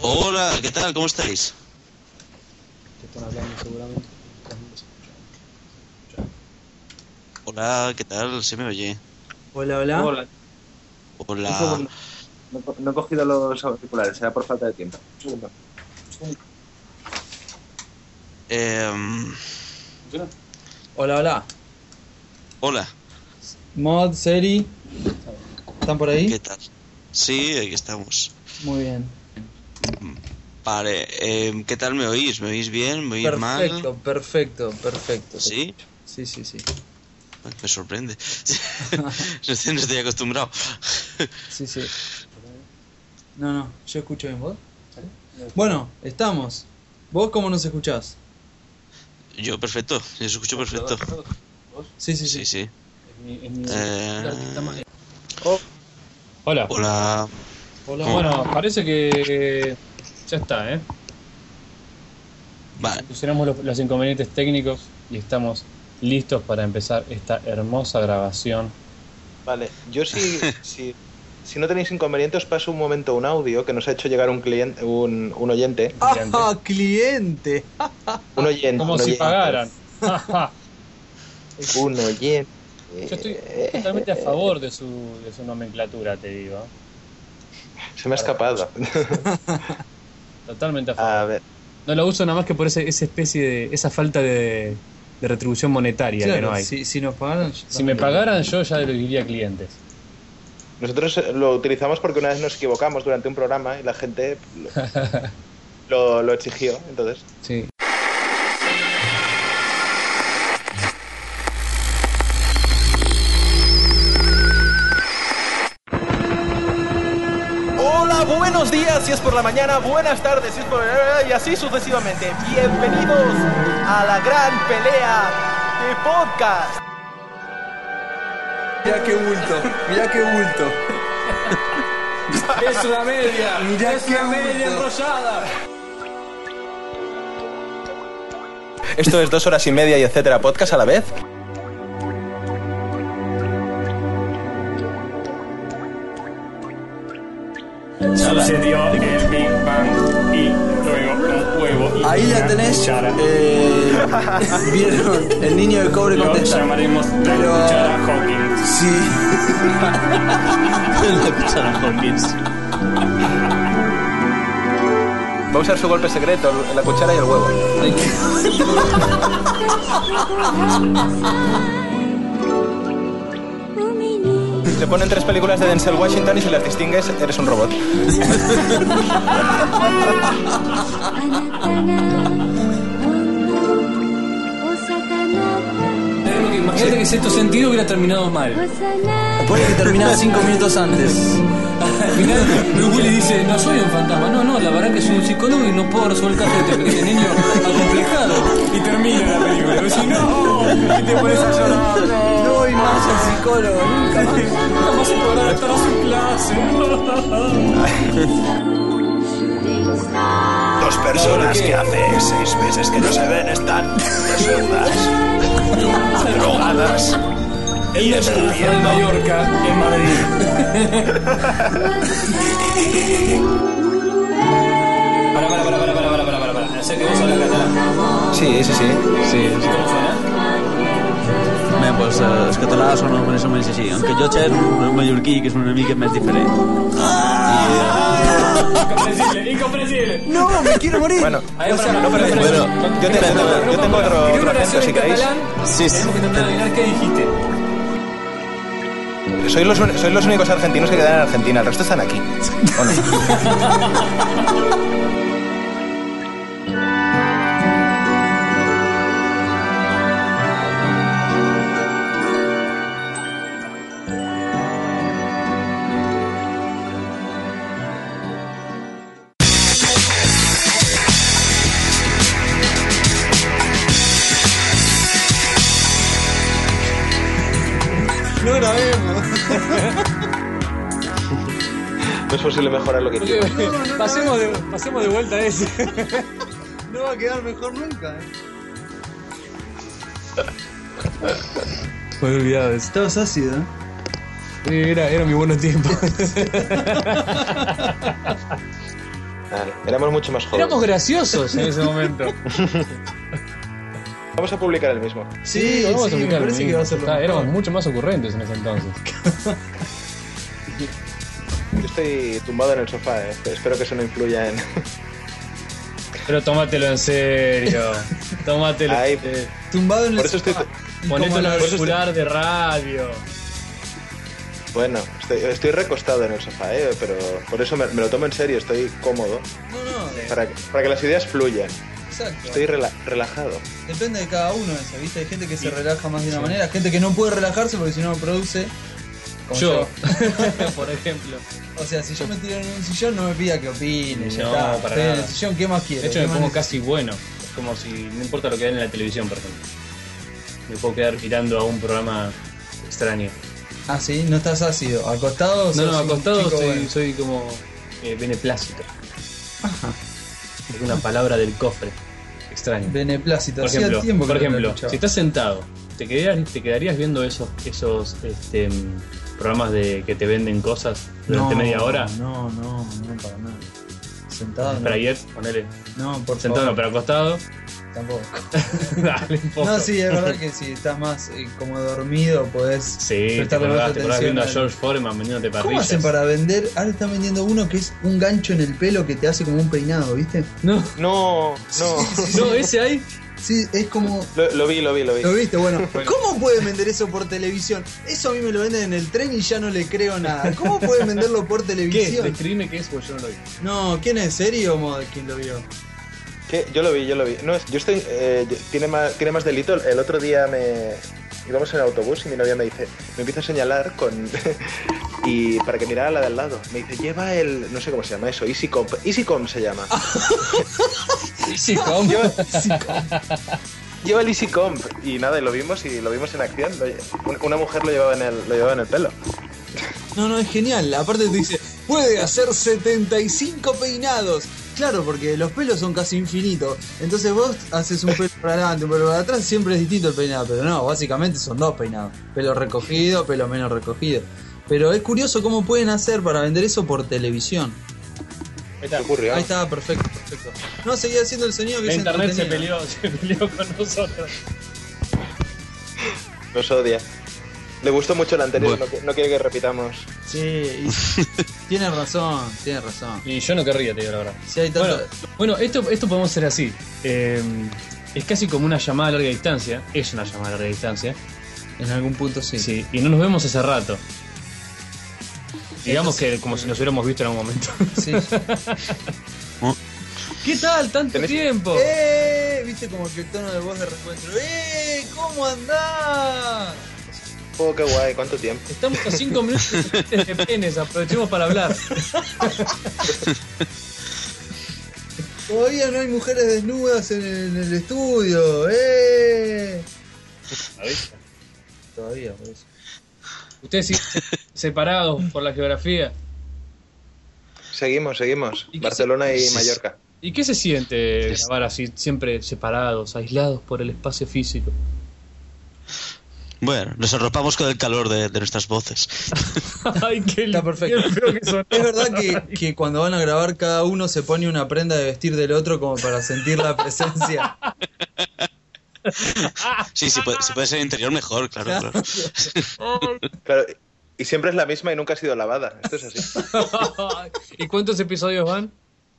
Hola, ¿qué tal? ¿Cómo estáis? Que están hablando seguramente. Hola, ¿qué tal? ¿Se me oye? Hola, hola. Hola. Hola. Un segundo. No he cogido los auriculares, será por falta de tiempo. Un segundo. ¿Funciona? Hola, hola. Hola, Mod, Seri, ¿están por ahí? ¿qué tal? Sí, aquí estamos. Muy bien. Vale, ¿qué tal me oís? ¿Me oís bien? ¿Me oís mal? Perfecto. ¿Sí? Sí. Ay, me sorprende. No estoy acostumbrado. Sí. No, yo escucho bien, ¿vos? Bueno, estamos. ¿Vos cómo nos escuchás? Yo perfecto, yo os escucho perfecto. ¿Vos? Sí. Sí. Es mi Eh, Hola. Hola. ¿Cómo? Bueno, parece que ya está, ¿eh? Vale, Solucionamos los inconvenientes técnicos y estamos listos para empezar esta hermosa grabación. Vale, yo si no tenéis inconveniente os paso un momento un audio que nos ha hecho llegar un cliente, un oyente. ¡Ah, cliente! Un oyente. Como un si oyente, pagaran. Un oyente. Yo estoy totalmente a favor de su nomenclatura, te digo. Se me ha escapado. Totalmente a favor. A ver, No lo uso nada más que por esa especie de... esa falta de retribución monetaria que no Claro, hay. si nos pagaran... Si me pagaran yo ya lo diría a clientes. nosotros lo utilizamos porque una vez nos equivocamos durante un programa y la gente lo exigió, entonces. Sí. Hola, buenos días si es por la mañana, buenas tardes si es por y así sucesivamente. Bienvenidos a la gran pelea de podcast. Mirá qué bulto. ¡Es una media! Mirá ¡Es qué una media bulto. enrollada! Esto es 2 horas y media y etcétera podcast a la vez. Sucedió el Big Bang y luego un huevo y Ahí la una tenés. cuchara. ¿Vieron? El niño del cobre Lo contesta. llamaremos la Pero- cuchara Hawkins. Sí. la cuchara Hawkins. Va a usar su golpe secreto, la cuchara y el huevo. Se ponen 3 películas de Denzel Washington y si las distingues, eres un robot. Imagínate que sexto sentido hubiera terminado mal. Puede que terminaba 5 minutos antes. Al final, Bruce Willis dice: no soy un fantasma. No, la verdad que soy un psicólogo y no puedo resolver el caso de este niño acomplejado. Y termina la película. Y decís: no, y te pones a llorar. No voy más al psicólogo, nunca más. Nunca más se podrá adaptar a su clase. 2 personas que hace 6 meses que no se ven están desnudas, drogadas Él no fue en Mallorca y en Madrid. Para. No sé que vos hablas catalán. Sí. ¿Y cómo suena? Bé, doncs els catalans són més o menys així, aunque jo xer un mallorquí que és una mica més diferent. Incomprensible. No, me quiero morir. Bueno, Ahí, no, pero bueno, yo tengo otro acento si queréis. Sí. Tenemos que intentar adivinar qué dijiste. Sois los únicos argentinos que quedan en Argentina, el resto están aquí. ¿O no? No grabemos. No es posible mejorar lo que quiero. Pasemos de vuelta a ese. No va a quedar mejor nunca. Me he olvidado de eso. Estabas ácido, Era mi buenos tiempos. Vale, éramos mucho más jóvenes. Éramos graciosos en ese momento. Vamos a publicar el mismo. Sí, Vamos a sí, me publicar el parece que mismo. va a ser lo Está, éramos mejor. mucho más ocurrentes en ese entonces. Yo estoy tumbado en el sofá, espero que eso no influya en... Pero tómatelo en serio. Tómatelo. Ay, Tumbado en el por eso sofá. Y Ponete como un la- auricular de radio. bueno, estoy recostado en el sofá, pero por eso me lo tomo en serio, estoy cómodo, No, no, para que las ideas fluyan. exacto. Estoy relajado. Depende de cada uno eso, ¿viste? Hay gente que se relaja más de una manera, gente que no puede relajarse porque si no produce. Como Yo, por ejemplo. O sea, si yo me tiro en un sillón, no me pida que opine. Ya No, está. para Estoy en nada. el sillón, ¿qué más quiero? De hecho, ¿Qué me más pongo necesito? casi bueno. Es como si no importa lo que hay en la televisión, por ejemplo. Me puedo quedar mirando a un programa extraño. Ah, sí, no estás ácido. ¿Acostado? No, sos un acostado chico soy, bueno? soy como beneplácito. Ajá. Es una palabra del cofre. Extraño. Beneplácito. Por Hacía ejemplo, tiempo que por no lo ejemplo, escuchaba. si estás sentado, ¿te quedarías viendo esos programas de que te venden cosas durante media hora? No, para nada. Sentado no. Para ayer, ponele. No, por Sentado no, favor. pero acostado. Tampoco. Dale un poco. No, sí, es verdad que si estás más como dormido podés Sí, te prestarle más acordás atención. viendo a al- George Foreman vendiéndote ¿Cómo parrillas. hacen para vender? Ahora están vendiendo uno que es un gancho en el pelo que te hace como un peinado, ¿viste? No, No, no, ese ahí. Sí, es como... lo vi. ¿Lo viste? Bueno, ¿cómo pueden vender eso por televisión? Eso a mí me lo venden en el tren y ya no le creo nada. ¿Cómo pueden venderlo por ¿Qué? televisión? Describime qué es, porque yo no lo vi. No, ¿quién es? ¿Serio o mod? ¿Quién lo vio? ¿Qué? Yo lo vi. No, yo estoy... tiene más delito. El otro día íbamos en el autobús y mi novia me empieza a señalar con... y para que mirara la de al lado. Me dice, lleva el... no sé cómo se llama eso, EasyComp. EasyComp se llama. Sí, ¿cómo? Lleva el EasyComp. Y nada, y lo vimos en acción. Una mujer lo llevaba en el pelo. No, es genial. Aparte te dice, puede hacer 75 peinados. Claro, porque los pelos son casi infinitos. Entonces vos haces un pelo para adelante, un pelo para atrás, siempre es distinto el peinado. Pero no, básicamente son dos peinados. Pelo recogido, pelo menos recogido. Pero es curioso cómo pueden hacer para vender eso por televisión. ¿Qué ocurrió? Ahí está, perfecto. No, seguía haciendo el sonido que La es internet se entretenido. peleó con nosotros. Nos odia. Le gustó mucho el anterior, Bueno. no quiere que repitamos. Sí, y tienes razón. Y yo no querría, te digo la verdad. Si hay tanto... Bueno, esto podemos hacer así. Es casi como una llamada a larga distancia. Es una llamada a larga distancia. En algún punto sí. Sí, y no nos vemos hace rato. Digamos que como si nos hubiéramos visto en algún momento. Sí. ¿Qué tal? ¿Tanto ¿Tenés- tiempo? ¿Viste como que el tono de voz de reencuentro? ¿Cómo andás? Oh, qué guay, ¿cuánto tiempo? Estamos a 5 minutos de penes, aprovechemos para hablar. Todavía no hay mujeres desnudas en el estudio, Todavía, por eso. Ustedes siguen separados por la geografía. Seguimos. ¿Y qué Barcelona y se- Mallorca. ¿Y qué se siente grabar así, siempre separados, aislados por el espacio físico? Bueno, nos arropamos con el calor de nuestras voces. Ay, qué Está perfecto. qué feo que sonó. Es verdad que cuando van a grabar cada uno se pone una prenda de vestir del otro como para sentir la presencia. Sí, si puede ser interior mejor, claro. Claro, y siempre es la misma y nunca ha sido lavada. Esto es así. ¿Y cuántos episodios van?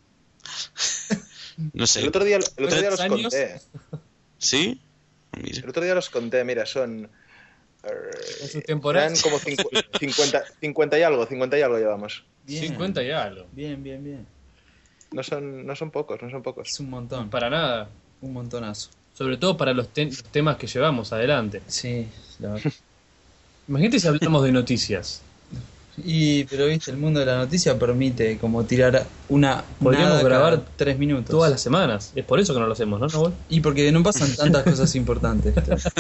No sé. El otro día los 3 años. conté. ¿Sí? Mira. El otro día los conté, mira, son... ¿En sus temporadas? eran como 50 y algo llevamos. Bien. 50 y algo. Bien. No son pocos. Es un montón. Para nada. Un montonazo. Sobre todo para los temas que llevamos adelante. Sí, la verdad. Imagínate si hablamos de noticias. Pero viste, el mundo de la noticia permite como tirar una... Podríamos nada grabar cada 3 minutos. Todas las semanas. Es por eso que no lo hacemos, ¿no, Nahuel? Y porque no pasan tantas cosas importantes.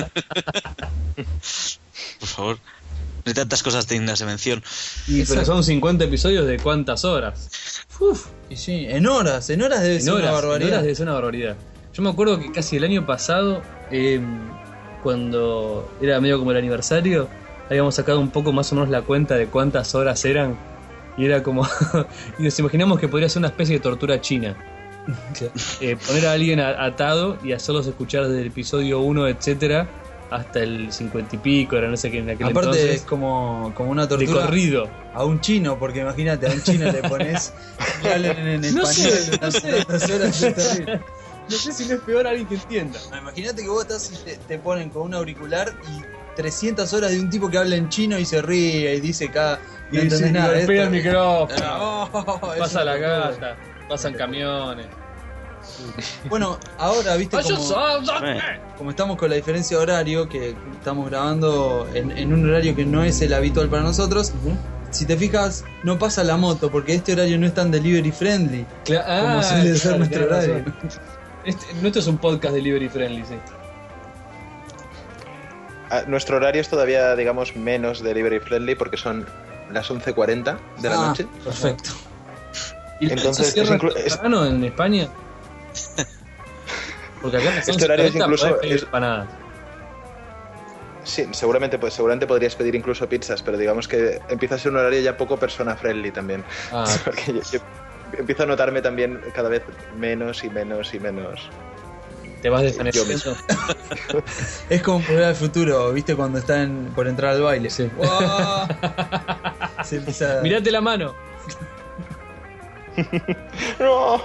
Por favor. No hay tantas cosas dignas de mención. Pero son 50 episodios de cuántas horas. Y sí, en horas debe ser una barbaridad. En horas debe ser una barbaridad. Yo me acuerdo que casi el año pasado, cuando era medio como el aniversario, habíamos sacado un poco más o menos la cuenta de cuántas horas eran Y era como... y nos imaginamos que podría ser una especie de tortura china. Poner a alguien atado y hacerlos escuchar desde el episodio 1, etcétera, hasta el 50 y pico, era no sé qué en aquel Aparte entonces. es como una De tortura corrido. a un chino, porque imagínate, a un chino le pones que hablen en No español sé, no sé. tantas horas, es terrible. No sé si no es peor alguien que entienda. Imagínate que vos estás y te ponen con un auricular y 300 horas de un tipo que habla en chino y se ríe y dice acá, Y no entendés nada. golpea el esto- micrófono. Oh, es Pasa una la locura. gata. Pasan camiones. Bueno, ahora viste como estamos con la diferencia de horario, que estamos grabando en un horario que no es el habitual para nosotros. Si te fijas, no pasa la moto porque este horario no es tan delivery friendly como suele ser nuestro horario. Nuestro es un podcast delivery friendly, sí. Nuestro horario es todavía, digamos, menos delivery friendly porque son las 11:40 de la noche. Perfecto. ¿Y Entonces, se cierra es inclu- es- temprano en España? Porque acá en las Este horario es 11:40 incluso- podés pedir es- empanadas. Sí, seguramente podrías pedir incluso pizzas, pero digamos que empieza a ser un horario ya poco persona friendly también. Ah, Porque yo empiezo a notarme también cada vez menos y menos y menos. te vas Yo desvaneciendo. Es como Volver al Futuro, ¿viste? Cuando están por entrar al baile. Sí. ¡Wow! Se empieza... Mirate la mano. No.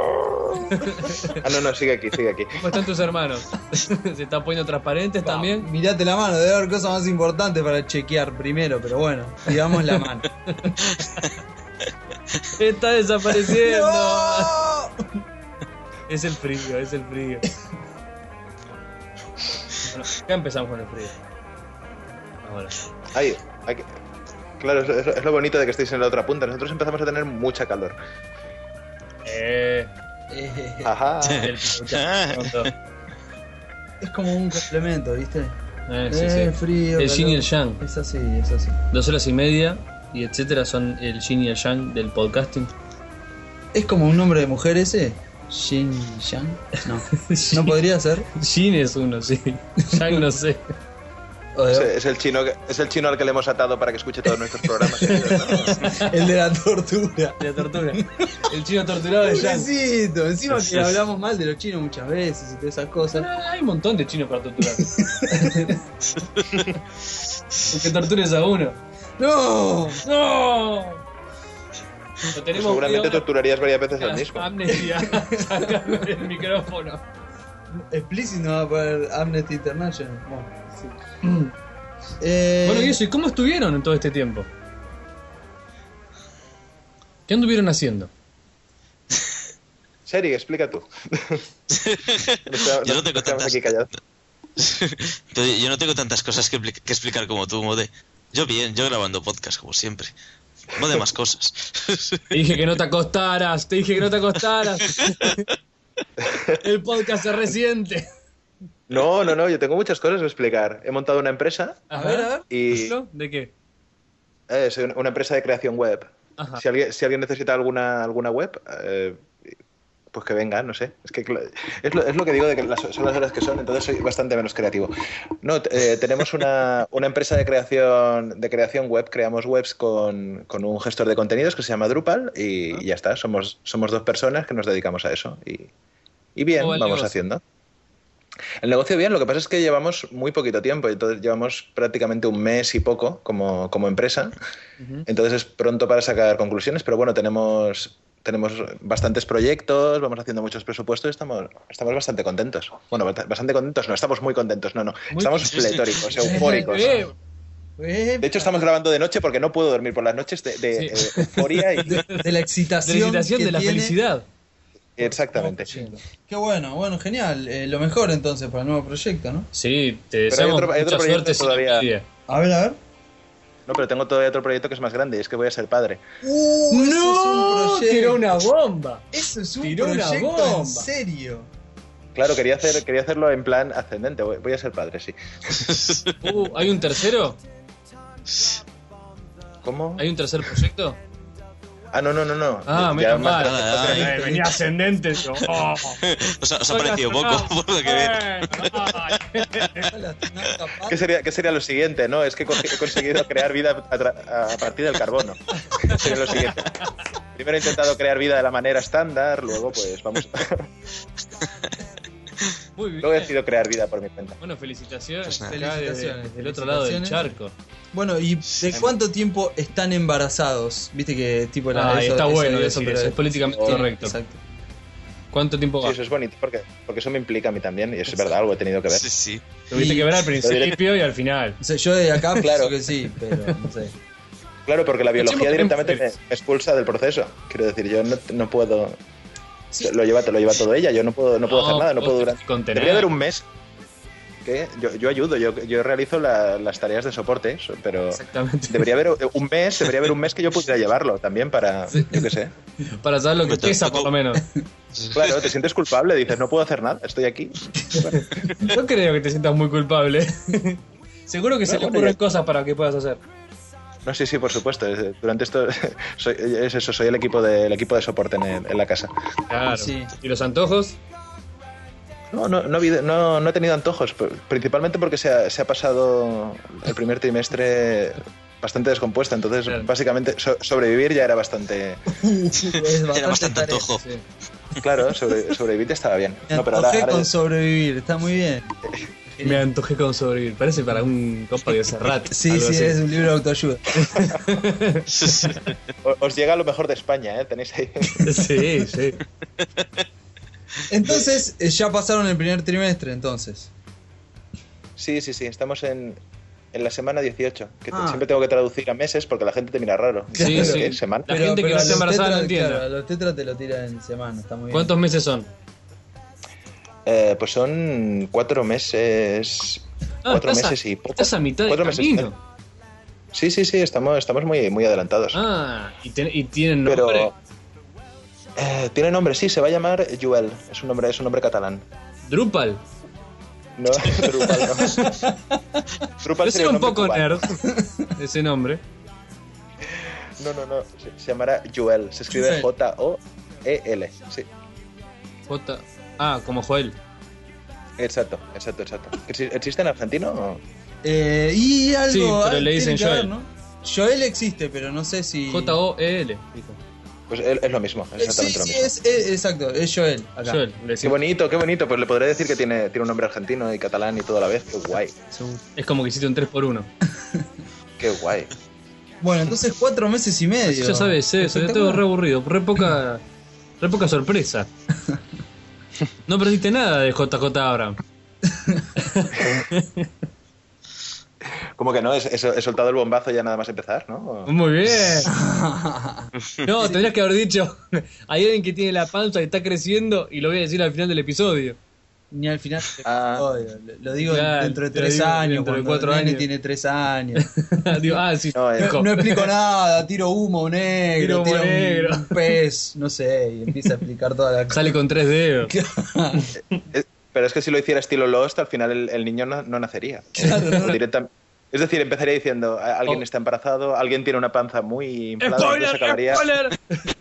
No, sigue aquí. ¿Cómo están tus hermanos? ¿Se están poniendo transparentes también? Mirate la mano, debe haber cosas más importantes para chequear primero, pero bueno, digamos la mano. Está desapareciendo. ¡No! Es el frío, es el frío. Bueno, acá empezamos con el frío. Ahora. Claro, es lo bonito de que estéis en la otra punta. Nosotros empezamos a tener mucha calor. Ajá. El pronto. Es como un complemento, ¿viste? Sí, sí. Frío. El yin y el calor. yang. Es así, es así. 2 horas y media y etcétera son el yin y el yang del podcasting. ¿Es como un nombre de mujer ese? Yin Yang. No. ¿No podría ser? Yin es uno, sí. Yang no sé. O de- Es el chino al que le hemos atado para que escuche todos nuestros programas. el de la tortura. De la tortura. El chino torturado de Yang. Pobrecito. Encima que hablamos mal de los chinos muchas veces y todas esas cosas. Bueno, hay un montón de chinos para torturar. Que tortures a uno. ¡No! ¡No! Lo tenemos Seguramente que torturarías varias veces al mismo. Amnistía. Sacarlo del micrófono. Explícito no va a poner Amnesty International. Bueno, sí. Bueno, y eso, ¿y cómo estuvieron en todo este tiempo? ¿Qué anduvieron haciendo? Seri, explica tú. Yo no tengo Nos quedamos tantas- aquí callados. Pero yo no tengo tantas cosas que explicar como tú, Mode. Yo grabando podcast, como siempre. Mode más cosas. Te dije que no te acostaras, El podcast es reciente. No, yo tengo muchas cosas que explicar. He montado una empresa A ver. y ¿De qué? es una empresa de creación web. Ajá. Si alguien necesita alguna web, pues que venga, no sé. Es que es lo que digo de que son las horas que son, entonces soy bastante menos creativo. No, tenemos una empresa de creación web, creamos webs con un gestor de contenidos que se llama Drupal y ya está. Somos 2 personas que nos dedicamos a eso y bien, ¿Cómo va el vamos negocio? haciendo. El negocio bien, lo que pasa es que llevamos muy poquito tiempo, entonces llevamos prácticamente un mes y poco como empresa, entonces es pronto para sacar conclusiones, pero bueno, tenemos bastantes proyectos, vamos haciendo muchos presupuestos y estamos bastante contentos. Bueno, bastante contentos, no, estamos muy contentos, no, estamos pletóricos, eufóricos. De hecho, estamos grabando de noche porque no puedo dormir por las noches de euforia y... De la excitación. De la que tiene. felicidad. Exactamente. Qué bueno, genial. Lo mejor entonces para el nuevo proyecto, ¿no? Sí, te hay deseamos otro mucha proyecto suerte sin todavía. envidia. A ver. No, pero tengo todavía otro proyecto que es más grande y es que voy a ser padre. Eso es un proyecto. tiró una bomba. Eso es un Tiró una proyecto bomba. en serio. Claro, quería hacerlo en plan ascendente. Voy a ser padre, sí. ¿Hay un tercero? ¿Cómo? ¿Hay un tercer proyecto? Ah, no. Ah, Ya menos más- mal. Venía ascendente. Yo, oh. Os ha parecido poco, por lo que veo. ¿Qué sería lo siguiente? No, es que he conseguido crear vida a partir del carbono. Sería lo siguiente. Primero he intentado crear vida de la manera estándar, luego pues vamos. Muy bien. Luego he decidido crear vida por mi cuenta. Bueno, felicitaciones. Pues nada. Acá Felicitaciones, del otro lado del felicitaciones. charco. Bueno, ¿y de cuánto tiempo están embarazados? Viste que tipo Ah, eso- está eso bueno de decir pero- eso, es políticamente Sí, correcto. Exacto. ¿Cuánto tiempo Sí, va? eso es bonito porque eso me implica a mí también y es verdad, algo he tenido que ver. Sí, sí. Tuviste que ver al principio y al final. O sea, yo de acá Claro. pienso que sí, pero no sé. Claro, porque la biología Escuchemos directamente que me expulsa del proceso. Quiero decir, yo no puedo. Sí. Lo lleva todo ella, yo no puedo hacer nada, no puedo durar. Contener. Debería haber un mes. ¿Qué? Yo ayudo, yo realizo las tareas de soporte, pero Exactamente. debería haber un mes que yo pudiera llevarlo también para, yo qué sé. Para saber lo que Me tocó- pesa, por lo menos. Claro, te sientes culpable, dices, no puedo hacer nada, estoy aquí. No creo que te sientas muy culpable. Seguro que se le bueno, ocurren ya- cosas para que puedas hacer. No, sí, por supuesto. Durante esto soy el equipo de soporte en la casa. Claro. Sí. ¿Y los antojos? No he tenido antojos, principalmente porque se ha pasado el primer trimestre bastante descompuesta, entonces Claro. básicamente sobrevivir ya era bastante... Era bastante tarea. antojo. Sí. Claro, sobrevivir ya estaba bien. Me No, pero antojé ahora con sobrevivir, está muy bien. Me antojé con sobrevivir. Parece para un copa de Serrat. Sí, algo sí, así. es un libro de autoayuda. os llega lo mejor de España, ¿eh? Tenéis ahí... Sí, sí. Entonces, ya pasaron el primer trimestre, entonces. Sí, estamos en la semana 18, que Ah. siempre tengo que traducir a meses porque la gente te mira raro. Sí, ¿Pero sí. qué? ¿Semana? La gente que no a está los embarazada no tetras, entiende. claro, a los tetras te lo tiran en semana, está muy bien. ¿Cuántos meses son? Pues son 4 meses... Ah, 4 estás meses y poco. Estás a mitad de 4 meses. camino. Sí, estamos muy adelantados. Ah, y tienen nombre. Pero tiene nombre, sí, se va a llamar Joel. Es un nombre catalán. Drupal. No, Drupal no. Drupal Yo sería soy un nombre poco cubano. nerd. Ese nombre. No. Se llamará Joel. Se escribe Joel. Joel. Sí, J. Ah, como Joel. exacto. ¿Existe en argentino? O? Y algo. Sí, pero le tiene dicen que ver, Joel. ¿no? Joel existe, pero no sé si. J-O-E-L. dijo. Pues es lo mismo, exactamente lo Sí, mismo. exacto, es Joel. Acá. Joel. Le Qué decimos. bonito. Pues le podré decir que tiene un nombre argentino y catalán y todo a la vez. Qué guay. Es como que hiciste un 3x1. Qué guay. Bueno, entonces 4 meses y medio. Ya sabes eso, yo tengo Espectacular. re aburrido. Re poca sorpresa. No perdiste nada de JJ Abrams. Como que no, he soltado el bombazo ya nada más empezar, ¿no? Muy bien. No, tendrías que haber dicho, hay alguien que tiene la panza y está creciendo y lo voy a decir al final del episodio. Ni al final. Ah. Odio, lo digo Claro, dentro de te lo 3 digo años, dentro de cuando 4 el nene años. tiene 3 años. Digo, sí. No, No explico nada, tiro humo negro, Tiro humo tiro negro. un pez, no sé, y empieza a explicar toda la cosa. Sale con 3 dedos. Pero es que si lo hiciera estilo Lost, al final el niño no nacería. Claro, no. O es decir, empezaría diciendo, alguien Oh. está embarazado, alguien tiene una panza muy inflada, ¡Spoiler! entonces ¡Spoiler!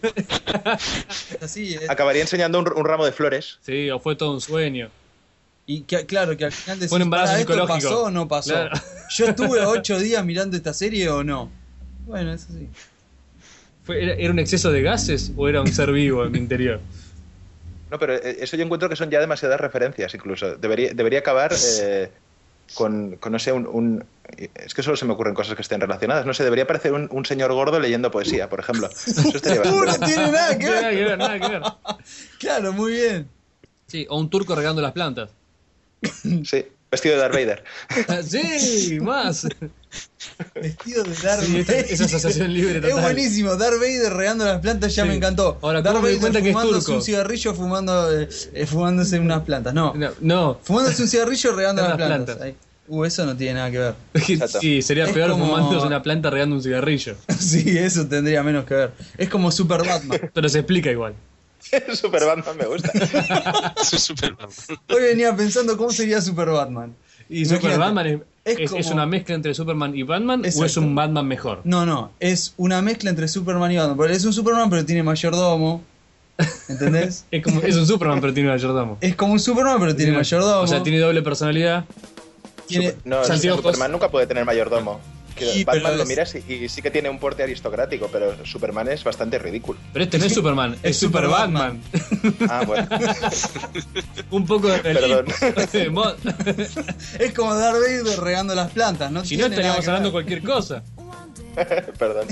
Así es. acabaría enseñando un ramo de flores. Sí, o fue todo un sueño. Y claro, que al final decís, Fue un embarazo "Pará, ¿esto psicológico". pasó o no pasó? Claro. ¿Yo estuve 8 días mirando esta serie o no? Bueno, eso sí. ¿Era un exceso de gases o era un ser vivo en mi interior? No, pero eso yo encuentro que son ya demasiadas referencias incluso. Debería acabar con no sé, es que solo se me ocurren cosas que estén relacionadas. No sé, debería aparecer un señor gordo leyendo poesía, por ejemplo. Eso estaría No bastante bien. tiene nada que Nada ver. que ver, nada que ver. Claro, muy bien. Sí, o un turco regando las plantas. Sí, vestido de Darth Vader. Sí, más. Vestido de Darth Sí, Vader. esa asociación libre Es total. buenísimo, Darth Vader regando las plantas ya Sí. me encantó. Ahora, Darth ¿cómo me di Vader cuenta que es fumándose turco? un cigarrillo fumándose unas plantas. No, No. fumándose un cigarrillo regando Las las plantas. plantas. Ahí. Eso no tiene nada que ver. Exacto. Sí, sería Es peor como- fumándose una planta regando un cigarrillo. Sí, eso tendría menos que ver. Es como Super Batman. Pero se explica igual. Super Batman me gusta. Soy súper... Hoy venía pensando cómo sería Super Batman. Y Super Imagínate. Batman ¿Es una mezcla entre Superman y Batman o es Exacto. un Batman mejor? No, es una mezcla entre Superman y Batman. Porque es un Superman pero tiene mayordomo. ¿Entendés? Es un Superman pero tiene mayordomo. Es como un Superman pero tiene mayordomo. O sea, tiene doble personalidad. Tiene- No, anteojos. Superman nunca puede tener mayordomo. Que Sí, Batman pero lo es- miras y sí que tiene un porte aristocrático, pero Superman es bastante ridículo. Pero este no es Superman, es Super Batman. Ah, bueno, Un poco de perdón. Mod. Es como Darth Vader regando las plantas, ¿no? Si no, tiene nada estaríamos que hablando ver. cualquier cosa. Perdón.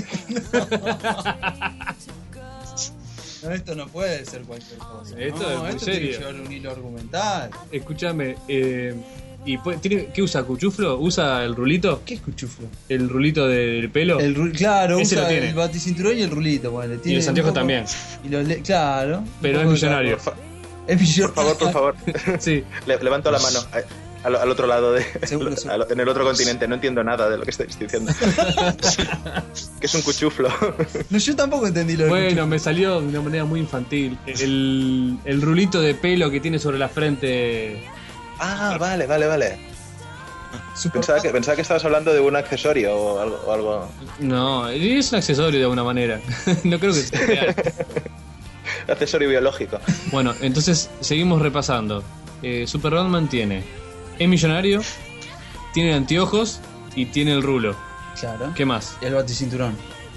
No, esto no puede ser cualquier cosa. Esto no, es muy esto tiene que serio. llevar un hilo argumental. Escúchame, ¿qué usa? ¿Cuchuflo? ¿Usa el rulito? ¿Qué es cuchuflo? ¿El rulito del pelo? Claro, Ese usa lo tiene. el baticinturón y el rulito. Bueno, Y los anteojos también. Y claro. Pero un es poco de millonario. cada cosa. Es millonario. Por favor. Sí. Levanto la mano al otro lado Seguro. en el otro continente. No entiendo nada de lo que estáis diciendo. Que es un cuchuflo. No, yo tampoco entendí lo de Bueno, me salió de una manera muy infantil. El rulito de pelo que tiene sobre la frente. Ah, vale. cuchuflo. Pensaba que estabas hablando de un accesorio o algo. No, es un accesorio de alguna manera. No creo que sea real. Accesorio biológico. Bueno, entonces seguimos repasando. Super Batman es millonario, tiene anteojos y tiene el rulo. Claro. ¿Qué más? El baticinturón.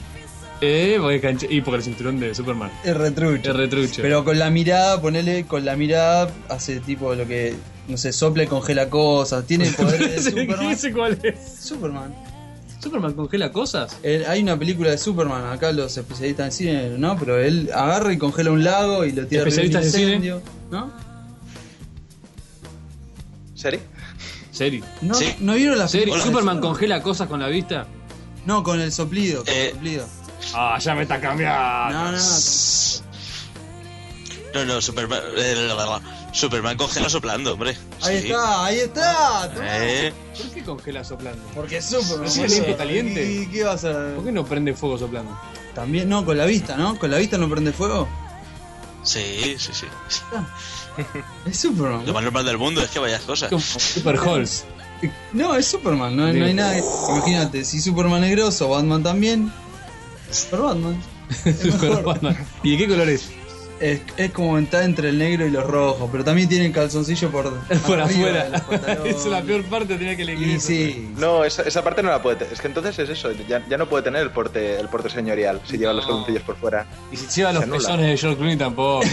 Y porque el cinturón de Superman. Es retrucho. Es retrucho. Pero con la mirada, hace tipo lo que, no sé, sopla y congela cosas. Tiene el poder de Superman. ¿Ese cuál es? Superman. ¿Superman congela cosas? Hay una película de Superman, acá los especialistas en cine, ¿no? Pero él agarra y congela un lago y lo tira arriba de un ¿Especialistas en cine? incendio, ¿no? ¿Serio? ¿Serio? ¿No, Sí. ¿no vieron la ¿Serio? película de ¿Superman congela cosas con la vista? No, con el soplido. Con el soplido. Ah, ya me está cambiando. No. Superman congela soplando, hombre. Ahí Sí. está. Tomá. ¿Por qué congela soplando? Porque es Superman. ¿No es boludo. caliente, caliente? ¿Y qué vas a...? ¿Por qué no prende fuego soplando? También, no, con la vista, ¿no? ¿Con la vista no prende fuego? Sí. Es Superman. Lo más normal del mundo es que vayas cosas. Como Super Halls. No, es Superman, no hay nada. Imagínate, si Superman es grosso, Batman también. Super Batman. Es Super mejor. Batman. ¿Y de qué color es? Es como está entre el negro y los rojos, pero también tiene el calzoncillo por Por arriba de afuera. los pantalones. Es la peor parte, tenía que elegir. Y eso. sí. No, esa parte no la puede tener. Es que entonces es eso. Ya no puede tener el porte señorial si lleva los calzoncillos por fuera. Y si lleva los Se anula. pezones de George Clooney tampoco.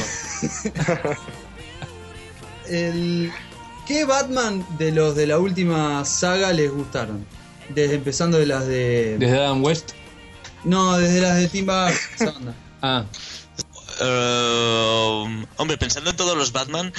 ¿Qué Batman de los de la última saga les gustaron? Empezando de las de... Desde Adam West. No, desde las de Tim Burton. esa onda. Ah, Hombre, pensando en todos los Batman,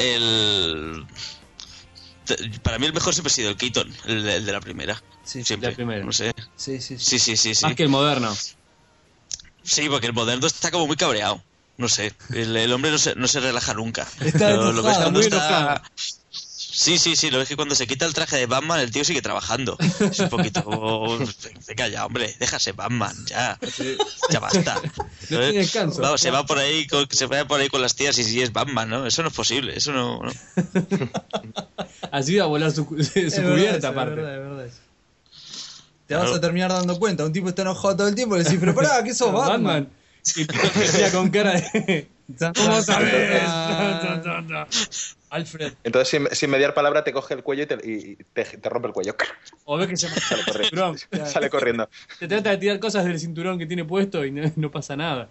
para mí el mejor siempre ha sido el Keaton, el de la primera. Sí, Siempre, la primera. no sé. sí. Sí. más que el moderno. Sí, porque el moderno está como muy cabreado. No sé, el hombre no se relaja nunca. Está Lo ves enojado, cuando muy está... enojado. Sí, lo ves que cuando se quita el traje de Batman, el tío sigue trabajando. Es un poquito... Venga ya, hombre, déjase Batman, ya. Ya basta. No tiene descanso. Se va por ahí con las tías y si es Batman, ¿no? Eso no es posible, eso no... Así va a volar su Es verdad cubierta eso, aparte. es verdad eso. Te vas Claro. a terminar dando cuenta. Un tipo está enojado todo el tiempo y le decís, pero pará, ¿qué sos Batman? Y tú decía con cara de. ¿Cómo sabes? Alfred. Entonces, sin mediar palabra, te coge el cuello y te rompe el cuello. O ves que se Sale corriendo. cinturón. Claro. Sale corriendo. Te trata de tirar cosas del cinturón que tiene puesto y no pasa nada.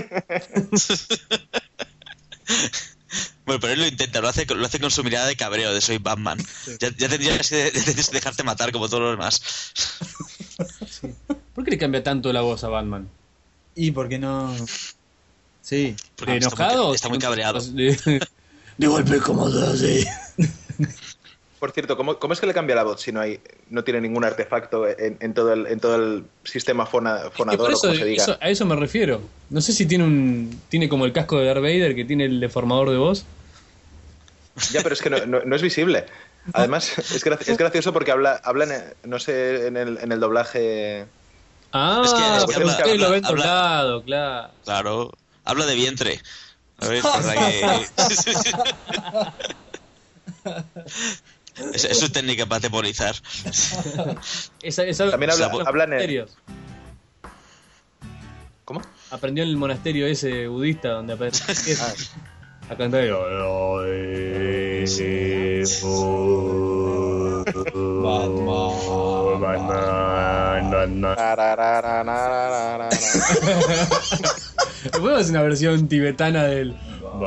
Bueno, pero él lo intenta, lo hace con su mirada de cabreo, de soy Batman. Ya tendrías que dejarte matar como todos los demás. ¿Por qué le cambia tanto la voz a Batman? Y porque no. Sí. Porque ¿De está enojado? Está muy cabreado. De golpe como así. Por cierto, ¿cómo es que le cambia la voz si no tiene ningún artefacto en todo el sistema fonador Por o eso, como se diga? a eso me refiero. No sé si tiene como el casco de Darth Vader que tiene el deformador de voz. Ya, pero es que no es visible. Además, es gracioso porque habla no sé, en el doblaje... Ah, Es que pero habla- ustedes lo ven habla- doblado, claro. Claro, habla de vientre. A ver, para que... Es su técnica para atemorizar. También hablan en... monasterios. ¿Cómo? Aprendió en el monasterio ese budista donde aprendió a cantar. Podemos hacer una versión tibetana del.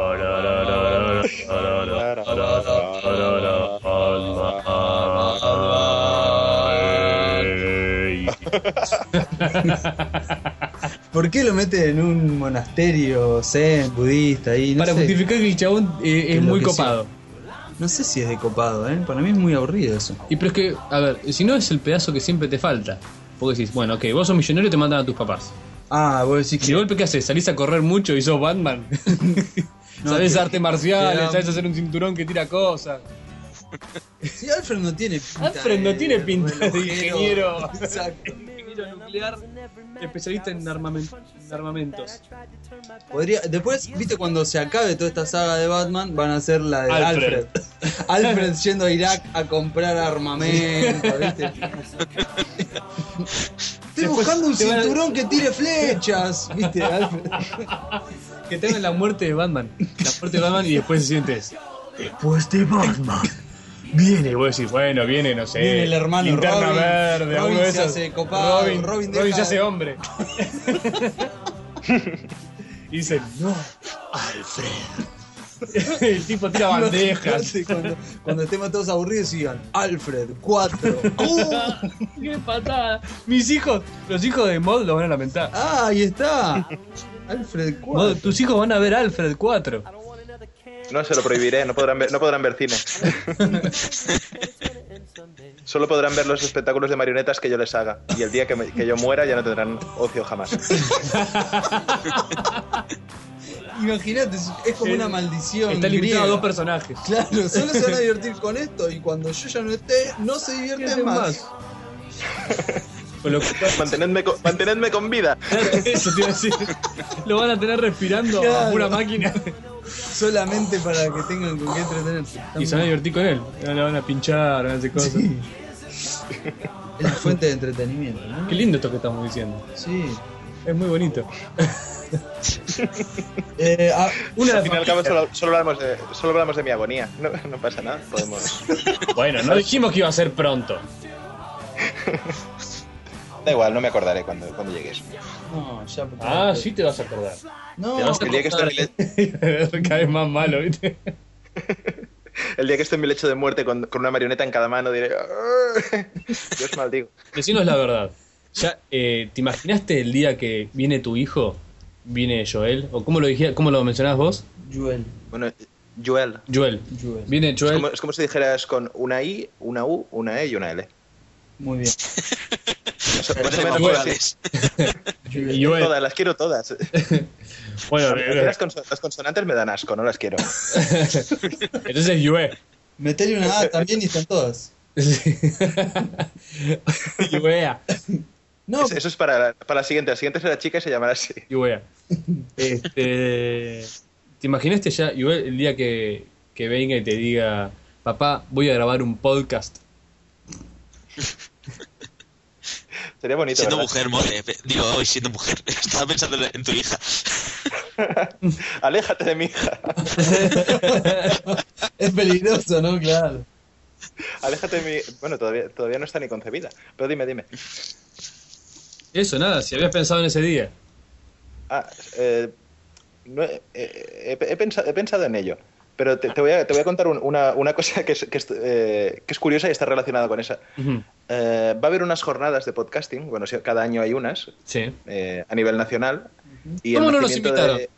¿Por qué lo mete en un monasterio zen, budista ahí? No Para sé. justificar que el chabón es muy copado. No sé si es de copado, ¿eh? Para mí es muy aburrido eso. Y pero es que, a ver, si no es el pedazo que siempre te falta. Porque decís, bueno, ok, vos sos millonario y te mandan a tus papás. Ah, vos decís Y que... de golpe, ¿qué haces? ¿Salís a correr mucho y sos Batman? No, ¿Sabés que- artes marciales? que- ¿Sabés hacer un cinturón que tira cosas? Sí, Alfred no tiene pinta Alfred no tiene pinta de relojero. ingeniero. Exacto. Ingeniero nuclear, especialista en armamentos. Podría... Después, viste, cuando se acabe toda esta saga de Batman, van a hacer la de Alfred. Alfred. Alfred yendo a Irak a comprar armamento, viste. Estoy buscando un te van a- cinturón que tire flechas, viste, Alfred. Que tengan la muerte de Batman. La muerte de Batman y después sientes. Después de Batman. Viene, y vos decís, bueno, viene, no sé. Viene el hermano Linterna Robin. Verde, Robin algo de se esos. hace copado, Robin Robin deja- se hace hombre. Y dicen, no, Alfred. El tipo tira bandejas. Cuando estemos todos aburridos sigan Alfred 4. ¡Qué patada! Mis hijos, los hijos de Mod lo van a lamentar. Ah, ahí está. Alfred 4. Mod, tus hijos van a ver Alfred 4. No, se lo prohibiré, no podrán ver cine. Solo podrán ver los espectáculos de marionetas que yo les haga. Y el día que yo muera ya no tendrán ocio jamás. Imagínate, es como una maldición. Está limitado a griega. 2 personajes. Claro, solo se van a divertir con esto y cuando yo ya no esté, no se divierten más. Con lo que- Mantenedme con vida. Eso te iba a decir. Lo van a tener respirando a Claro. pura máquina. Solamente para que tengan con qué entretenerse. Y se van a divertir con él. Le van a pinchar, van a hacer cosas. Sí. Es la fuente de entretenimiento, ¿no? Qué lindo esto que estamos diciendo. Sí. Es muy bonito. Al fin y al cabo solo hablamos de mi agonía. No pasa nada, podemos... Bueno, no dijimos que iba a ser pronto. Da igual, no me acordaré cuando llegues. No, ya. Ah, sí te vas a acordar. No, Te vas a El día que esté en mi Cada vez más malo, ¿viste? El día que esté en mi lecho de muerte con una marioneta en cada mano diré... Dios maldigo. Decinos la verdad. Ya, ¿te imaginaste el día que viene tu hijo? ¿Viene Joel? ¿O cómo lo mencionabas vos? Joel. Bueno, Joel. Joel. Viene Joel. Es como si dijeras con una I, una U, una E y una L. Muy bien. Más o menos Joel. así. Y Joel. Todas, las quiero todas. Bueno, A mí las consonantes me dan asco, no las quiero. entonces Joel. Metele una A también y están todas. Joel. No, Eso es para la siguiente. La siguiente será chica y se llamará así. Joel. ¿Te imaginaste ya, Joel, el día que venga y te diga, papá, voy a grabar un podcast? Sería bonito, Siendo ¿verdad? mujer, More. Digo, hoy siendo mujer. Estaba pensando en tu hija. Aléjate de mi hija. es peligroso, ¿no? Claro. Aléjate de mi... Bueno, todavía no está ni concebida. Pero dime. Eso, nada, si habías pensado en ese día. No, he pensado en ello. Pero te voy a contar una cosa que es curiosa y está relacionada con esa. Ujú. Va a haber unas jornadas de podcasting, bueno, cada año hay unas, Sí. a nivel nacional. Y ¿Cómo el no nos nacimiento invitaron?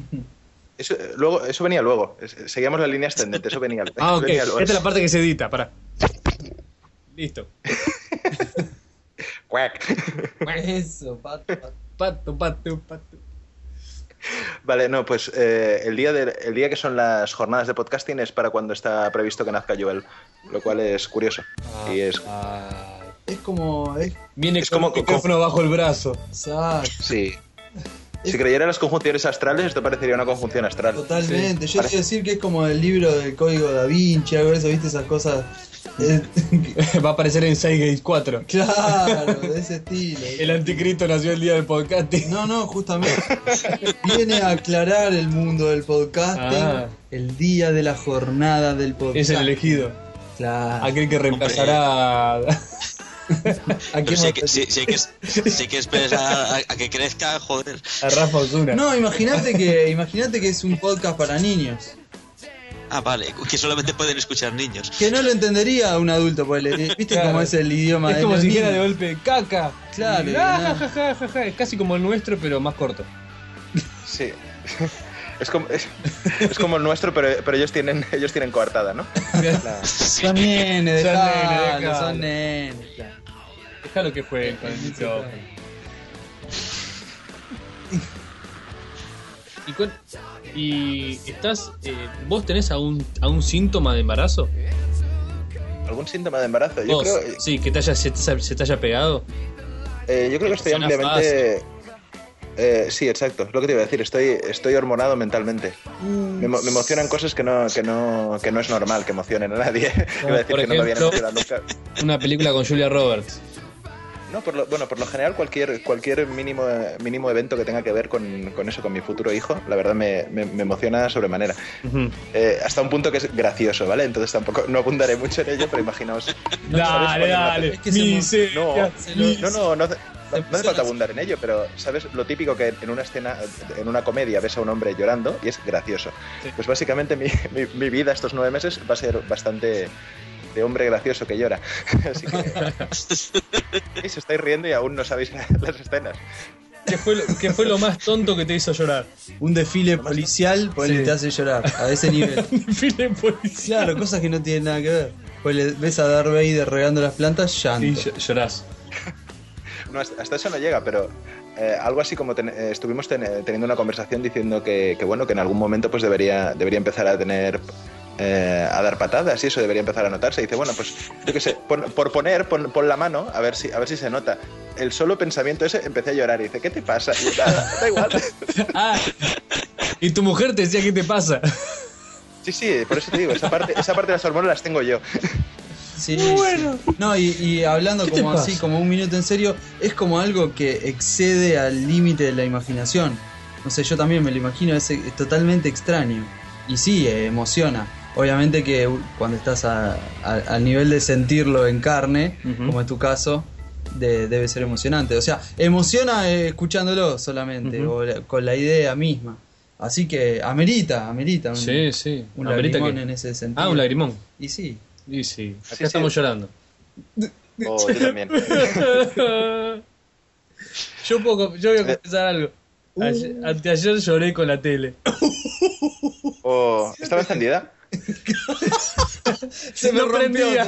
Eso venía luego. Seguíamos la línea ascendente, eso venía, Ah, ok. venía luego. Esta es la parte que se edita, pará. Listo. Cuac. Eso, pato. Pato. Vale, no, pues el día que son las jornadas de podcasting es para cuando está previsto que nazca Joel, lo cual es curioso. Y es... Es como. Viene Es con como- el micrófono bajo el brazo. Exacto. Sí. Si creyera en las conjunciones astrales, esto parecería una conjunción astral. Totalmente. Yo quiero decir que es como el libro del Código Da Vinci, algo de eso, ¿viste? Esas cosas. Va a aparecer en Sidegate 4. Claro, de ese estilo. El anticristo nació el día del podcasting. No, justamente. Viene a aclarar el mundo del podcasting el día de la jornada del podcasting. Es el elegido. Claro. Aquel que reemplazará a Sí que esperes a que crezca, joder. a Rafa Osuna. No, imagínate que es un podcast para niños. Ah, vale, que solamente pueden escuchar niños. Que no lo entendería un adulto, porque ¿viste Claro. cómo es el idioma Es de como los si dijera de niños? golpe caca. Claro, Y, y ja, nada. ja, ja, ja, ja. Es casi como el nuestro, pero más corto. Sí. Es como el nuestro, pero ellos tienen coartada, ¿no? Son nenes, Son dejalo, nenes, son nenes. Déjalo que jueguen con el micrófono. Y estás. ¿Vos tenés algún síntoma de embarazo? ¿Algún síntoma de embarazo? Yo ¿Vos? creo, Sí, que se te haya pegado. yo creo que estoy Suena ampliamente... sí, exacto, es lo que te iba a decir, estoy hormonado mentalmente. Me emocionan cosas que no es normal que emocionen a nadie. Iba a decir por que no me habían ejemplo, emocionado nunca. Una película con Julia Roberts. No, por lo general cualquier mínimo evento que tenga que ver con eso, con mi futuro hijo, la verdad me emociona sobremanera. Ujú. Hasta un punto que es gracioso, ¿vale? Entonces tampoco no abundaré mucho en ello, pero imaginaos. Dale. Es que se Miseria. No hace falta abundar en ello, pero ¿sabes lo típico que en una escena, en una comedia, ves a un hombre llorando y es gracioso? Sí. Pues básicamente mi vida estos 9 meses va a ser bastante de hombre gracioso que llora. Así que... Y se estáis riendo y aún no sabéis las escenas. ¿Qué fue lo más tonto que te hizo llorar? Un desfile policial, pues Sí. te hace llorar, a ese nivel. File policial. Claro, cosas que no tienen nada que ver. Pues le ves a Darth Vader regando las plantas, Y llanto. llorás. No, hasta eso no llega, pero algo así como estuvimos teniendo una conversación diciendo que bueno, que en algún momento pues debería empezar a tener a dar patadas y eso debería empezar a notarse. Y dice, bueno, pues yo qué sé, pon la mano a ver si se nota. El solo pensamiento ese empecé a llorar y dice, ¿qué te pasa? Y yo, nada, da igual. Y tu mujer te decía, ¿qué te pasa? Sí, por eso te digo, esa parte de las hormonas las tengo yo. Sí, Bueno. sí. No, y hablando ¿Qué te como así, pasa? como un minuto en serio, es como algo que excede al límite de la imaginación. No sé, yo también me lo imagino, es totalmente extraño. Y sí, emociona. Obviamente que cuando estás al nivel de sentirlo en carne, Ujú. como en tu caso, debe ser emocionante. O sea, emociona escuchándolo solamente, Ujú. o con la idea misma. Así que amerita Sí. un ¿Amerita lagrimón qué? en ese sentido. Un lagrimón. Y sí. Y sí. Acá Sí. estamos llorando. O yo también. Yo voy a confesar algo. Anteayer lloré con la tele. O ¿estaba encendida? Se me No rompió. prendía.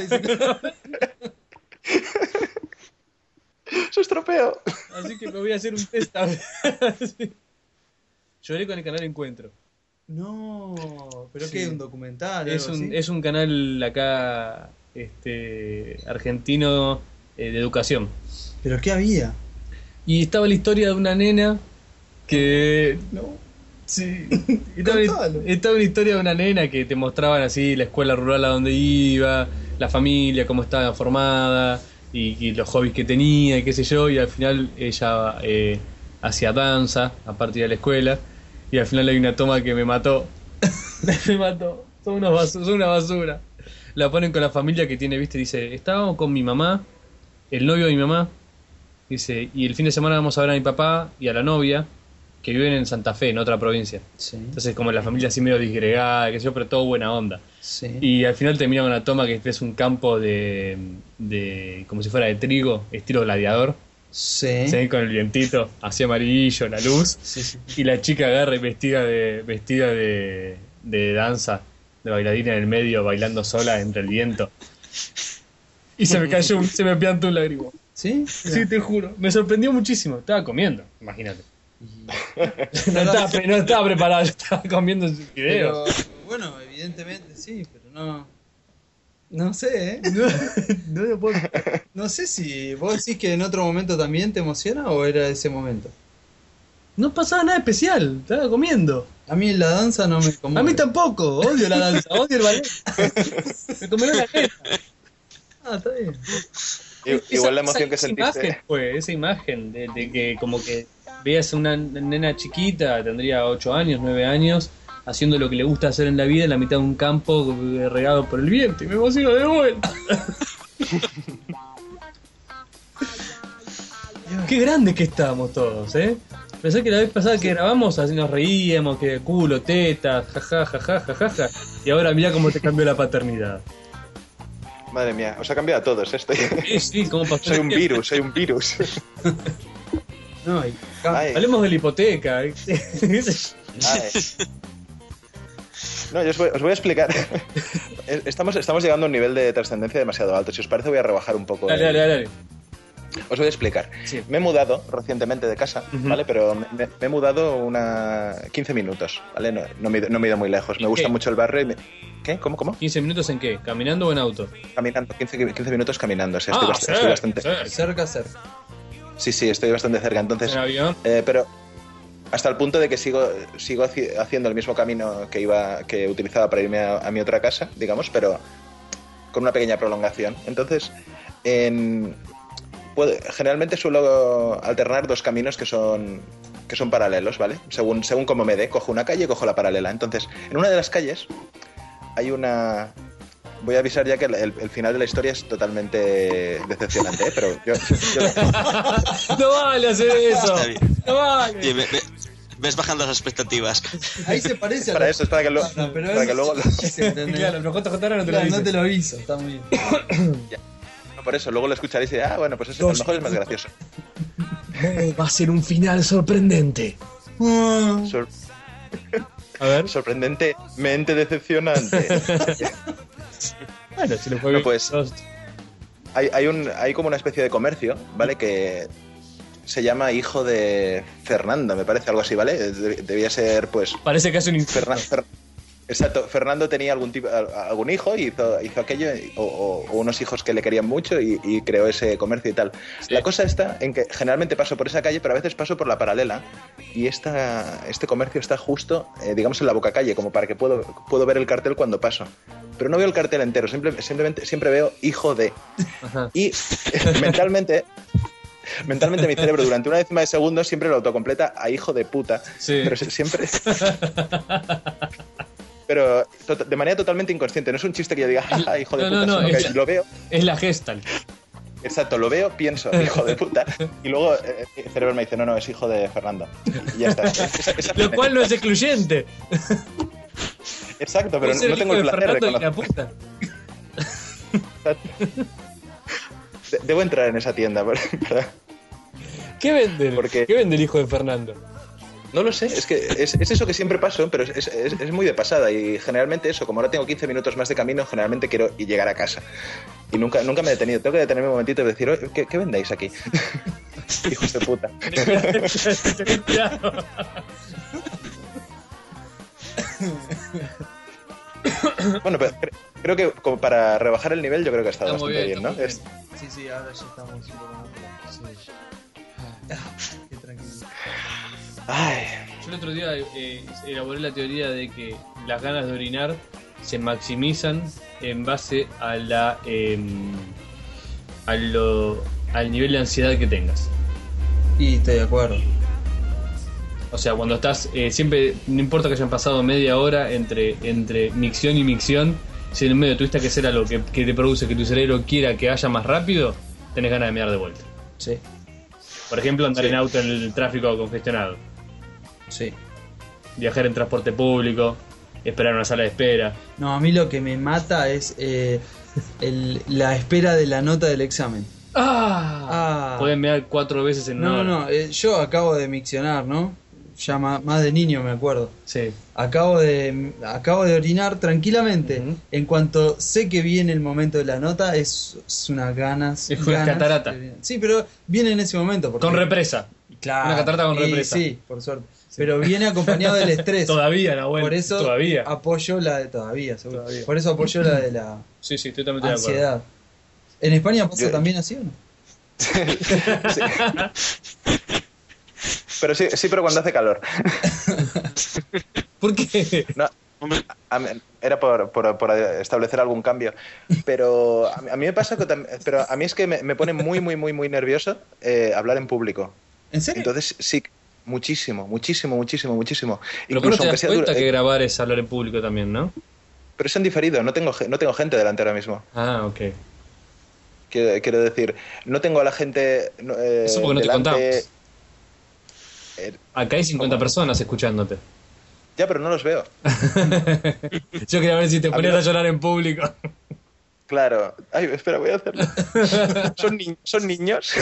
Se estropeó. Así que me voy a hacer un test a ver. Sí. Lloré con el canal Encuentro. No, pero Sí. ¿qué? ¿Un documental? Es algo así? es un canal acá argentino de educación. ¿Pero qué había? Y estaba la historia de una nena que... No. Sí. Contalo. Estaba una historia de una nena que te mostraban así la escuela rural a donde iba, la familia, cómo estaba formada y los hobbies que tenía y qué sé yo. Y al final ella hacía danza, aparte de ir a la escuela. Y al final hay una toma que me mató. Me mató. Son una basura. La ponen con la familia que tiene, viste, dice, estábamos con mi mamá, el novio de mi mamá, dice, y el fin de semana vamos a ver a mi papá y a la novia, que viven en Santa Fe, en otra provincia. Sí, Entonces como la familia así medio disgregada, qué sé yo, pero todo buena onda. sí. Y al final termina con una toma que es un campo de como si fuera de trigo, estilo gladiador, Sí. ¿sí? Con el vientito así amarillo, la luz. Sí, sí. Y la chica agarra y vestida de danza, de bailarina en el medio, bailando sola entre el viento. Y se me cayó, se me piantó un lágrimo. ¿Sí? Sí, te juro. Me sorprendió muchísimo. Estaba comiendo, imagínate. Y- No estaba preparado, estaba comiendo sus Pero, videos. bueno, evidentemente sí, pero no. No sé, ¿eh? No lo puedo. No sé si vos decís que en otro momento también te emociona o era ese momento. No pasaba nada especial, estaba comiendo. A mí la danza no me conmueve. A mí tampoco, odio la danza, odio el ballet. Me comieron la jeta. Está bien. Igual la emoción que sentiste. Imagen, pues, esa imagen de que como que veas a una nena chiquita, tendría 8 años, 9 años, haciendo lo que le gusta hacer en la vida en la mitad de un campo regado por el viento, y me emociono de vuelta. Qué grandes que estábamos todos, ¿eh? Pensé que la vez pasada que grabamos así nos reíamos, que culo, tetas, jajaja, y ahora mira cómo te cambió la paternidad. Madre mía, os ha cambiado a todos esto. Sí, ¿cómo pasó? Soy un virus. No, Hablemos de la hipoteca. Ay. No, yo os voy a explicar. Estamos llegando a un nivel de trascendencia demasiado alto. Si os parece, voy a rebajar un poco. Dale. Os voy a explicar. Sí. Me he mudado recientemente de casa, ¿vale? Pero me he mudado 15 minutos, ¿vale? No me he ido muy lejos. Me gusta mucho el barrio y ¿Qué? ¿Cómo? ¿15 minutos en qué? ¿Caminando o en auto? Caminando, 15 minutos caminando. O sea, estoy bastante... Cerca. Sí, estoy bastante cerca. Entonces, ¿En avión? pero hasta el punto de que sigo haciendo el mismo camino que utilizaba para irme a mi otra casa, digamos, pero con una pequeña prolongación. Entonces, generalmente suelo alternar dos caminos que son paralelos, ¿vale? Según cómo me dé, cojo una calle y cojo la paralela. Entonces, en una de las calles hay una... Voy a avisar ya que el final de la historia es totalmente decepcionante, ¿eh? Pero yo... No vale hacer eso. Está bien. No vale. Sí, ves bajando las expectativas. Ahí se parece a Para la... eso es para que luego... No, pero para que luego Claro, pero JJ no te lo Claro, dice. no te lo hizo, está muy bien. No, por eso, luego lo escucharéis y bueno, pues eso a lo mejor es más gracioso. Va a ser un final sorprendente. A ver. Sorprendentemente decepcionante. Bueno, si lo fue No, bien. pues, hay como una especie de comercio, ¿vale? Que se llama Hijo de Fernanda, me parece, algo así, ¿vale? Debía ser, pues... Parece que hace un infierno. Exacto, Fernando tenía algún hijo y hizo aquello, o unos hijos que le querían mucho y creó ese comercio y tal. Sí. La cosa está en que generalmente paso por esa calle, pero a veces paso por la paralela y este comercio está justo, digamos, en la bocacalle, como para que puedo ver el cartel cuando paso. Pero no veo el cartel entero, simplemente siempre veo Hijo de. Ajá. Y mentalmente mi cerebro durante una décima de segundo siempre lo autocompleta a hijo de puta. Sí. Pero siempre... Pero de manera totalmente inconsciente. No es un chiste que yo diga, jaja, hijo de puta, sino que lo veo. Es la Gestalt. Exacto, lo veo, pienso, hijo de puta. Y luego mi cerebro me dice, no, es hijo de Fernando. Y ya está. Lo cual no es excluyente. Exacto, pero Puede ser no tengo el hijo de placer de Fernando y la conocer. puta. Debo entrar en esa tienda para... ¿Qué vende? Porque- ¿Qué vende el hijo de Fernando? No lo sé, es que es eso que siempre paso, pero es muy de pasada y generalmente eso, como ahora tengo 15 minutos más de camino, generalmente quiero llegar a casa. Y nunca me he detenido, tengo que detenerme un momentito y decir, oye, ¿qué vendéis aquí? Hijos de puta. Bueno, pero creo que como para rebajar el nivel yo creo que ha estado Está muy bastante bien, ¿no? está muy Sí, ahora ya estamos un poco más relajados. Qué tranquilo. Ay, Yo el otro día elaboré la teoría de que las ganas de orinar se maximizan en base a al nivel de ansiedad que tengas. Y estoy de acuerdo. O sea, cuando estás, siempre, no importa que hayan pasado media hora entre micción y micción, si en el medio tuviste que hacer algo que te produce que tu cerebro quiera que haya más rápido, tenés ganas de mirar de vuelta. Sí, Por ejemplo, andar Sí. en auto en el tráfico congestionado, sí. viajar en transporte público, esperar en una sala de espera. No, a mí lo que me mata es la espera de la nota del examen. Ah. Pueden mirar 4 veces en una hora. No, yo acabo de miccionar, ¿no? Ya más de niño me acuerdo. Sí. Acabo de orinar tranquilamente. Ujú. En cuanto sé que viene el momento de la nota, es una ganas. Es una ganas catarata. Sí, pero viene en ese momento. Porque, Con represa. claro, una catarata con y represa. Sí, por suerte. Pero viene acompañado del estrés. Todavía, Nahuel. Por eso Todavía. apoyo la de todavía, seguro. Todavía. Por eso apoyo la de la Sí, estoy totalmente de acuerdo. ansiedad. ¿En España pasa Yo- también así o no? sí. Pero sí, pero cuando hace calor. ¿Por qué? No, era por establecer algún cambio. Pero a mí me pasa pero a mí es que me pone muy nervioso hablar en público. ¿En serio? Entonces sí, muchísimo. Pero Incluso te aunque das sea cuenta que grabar es hablar en público también, ¿no? pero es en diferido, no tengo gente delante ahora mismo. Ah, ok. Quiero decir, no tengo a la gente Eso porque no te delante. contamos. Acá hay 50 personas escuchándote. Ya, pero no los veo. Yo quería ver si te A mí ponías no- a llorar en público. Claro. Ay, espera, voy a hacerlo. ¿Son niños?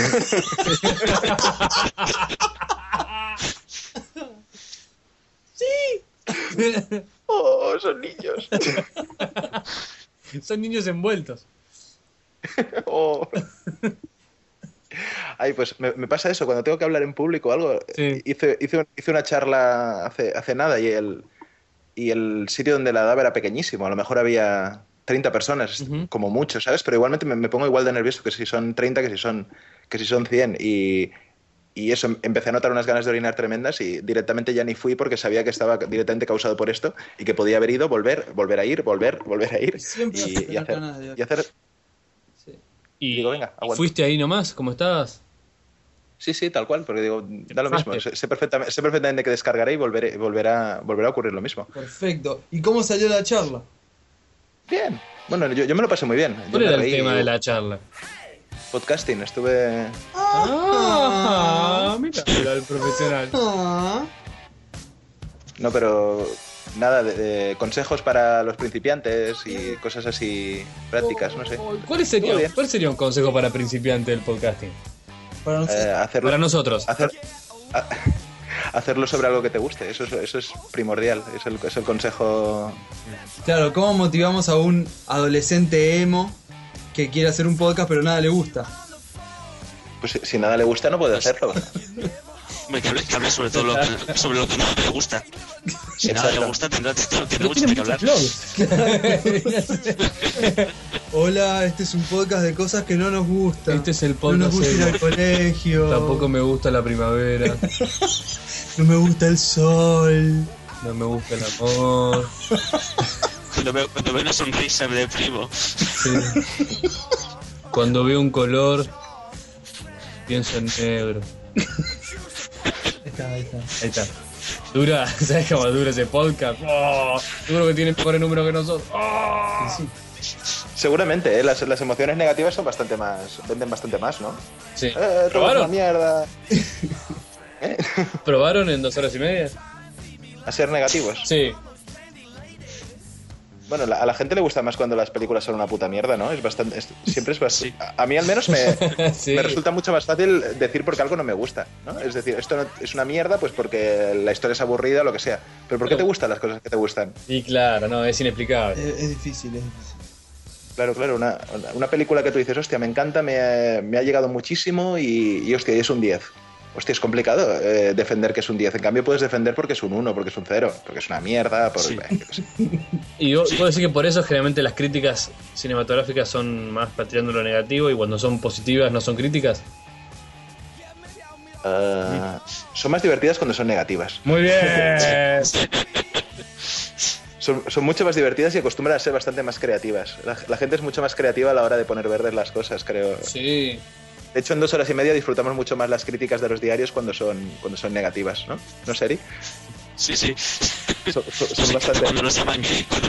Oh, son niños. Son niños envueltos. Oh. Ay, pues me pasa eso, cuando tengo que hablar en público o algo. Sí. Hice una charla hace nada y el sitio donde la daba era pequeñísimo. A lo mejor había 30 personas, Ujú. como mucho, ¿sabes? Pero igualmente me pongo igual de nervioso que si son 30, que si son 100. Y eso, empecé a notar unas ganas de orinar tremendas y directamente ya ni fui porque sabía que estaba directamente causado por esto y que podía haber ido, volver a ir, volver a ir Siempre vas a tener ganas de- y hacer... Y, Digo, venga, y aguanta. fuiste ahí nomás, ¿cómo estabas? Sí, tal cual, porque digo, da lo mismo. Fuiste. Sé perfectamente que descargaré y volverá a ocurrir lo mismo. Perfecto. ¿Y cómo salió la charla? Bien. Bueno, yo me lo pasé muy bien. Yo ¿Cuál me era el reí. tema de la charla? Podcasting, estuve... Mira, el profesional. Ah. No, pero nada, de consejos para los principiantes y cosas así prácticas, no sé. ¿Cuál Todo bien. sería un consejo para principiante del podcasting? Para nosotros. Hacerlo, Para nosotros. hacerlo sobre algo que te guste, eso es primordial, es el consejo. Claro, ¿cómo motivamos a un adolescente emo que quiere hacer un podcast pero nada le gusta? Pues si nada le gusta no puede hacerlo. Hombre, que hable sobre todo sobre lo que no le gusta. Si nada le Exacto. gusta, tendrá No mucho tiene que hablar. muchos blogs. Hola, este es un podcast de cosas que no nos gustan. Este es el No nos podcast. gusta ir serio. al colegio. Tampoco me gusta la primavera. No me gusta el sol. No me gusta el amor. Cuando veo una sonrisa me deprimo. Sí. Cuando veo un color, pienso en negro. Ahí está. Ahí está. Dura, ¿sabes cómo dura ese podcast? Oh, seguro que tiene mejores números que nosotros. Oh. Sí. Seguramente, las emociones negativas son venden bastante más, ¿no? Sí. Todo es una ¿Probaron? mierda. ¿Probaron en 2 horas y media? A ser negativos. Sí. Bueno, a la gente le gusta más cuando las películas son una puta mierda, ¿no? Siempre es bastante... Sí. A mí al menos Sí. me resulta mucho más fácil decir porque algo no me gusta, ¿no? Es decir, esto no, es una mierda pues porque la historia es aburrida o lo que sea. Pero ¿por qué te gustan las cosas que te gustan? Y claro, no, es inexplicable. Es difícil, es difícil. Claro, una película que tú dices, hostia, me encanta, me ha llegado muchísimo y hostia, y es un 10. Hostia, es complicado defender que es un 10. En cambio puedes defender porque es un 1, porque es un 0, porque es una mierda, por... Sí. yo qué sé. Y puedo decir que por eso generalmente las críticas cinematográficas son más pateando lo negativo y cuando son positivas no son críticas. Son más divertidas cuando son negativas. Muy bien. Son mucho más divertidas y acostumbran a ser bastante más creativas. La gente es mucho más creativa a la hora de poner verdes las cosas, creo. Sí. De hecho, en 2 horas y media disfrutamos mucho más las críticas de los diarios cuando son negativas, ¿no? ¿No, Seri? Sí, sí. Son bastante... Cuando nos llaman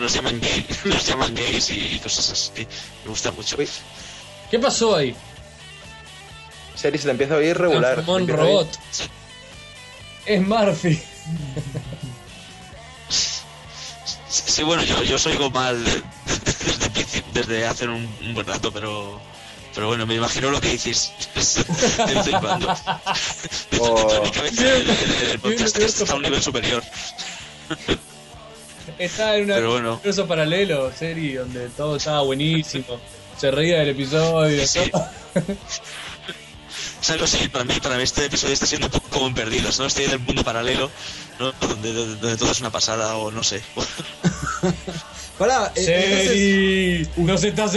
gays y cosas así. Me gusta mucho. Uy, ¿Qué pasó ahí? Seri, se te empieza a oír regular. Transformó en Se te empieza a oír- robot. Es Murphy. Sí, bueno, yo os oigo mal desde hace un buen rato, pero bueno, me imagino lo que dices. De vez en cuando. Oh. Mi cabeza, el podcast está a un nivel superior. Está en un Pero bueno. universo paralelo, serie, donde todo estaba buenísimo. Se reía del episodio. Sí. todo. ¿Sabes? Sí, para mí este episodio está siendo un poco como en Perdidos, ¿no? Estoy en el mundo paralelo, ¿no? Donde todo es una pasada o no sé. Pará, entonces, Seri, nos estás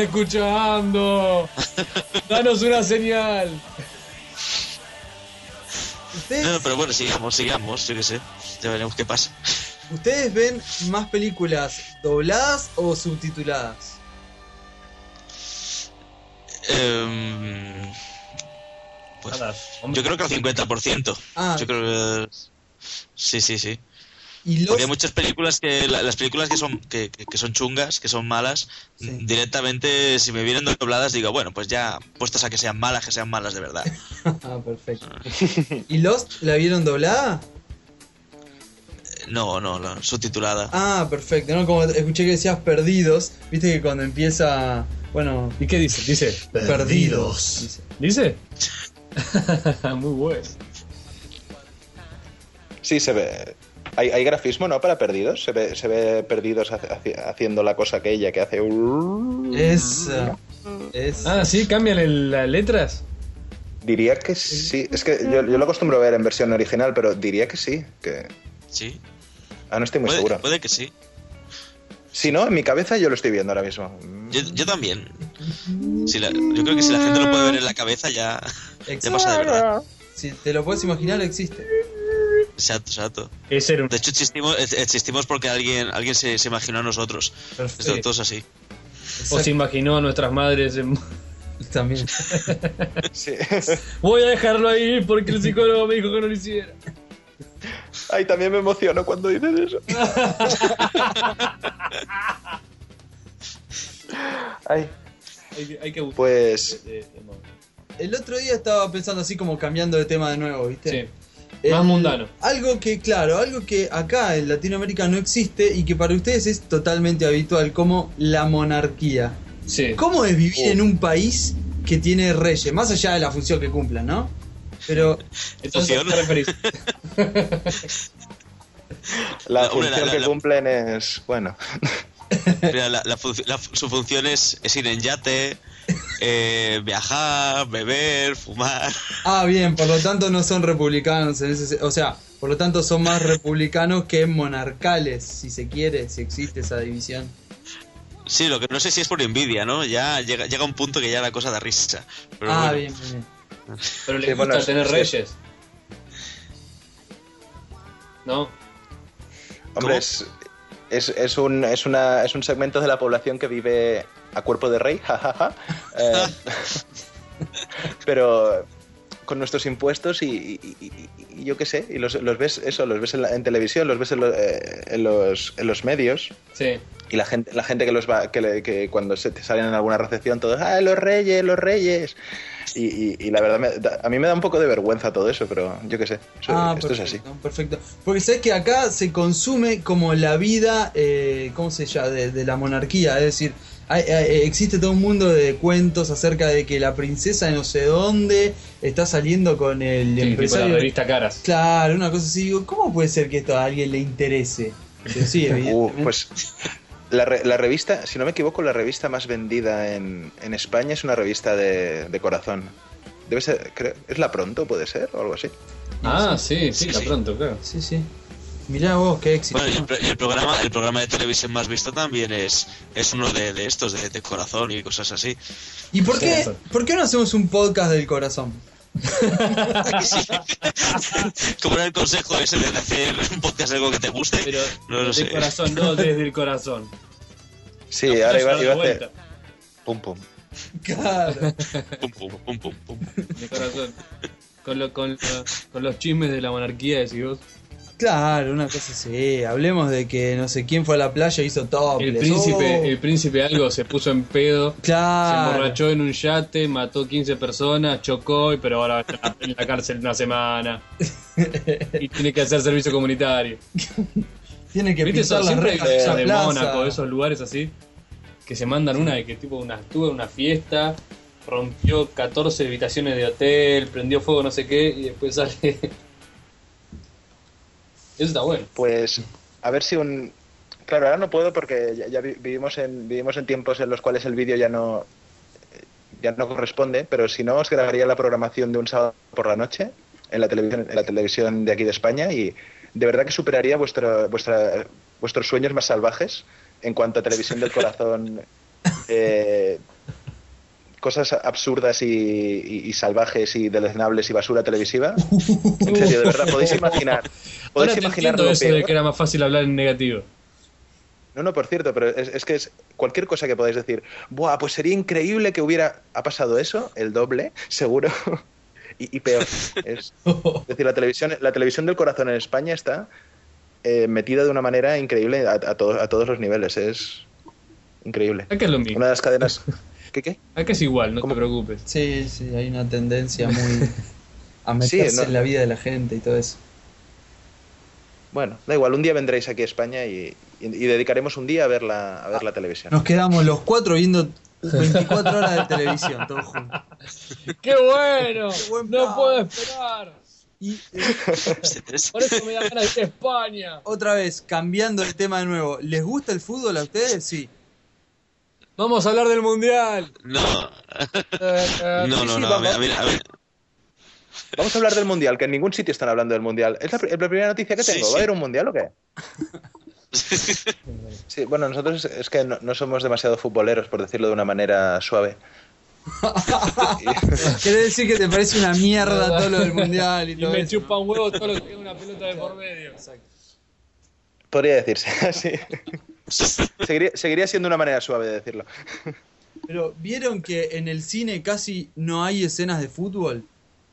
escuchando. Danos una señal. No, pero bueno, sigamos, yo qué sé. Ya veremos qué pasa. ¿Ustedes ven más películas dobladas o subtituladas? Pues, Nada, yo creo que al 50%. Ah. Yo creo que... Sí. Y los... Porque hay muchas películas las películas que son chungas, que son malas, Sí. directamente si me vienen dobladas digo, bueno, pues ya puestas a que sean malas de verdad. Ah, perfecto. ¿Y Lost la vieron doblada? No, subtitulada. Ah, perfecto. No, como escuché que decías perdidos, viste que cuando empieza, bueno, ¿Y qué dice? Dice perdidos. ¿Dice? Muy bueno. Sí, se ve. Hay grafismo, ¿no? Para perdidos. Se ve perdidos haciendo la cosa aquella que hace. Esa. Ah, sí, cambian las letras. Diría que sí. Es que yo lo acostumbro a ver en versión original, pero diría que sí. Que... Sí. No estoy muy seguro. Puede que sí. Si no, en mi cabeza yo lo estoy viendo ahora mismo. Yo también. Yo creo que si la gente lo puede ver en la cabeza ya pasa de verdad. Si te lo puedes imaginar, existe. Exacto. Ese era un... De hecho existimos porque alguien se imaginó a nosotros. Perfecto. Esto es así. O se imaginó a nuestras madres en... También. Sí. Voy a dejarlo ahí porque el psicólogo me dijo que no lo hiciera. Ay, también me emociono cuando dices eso. Ay. Hay que buscar. Pues El otro día estaba pensando así como cambiando de tema de nuevo, ¿viste? Sí. Más mundano. Algo que acá en Latinoamérica no existe y que para ustedes es totalmente habitual, como la monarquía. Sí. ¿Cómo es vivir en un país que tiene reyes? Más allá de la función que cumplan, ¿no? Pero Entonces, ¿a qué te referís? la Hombre, función que cumplen es... Bueno. Mira, su función es ir en yate, viajar, beber, fumar. ah, bien, por lo tanto no son republicanos o sea, por lo tanto son más republicanos que monarcales, si se quiere, si existe esa división. Sí, lo que no sé si es por envidia, ¿no? Ya llega un punto que ya la cosa da risa. Pero bueno. Bien. Pero le Sí, gusta bueno, tener sí. reyes. ¿No? Hombre, es un segmento de la población que vive a cuerpo de rey, jajaja. Pero con nuestros impuestos y yo qué sé, y los ves en televisión, los ves en los medios. Sí. Y la gente que cuando se te salen en alguna recepción todos, los reyes. Y la verdad a mí me da un poco de vergüenza todo eso, pero yo qué sé, esto es así. Perfecto. Porque sabes que acá se consume como la vida, ¿cómo se llama? De la monarquía, es decir, existe todo un mundo de cuentos acerca de que la princesa de no sé dónde está saliendo con el Tipo empresario. la revista Caras. Claro, una cosa así. Digo, ¿cómo puede ser que esto a alguien le interese? Pero sí, evidentemente. Pues la revista, si no me equivoco, la revista más vendida en España es una revista de corazón. Debe ser, creo, ¿es La Pronto, puede ser? O algo así. Ah, sí, Sí. pronto, claro. Sí. Mirá vos, qué éxito. Bueno, y el programa de televisión más visto también es uno de estos, de corazón y cosas así. ¿Y por qué no hacemos un podcast del corazón? Como era el consejo ese de hacer un podcast de algo que te guste. Pero no lo sé. de corazón, no desde el corazón. Sí, No, ahora pero iba de a vuelta. hacer... Pum, pum. Claro. Pum. De corazón. Con los chismes de la monarquía, decís vos. Claro, una cosa así. Hablemos de que no sé quién fue a la playa y hizo topless. El príncipe algo se puso en pedo. Se Claro. emborrachó en un yate, mató 15 personas, chocó, pero ahora está en la cárcel una semana. Y tiene que hacer servicio comunitario. Tiene que ¿Viste pintar eso? las Siempre rejas de esa de plaza. Mónaco, esos lugares así, que se mandan una de que tipo estuvo en una fiesta, rompió 14 habitaciones de hotel, prendió fuego no sé qué, y después sale... Eso está bueno. Pues a ver si Claro, ahora no puedo porque ya vivimos en tiempos en los cuales el vídeo ya no corresponde, pero si no os grabaría la programación de un sábado por la noche en la televisión de aquí de España y de verdad que superaría vuestros sueños más salvajes en cuanto a televisión del corazón cosas absurdas y salvajes y deleznables y basura televisiva. En serio, de verdad, podéis imaginar. Ahora te entiendo lo eso peor. de que era más fácil hablar en negativo. No, por cierto, pero es que es cualquier cosa que podáis decir. Buah, pues sería increíble que ha pasado eso, el doble, seguro. y peor. Es decir, la televisión del corazón en España está metida de una manera increíble a todos los niveles. Es increíble. Acá es lo mismo. Una de las cadenas. ¿Qué? Acá es igual, no ¿Cómo? te preocupes. Sí, hay una tendencia muy a meterse Sí, no. en la vida de la gente y todo eso. Bueno, da igual, un día vendréis aquí a España y dedicaremos un día a ver la televisión. Nos quedamos los 4 viendo 24 horas de televisión, todos juntos. ¡Qué bueno! buen No plan. puedo esperar. Y Por eso me da ganas de ir a España. otra vez, cambiando de tema de nuevo, ¿les gusta el fútbol a ustedes? Sí. Vamos a hablar del mundial. No. No. No. A ver. Vamos a hablar del Mundial, que en ningún sitio están hablando del Mundial. ¿Es la primera noticia que Sí, tengo? sí. ¿Va a haber un Mundial o qué? Sí, bueno, nosotros es que no somos demasiado futboleros, por decirlo de una manera suave. Quiere decir que te parece una mierda todo lo del mundial y Y todo me eso. chupa un huevo todo lo que tenga una pelota de por medio. Podría decirse así. Seguiría siendo una manera suave de decirlo. Pero ¿vieron que en el cine casi no hay escenas de fútbol?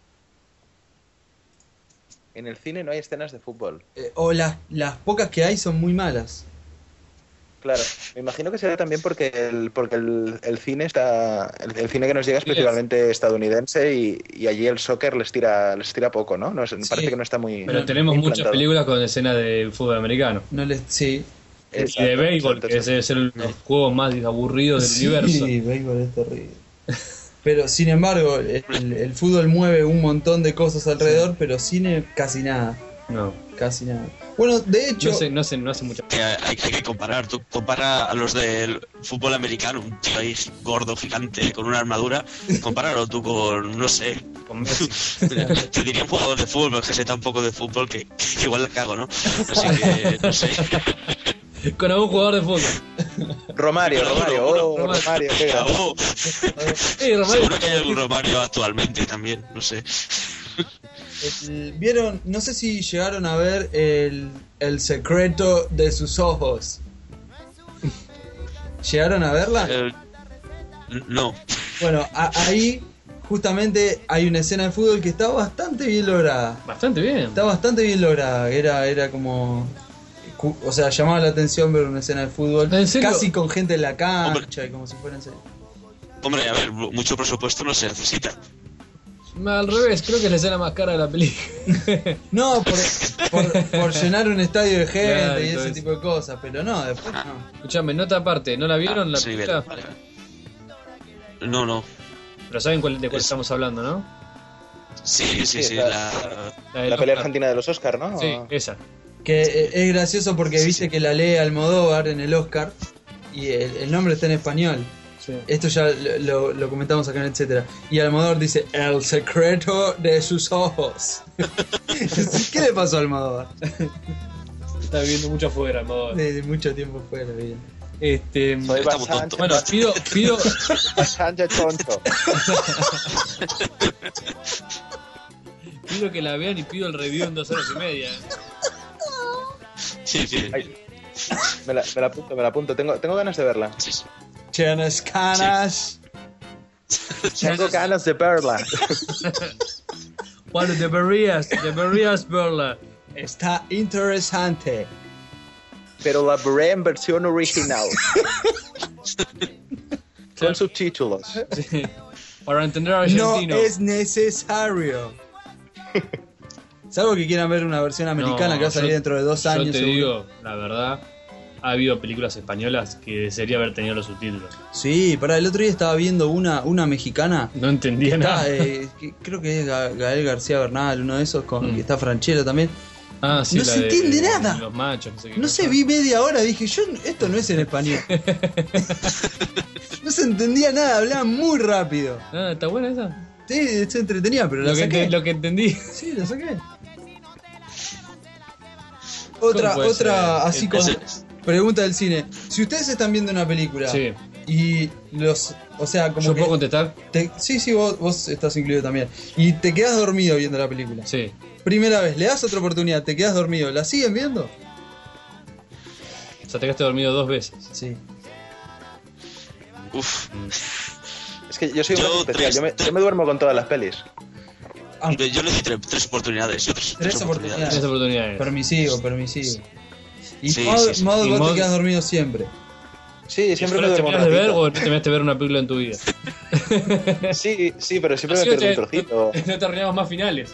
En el cine no hay escenas de fútbol. O las pocas que hay son muy malas. Claro, me imagino que será también porque el cine está el cine que nos llega es principalmente estadounidense y allí el soccer les tira poco, ¿no? Parece que no está muy Pero tenemos muy muchas implantado. películas con escenas de fútbol americano. No les, sí. Y de béisbol, que debe ser los juegos más aburridos del universo. Sí, béisbol es terrible. Pero sin embargo, el fútbol mueve un montón de cosas alrededor, pero cine casi nada. No. Casi nada. Bueno, de hecho, No hace mucha. Hay que comparar. Tú compara a los del fútbol americano, un tío ahí gordo, gigante, con una armadura. Compáralo tú con, no sé, Con Messi. te diría un jugador de fútbol, pero es que sé tan poco de fútbol que igual la cago, ¿no? Así que, no sé. Con algún jugador de fútbol. Romario, Romario. qué grande. Oh, Sí, Romario. seguro que hay algún Romario actualmente también, no sé. vieron, no sé si llegaron a ver el secreto de sus ojos. ¿Llegaron a verla? No. Bueno, ahí justamente hay una escena de fútbol que está bastante bien lograda. Bastante bien. Está bastante bien lograda. Era como... O sea, llamaba la atención ver una escena de fútbol. ¿En serio? Casi con gente en la cancha y como si fuera en serio. Hombre, a ver, mucho presupuesto no se necesita. Al revés, creo que es la escena más cara de la película. No, por llenar un estadio de gente Claro, y todo ese eso. tipo de cosas, pero no, después no. Escuchame, nota aparte, ¿no la vieron la Sí, película? vale. No. Pero saben de cuál Es- estamos hablando, ¿no? Sí, Sí, la... del La pelea Oscar. argentina de los Oscar, ¿no? Sí, esa. Que es gracioso porque viste que la lee Almodóvar en el Oscar y el nombre está en español. Sí. Esto ya lo comentamos acá en etcétera. Y Almodóvar dice, el secreto de sus ojos. ¿Qué le pasó a Almodóvar? Está viviendo mucho afuera, Almodóvar. De mucho tiempo fuera, bien. Soy Está muy tonto. Bueno, pido bastante tonto. que la vean y pido el review en 2 horas y media. Sí. Ay, me la apunto. Tengo ganas de verla. Sí. Tienes canas. Tengo ganas de verla. Bueno, deberías verla. Está interesante. Pero la veré en versión original. Con subtítulos. Sí. Para entender No argentino. es necesario. Salvo que quieran ver una versión americana que va a salir dentro de 2 años. Yo te seguro. digo, la verdad, ha habido películas españolas que desearía haber tenido los subtítulos. Sí, pará, el otro día estaba viendo una mexicana. No entendía Está, nada. creo que es Gael García Bernal, uno de esos, que está Franchella también. Ah, sí, no la se de entiende nada. Los machos, no sé qué No cosa. sé, vi media hora, dije, esto no es en español. No se entendía nada, hablaban muy rápido. Ah, ¿está buena esa? Sí, se entretenía, pero la saqué. Lo que entendí. Sí, la saqué. Otra, puede ser? así como Ese- pregunta del cine. Si ustedes están viendo una película Sí. Y o sea, como ¿Yo que puedo contestar? sí, vos estás incluido también. Y te quedas dormido viendo la película. Sí. Primera vez, le das otra oportunidad, te quedas dormido, ¿la siguen viendo? O sea, te quedaste dormido 2 veces. Sí. Uf. Es que yo soy un Yo caso especial. tres- Yo me duermo con todas las pelis. Yo le di tres oportunidades. Tres oportunidades. 3 oportunidades. Permisivo. Y Sí, Mod, sí, sí. Mod, Y vos Mod- te quedas dormido siempre. Sí, siempre me ¿Solo duermo un terminás de ver ratito. o no te terminaste de ver una película en tu vida? Sí, pero siempre Así me no pierdo un trocito. no te arruinamos más finales.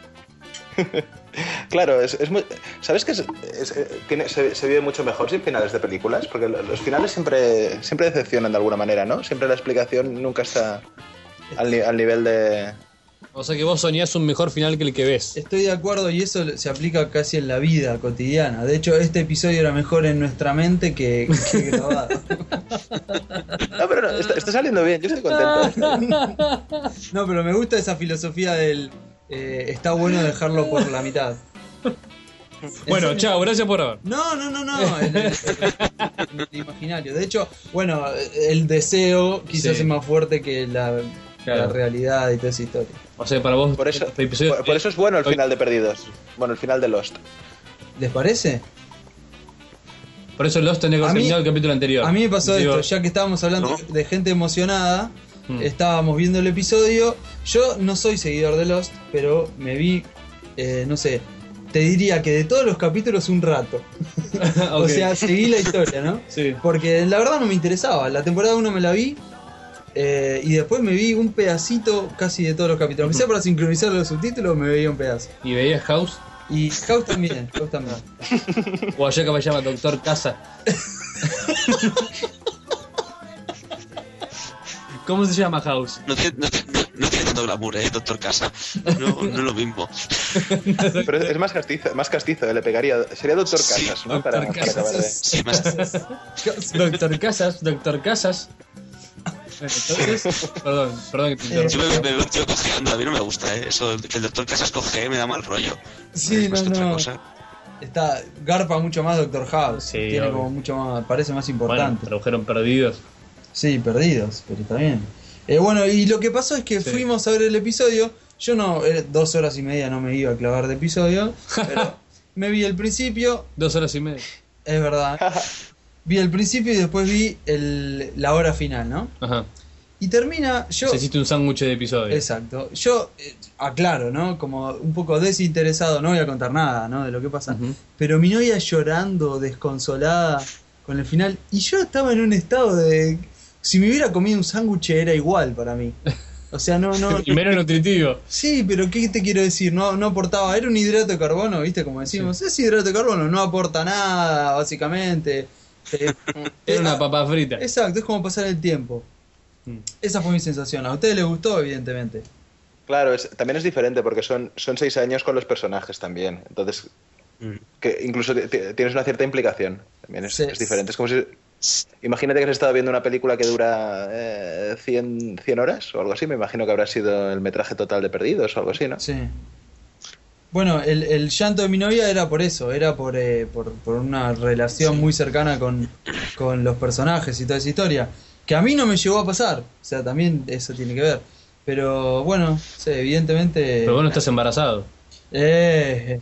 Claro, es muy... ¿Sabes que se vive mucho mejor sin finales de películas? Porque los finales siempre decepcionan de alguna manera, ¿no? Siempre la explicación nunca está al nivel de... O sea que vos soñás un mejor final que el que ves. Estoy de acuerdo y eso se aplica casi en la vida cotidiana. De hecho, este episodio era mejor en nuestra mente que grabado. No, pero no, está saliendo bien, yo estoy contento. No, pero me gusta esa filosofía del está bueno dejarlo por la mitad. Bueno, ¿En serio? chao, gracias por ver. No, en el imaginario. De hecho, bueno, el deseo quizás Sí. es más fuerte que la realidad y toda esa historia. O sea, para vos, Por eso, este episodio. por eso es bueno el final de Perdidos. Bueno, el final de Lost. ¿Les parece? Por eso Lost tenía que A haber mí- terminado el capítulo anterior. A mí me pasó Digo, esto, ya que estábamos hablando ¿No? de gente emocionada, Mm. estábamos viendo el episodio. Yo no soy seguidor de Lost, pero me vi, no sé, te diría que de todos los capítulos un rato. O ok. sea, seguí la historia, ¿no? Sí. Porque la verdad no me interesaba. La temporada 1 me la vi y después me vi un pedacito casi de todos los capítulos. Aunque sea para sincronizar los subtítulos, me veía un pedazo. ¿Y veías House? Y House también, House también. O allá que me llama Doctor Casa. ¿Cómo se llama House? No tiene tanto glamour, Doctor Casa. No es lo mismo. Pero es más castizo, le pegaría. Sería Doctor Sí, Casas, ¿no? Para acabar de... Sí, más. Doctor Casas. Bueno, entonces, perdón que te Yo interrumpa. me veo un tío cojeando, a mí no me gusta, Eso, que el doctor Casas coge me da mal rollo. Sí, Más que no, otra no. cosa. Está, garpa mucho más Doctor House. Sí, Tiene obvio. como mucho más, parece más Bueno, importante. tradujeron Perdidos. Sí, perdidos, pero está bien. Bueno, y lo que pasó es que Sí. fuimos a ver el episodio. Yo no, 2 horas y media no me iba a clavar de episodio, pero me vi el principio, 2 horas y media. es verdad. Vi el principio y después vi la hora final, ¿no? Ajá. Y termina, yo... O sea, hiciste un sándwich de episodios. Exacto. Yo aclaro, ¿no? Como un poco desinteresado, no voy a contar nada, ¿no? De lo que pasa. Ujú. Pero mi novia llorando, desconsolada con el final. Y yo estaba en un estado de... Si me hubiera comido un sándwich era igual para mí. O sea, no... Y menos nutritivo. Sí, pero ¿qué te quiero decir? No aportaba... Era un hidrato de carbono, ¿viste? Como decimos. Es hidrato de carbono, no aporta nada, básicamente. Era una papa frita. Exacto, es como pasar el tiempo. Mm. Esa fue mi sensación. A ustedes les gustó, evidentemente. Claro, también es diferente porque son 6 años con los personajes también. Entonces, que incluso tienes una cierta implicación. También es, Sí. es diferente. Es como si... Imagínate que has estado viendo una película que dura 100 horas o algo así. Me imagino que habrá sido el metraje total de Perdidos o algo así, ¿no? Sí. Bueno, el llanto de mi novia era por eso, era por una relación muy cercana con los personajes y toda esa historia. Que a mí no me llegó a pasar, o sea, también eso tiene que ver. Pero bueno, sí, evidentemente... Pero vos no estás embarazado. Eh,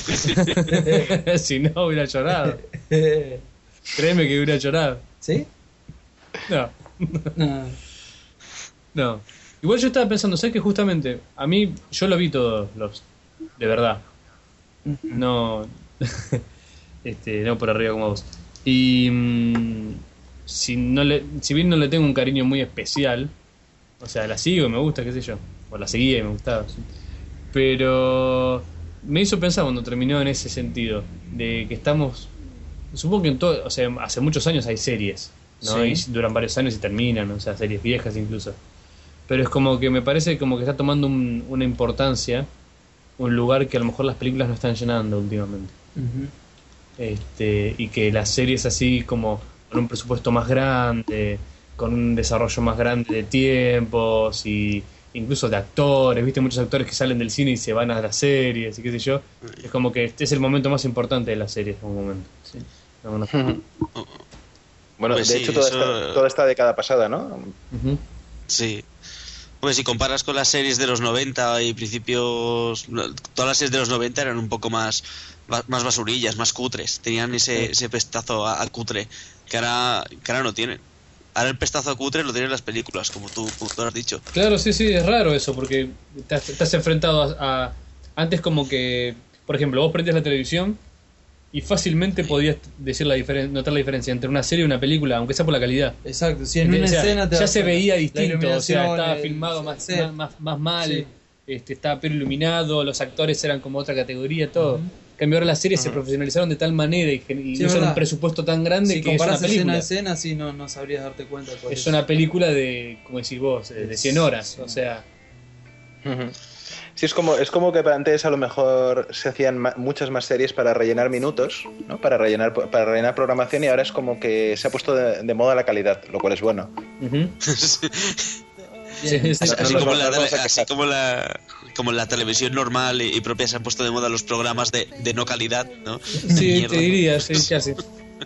Si no, hubiera llorado. Créeme que hubiera llorado. ¿Sí? No, No. no. Igual yo estaba pensando, ¿sabes que justamente a mí, yo lo vi todos los... De verdad. No... no por arriba como vos. Y... si bien no le tengo un cariño muy especial, o sea, la sigo y me gusta, qué sé yo, o la seguía y me gustaba, sí. Pero me hizo pensar cuando terminó en ese sentido, de que estamos, supongo que en todo, o sea, hace muchos años hay series, ¿no? Sí. Y duran varios años y terminan, o sea, series viejas incluso. Pero es como que me parece como que está tomando una importancia, un lugar que a lo mejor las películas no están llenando últimamente. Ujú. Y que las series así como con un presupuesto más grande, con un desarrollo más grande de tiempos y incluso de actores, viste muchos actores que salen del cine y se van a las series y qué sé yo, es como que este es el momento más importante de las series en un momento. Sí. No. Bueno, Pues de sí, hecho, eso- toda esta década pasada, ¿no? Ujú. Sí. Pues si comparas con las series de los 90 y principios, todas las series de los 90 eran un poco más basurillas, más cutres. Tenían ese pestazo a cutre que ahora no tienen. Ahora el pestazo a cutre lo tienen las películas, como tú has dicho. Claro, sí, es raro eso, porque estás enfrentado antes como que, por ejemplo, vos prendías la televisión y fácilmente podías decir notar la diferencia entre una serie y una película, aunque sea por la calidad. Exacto, si en una O sea, escena te ya das se cuenta. veía La distinto, o sea, iluminación, estaba el filmado set. más mal, Sí. estaba peor iluminado, los actores eran como otra categoría, todo. Ujú. En cambio ahora las series se profesionalizaron de tal manera y Sí, usan verdad. un presupuesto tan grande Si que es una comparás escena película. a escena, sí, no sabrías darte cuenta. Cuál Es una película de, como decís vos, de 100 horas, Sí. o sea... Ujú. Sí, es como que antes a lo mejor se hacían muchas más series para rellenar minutos, ¿no? Para rellenar programación, y ahora es como que se ha puesto de moda la calidad, lo cual es bueno. Ujú. Sí, Bien. sí, Así no como nos vamos a así quejar. como la televisión normal y propia se han puesto de moda los programas de no calidad, ¿no? De sí, mierda. te diría, sí, casi.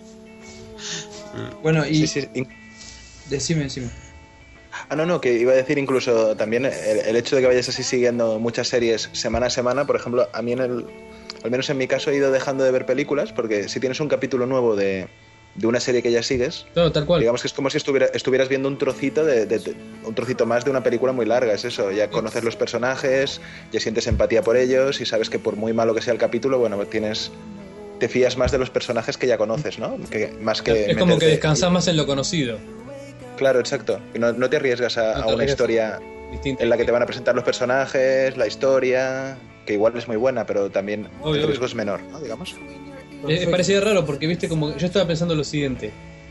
Bueno, y Sí, sí. decime. No, que iba a decir incluso también el hecho de que vayas así siguiendo muchas series semana a semana. Por ejemplo, a mí al menos en mi caso he ido dejando de ver películas, porque si tienes un capítulo nuevo de una serie que ya sigues, No, tal cual. digamos que es como si estuvieras viendo un trocito un trocito más de una película muy larga. Es eso, ya conoces los personajes, ya sientes empatía por ellos y sabes que por muy malo que sea el capítulo, bueno, te fías más de los personajes que ya conoces, ¿no? Más que Es como que meterte- descansás más en lo conocido. Claro, exacto. Y no te arriesgas No te a una arriesgas. historia Distinto. en la que te van a presentar los personajes, la historia, que igual es muy buena, pero también Obvio, el riesgo es menor, ¿no? Digamos. Parecía raro porque, viste, como yo estaba pensando lo siguiente.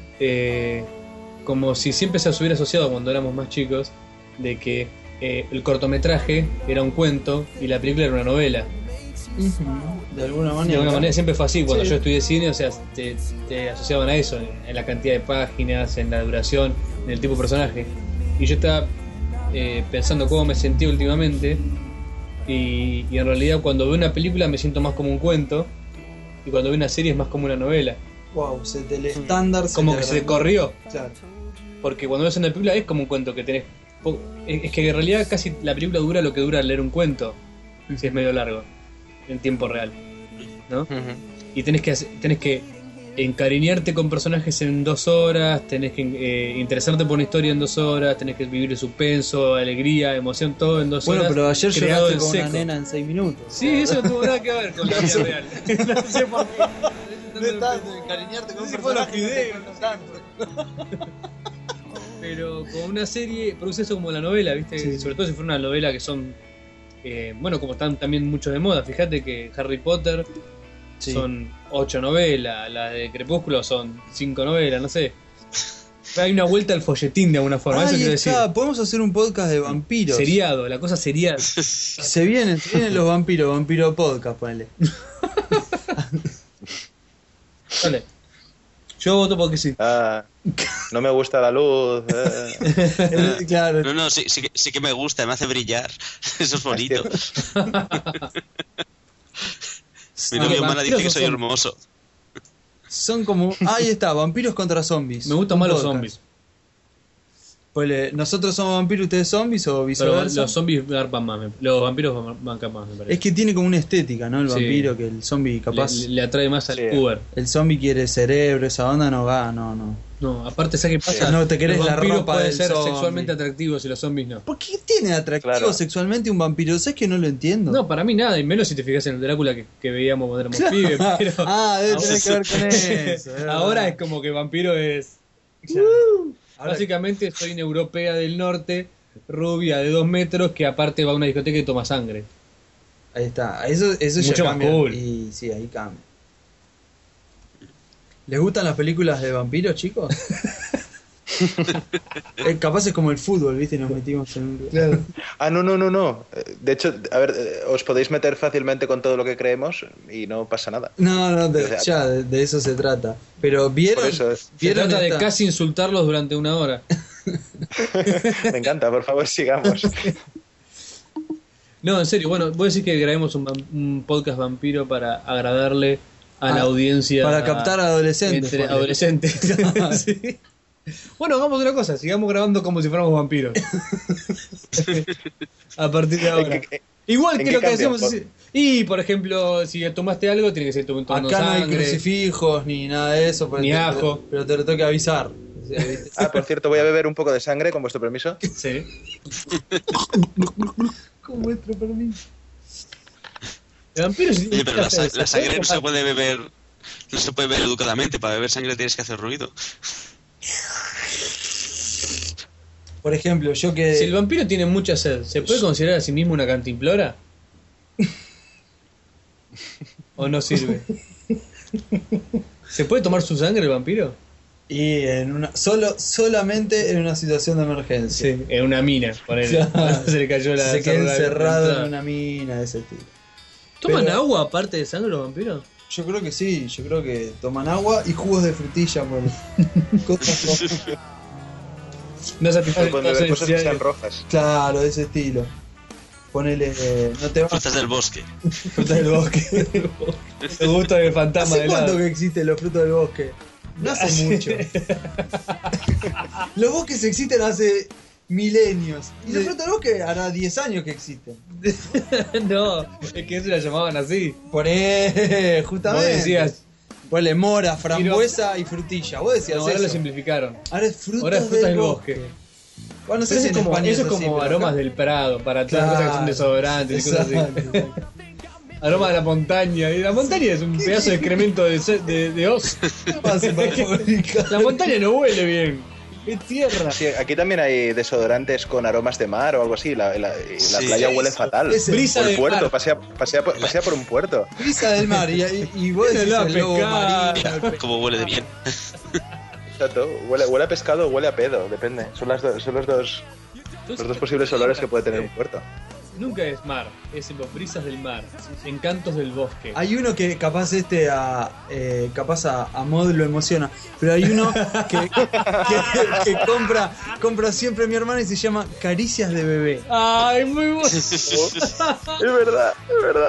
Como si siempre se hubiera asociado cuando éramos más chicos, de que el cortometraje era un cuento y la película era una novela. de alguna De manera. alguna manera siempre fue así. Cuando Sí. yo estudié cine, o sea, te asociaban a eso, en la cantidad de páginas, en la duración, en el tipo de personaje. Y yo estaba pensando cómo me sentía últimamente. Y en realidad, cuando veo una película, me siento más como un cuento. Y cuando veo una serie, es más como una novela. Wow, el estándar Como te que se agrandó. corrió. Claro. Porque cuando ves una película, es como un cuento que tenés. Es que en realidad, casi la película dura lo que dura leer un cuento. Si es medio largo, en tiempo real, ¿no? Y tenés que encariñarte con personajes en 2 horas, tenés que interesarte por una historia en 2 horas, tenés que vivir el suspenso, alegría, emoción, todo en 2 Bueno, horas. pero ayer creado lloraste en con una seco. nena en 6 minutos. Sí, eso no tuvo nada que ver con la vida real. No sé por qué. No es tanto encariñarte con un personaje, no te cuento tanto. Pero con una serie produce eso como la novela, ¿viste? Sí. Sobre todo si fuera una novela que son. Bueno, como están también muchos de moda. Fíjate que Harry Potter Sí. son 8 novelas, las de Crepúsculo son 5 novelas, no sé. Hay una vuelta al folletín de alguna forma, eso Ahí quiero está, decir. podemos hacer un podcast de vampiros. Seriado, la cosa serial. Se vienen los vampiros, vampiro podcast, ponele. Vale. Yo voto porque sí. No me gusta la luz. Claro. No, sí que me gusta, me hace brillar. Eso es bonito. Mi novio humana dice que soy hermoso. Son como. Ahí está, vampiros contra zombies. Me gustan Un más los podcast. zombies. Ponele, ¿nosotros somos vampiros y ustedes zombies o Pero viceversa? los zombies garpan más, los vampiros bancan más, me parece. Es que tiene como una estética, ¿no? El Sí. vampiro, que el zombie capaz. le atrae más al Sí. Uber. El zombie quiere cerebro, esa onda no va, no. No, aparte, ¿sabes qué pasa? No te querés los la vampiros ropa pueden del ser zombie. sexualmente atractivos y los zombies no. ¿Por qué tiene atractivo Claro. sexualmente un vampiro? ¿Sabes que no lo entiendo? No, para mí nada, y menos si te fijas en el Drácula que veíamos cuando éramos pibes. Pero Debe tener que ver con eso. ahora es como que vampiro es. Básicamente soy una europea del norte, rubia de 2 metros, que aparte va a una discoteca y toma sangre. Ahí está, eso Mucho ya más cambia. cool. Y sí, ahí cambia. ¿Les gustan las películas de vampiros, chicos? Capaz es como el fútbol, ¿viste? Nos metimos en un... No. De hecho, a ver, os podéis meter fácilmente con todo lo que creemos y no pasa nada. No, O sea, ya, de eso se trata. Pero ¿vieron? Por eso Se ¿Vieron trata de esta? casi insultarlos durante 1 hora. me encanta, por favor, sigamos. No, en serio, bueno, voy a decir que grabemos un podcast vampiro para agradarle a la audiencia. Para captar a adolescentes. Entre adolescentes. Sí. Bueno, hagamos una cosa, sigamos grabando como si fuéramos vampiros. A partir de ahora. Igual que lo que decíamos. Y, por ejemplo, si tomaste algo, tiene que ser tomando Acá no hay sangre. crucifijos ni nada de eso. Ni ajo. Pero te lo tengo que avisar. Por cierto, voy a beber un poco de sangre, con vuestro permiso. Sí. Con vuestro permiso. El vampiro Oye, pero la sangre no se puede beber. No se puede beber educadamente. Para beber sangre tienes que hacer ruido. Por ejemplo, yo que... Si el vampiro tiene mucha sed, ¿se puede considerar a sí mismo una cantimplora? ¿O no sirve? ¿Se puede tomar su sangre el vampiro? Y solamente en una situación de emergencia. Sí, en una mina, ponele. Claro. Se le cayó la Se queda cerradura. encerrado en una mina de ese tipo. ¿Toman Pero- agua aparte de sangre los vampiros? Yo creo que sí, yo creo que toman agua y jugos de frutilla, por cosas No No satisface pueden todas beber las cosas que sean necesidades. rojas. claro, de ese estilo. Ponele, no te vas Frutas del bosque. frutas del bosque. Me gusta el fantasma ¿Hace del cuánto lado. que existen los frutos del bosque? No hace mucho. Los bosques existen hace milenios. Y los frutos del bosque hará 10 años que existen. No, es que eso la llamaban así. Por justamente. Vos decías, Ponle mora, frambuesa y frutilla. Vos decías no, ahora eso. lo simplificaron. Ahora es frutas, Ahora es frutas del del bosque. bosque. Bueno, no sé Pero si eso en es como, España eso es así, como pero aromas acá- del Prado, para todas las cosas que son desodorantes y cosas así. Exacto. Aroma de la montaña. Y la montaña es un pedazo de excremento de oso. ¿Cómo hacen para fabricar? La montaña no huele bien. Es tierra. Sí, aquí también hay desodorantes con aromas de mar o algo así. La Sí, playa huele eso, fatal. ese. Brisa O el del puerto, mar. pasea por un puerto. Brisa del mar y vos decís Olor a el lobo pescado. marino. Como huele de bien. Exacto. Huele a pescado o huele a pedo, depende. Son los dos posibles olores que puede tener un puerto. Nunca es mar, es los brisas del mar, encantos del bosque. Hay uno que capaz capaz a Mod lo emociona, pero hay uno que compra siempre mi hermana y se llama Caricias de Bebé. Ay, muy bueno. Es verdad, es verdad.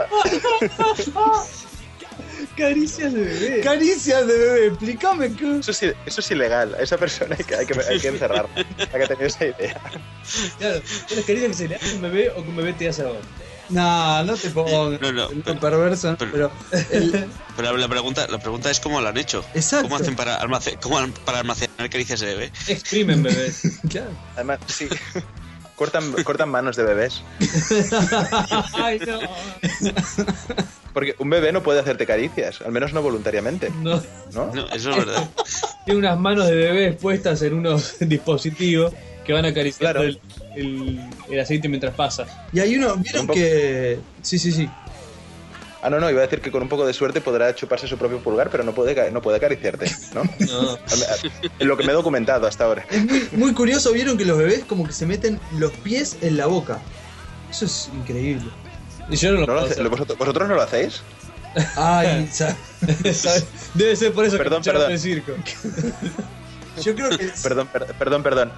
Caricias de bebé. Caricias de Bebé, explícame qué. Eso es ilegal. A esa persona hay que encerrarla. Hay que tener esa idea. Claro, son las caricias que se le hace a un bebé o que un bebé te hace a vos. No, no te pongas No, perverso, ¿no? pero- pero Pero la pregunta es cómo lo han hecho. Exacto. ¿Cómo hacen para almacenar caricias de bebé? Exprimen bebés. claro. Además, sí. Cortan manos de bebés. Ay, no. Porque un bebé no puede hacerte caricias, al menos no voluntariamente, No. ¿no? No, eso es verdad. Tiene unas manos de bebés puestas en unos dispositivos que van acariciando Claro. el aceite mientras pasa. Y hay uno, vieron Un poco- que sí. Ah, no, iba a decir que con un poco de suerte podrá chuparse su propio pulgar, pero no puede acariciarte, ¿no? No. En lo que me he documentado hasta ahora. Es muy curioso, vieron que los bebés como que se meten los pies en la boca. Eso es increíble. Y yo no lo ¿No lo puedo hace- hacer. ¿Vosotros no lo hacéis? Ay, ¿Sabes? Debe ser por eso Perdón, que echaron perdón. del circo. yo creo que Perdón.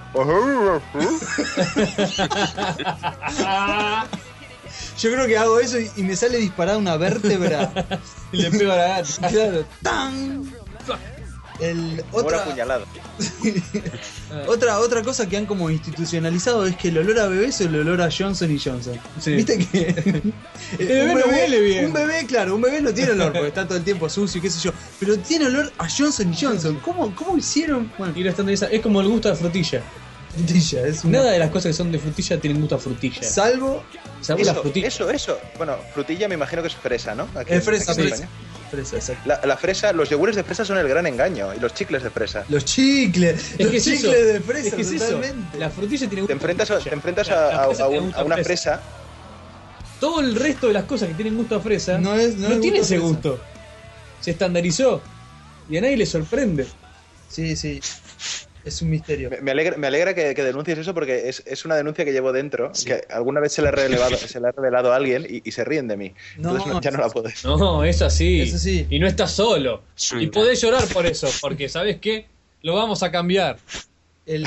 yo creo que hago eso y me sale disparada una vértebra. Y le pego a la gata. Claro, ¡tan! Ahora apuñalado. Otra cosa que han como institucionalizado es que el olor a bebé es el olor a Johnson / Johnson. Sí. ¿Viste que El bebé no huele bien. Un bebé, claro, un bebé no tiene olor porque está todo el tiempo sucio y qué sé yo, pero tiene olor a Johnson / Johnson. ¿Cómo hicieron? Bueno, Y lo estandariza. Es como el gusto de frutilla. frutilla, es una... Nada de las cosas que son de frutilla tienen gusto a frutilla. Salvo Salvo la frutilla. Eso. Bueno, frutilla me imagino que es fresa, ¿no? Aquí es fresa, aquí en fresa. España. Fresa, exacto. La fresa, los yogures de fresa son el gran engaño, y los chicles de fresa. Los chicles, Es los que es chicles eso. de fresa, Es que es eso. totalmente. La frutilla tiene Te gusto a enfrentas frutilla. La fresa tiene gusto a una fresa. Todo el resto de las cosas que tienen gusto a fresa No no, es tiene gusto a ese fresa. gusto. Se estandarizó. Y a nadie le sorprende. Sí. Es un misterio. Me alegra que denuncies eso porque es una denuncia que llevo dentro, Sí. que alguna vez se la he revelado a alguien y se ríen de mí. Entonces No, ya no la puedo decir. No, es así. Es así. Y no estás solo. Es un Y engaño. podés llorar por eso, porque ¿sabes qué? Lo vamos a cambiar. El,